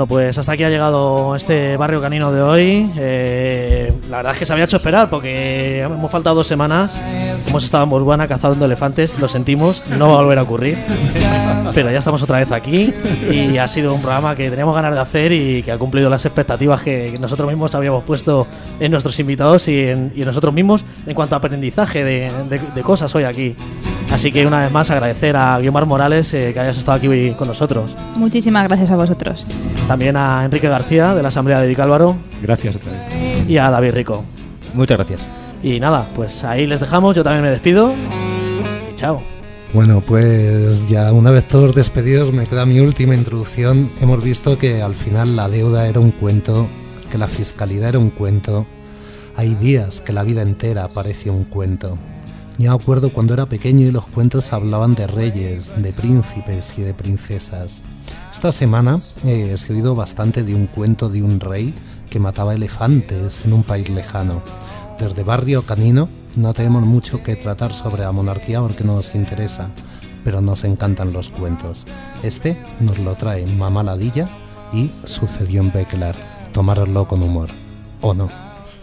Bueno, pues hasta aquí ha llegado este barrio canino de hoy. La verdad es que se había hecho esperar porque hemos faltado 2 semanas. Hemos estado en Botswana cazando elefantes, lo sentimos, no va a volver a ocurrir. Pero ya estamos otra vez aquí y ha sido un programa que teníamos ganas de hacer y que ha cumplido las expectativas que nosotros mismos habíamos puesto en nuestros invitados y en nosotros mismos en cuanto a aprendizaje de cosas hoy aquí. Así que una vez más agradecer a Guiomar Morales que hayas estado aquí con nosotros. Muchísimas gracias a vosotros. También a Enrique García de la Asamblea de Vicálvaro. Gracias otra vez. Y a David Rico. Muchas gracias. Y nada, pues ahí les dejamos, yo también me despido. Y chao. Bueno, pues ya una vez todos despedidos me queda mi última introducción. Hemos visto que al final la deuda era un cuento, que la fiscalidad era un cuento. Hay días que la vida entera parece un cuento. Yo me acuerdo cuando era pequeño y los cuentos hablaban de reyes, de príncipes y de princesas. Esta semana he oído bastante de un cuento de un rey que mataba elefantes en un país lejano. Desde Barrio Canino no tenemos mucho que tratar sobre la monarquía porque no nos interesa, pero nos encantan los cuentos. Este nos lo trae Mamá Ladilla y sucedió en Becklar. Tomároslo con humor, ¿o no?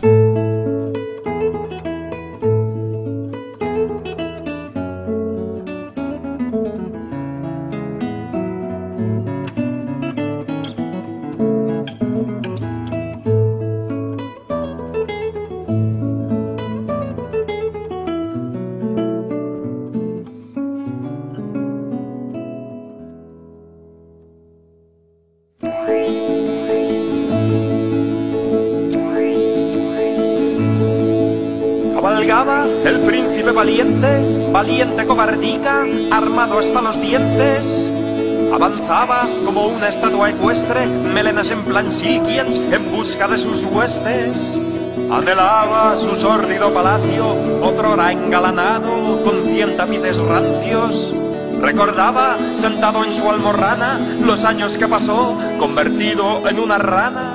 Cabalgaba el príncipe valiente, valiente cobardica, armado hasta los dientes. Avanzaba como una estatua ecuestre, melenas en plan silkiens, en busca de sus huestes. Anhelaba su sórdido palacio, otrora engalanado, con 100 tapices rancios. Recordaba, sentado en su almorrana, los años que pasó, convertido en una rana.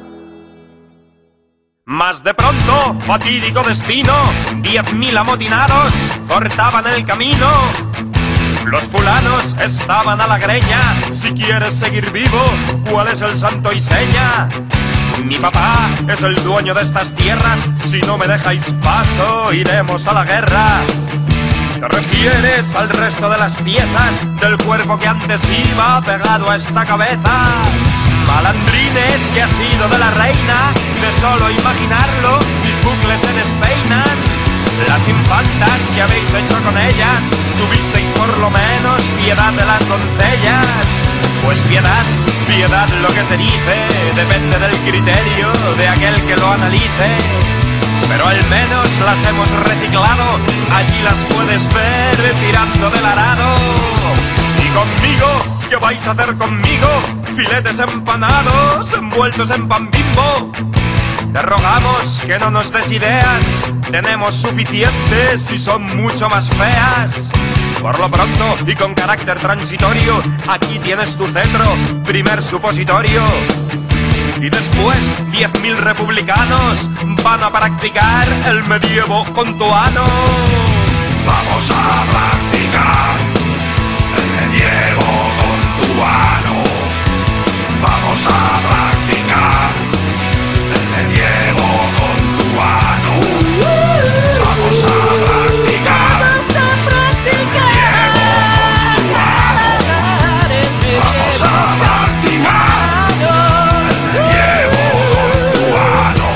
Mas de pronto, fatídico destino, 10.000 amotinados cortaban el camino. Los fulanos estaban a la greña, si quieres seguir vivo, ¿cuál es el santo y seña? Mi papá es el dueño de estas tierras, si no me dejáis paso, iremos a la guerra. ¿Te refieres al resto de las piezas del cuerpo que antes iba pegado a esta cabeza? Malandrines, que ha sido de la reina, de solo imaginarlo, mis bucles se despeinan. Las infantas que habéis hecho con ellas, tuvisteis por lo menos piedad de las doncellas. Pues piedad, piedad lo que se dice, depende del criterio de aquel que lo analice. Pero al menos las hemos reciclado, allí las puedes ver tirando del arado. Y conmigo, ¿qué vais a hacer conmigo? Filetes empanados, envueltos en pan Bimbo. Te rogamos que no nos des ideas, tenemos suficientes y son mucho más feas. Por lo pronto y con carácter transitorio, aquí tienes tu cetro, primer supositorio. Y después 10.000 republicanos van a practicar el medievo con tu ano. Vamos a practicar el medievo con tu ano. Vamos a practicar el medievo con tu ano. Vamos a practicar el medievo con tu ano. Vamos a practicar el medievo con tu ano.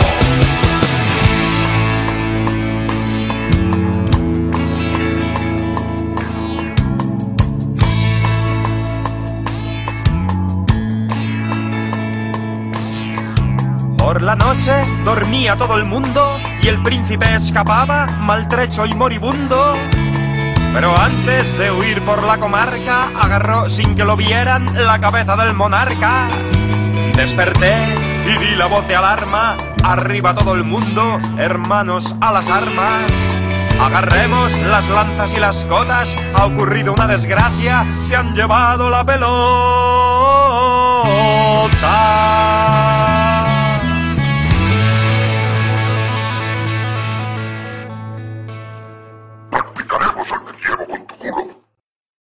Por la noche dormía todo el mundo y el príncipe escapaba maltrecho y moribundo. Pero antes de huir por la comarca, agarró sin que lo vieran la cabeza del monarca. Desperté y di la voz de alarma, arriba todo el mundo, hermanos a las armas. Agarremos las lanzas y las cotas, ha ocurrido una desgracia, se han llevado la pelota.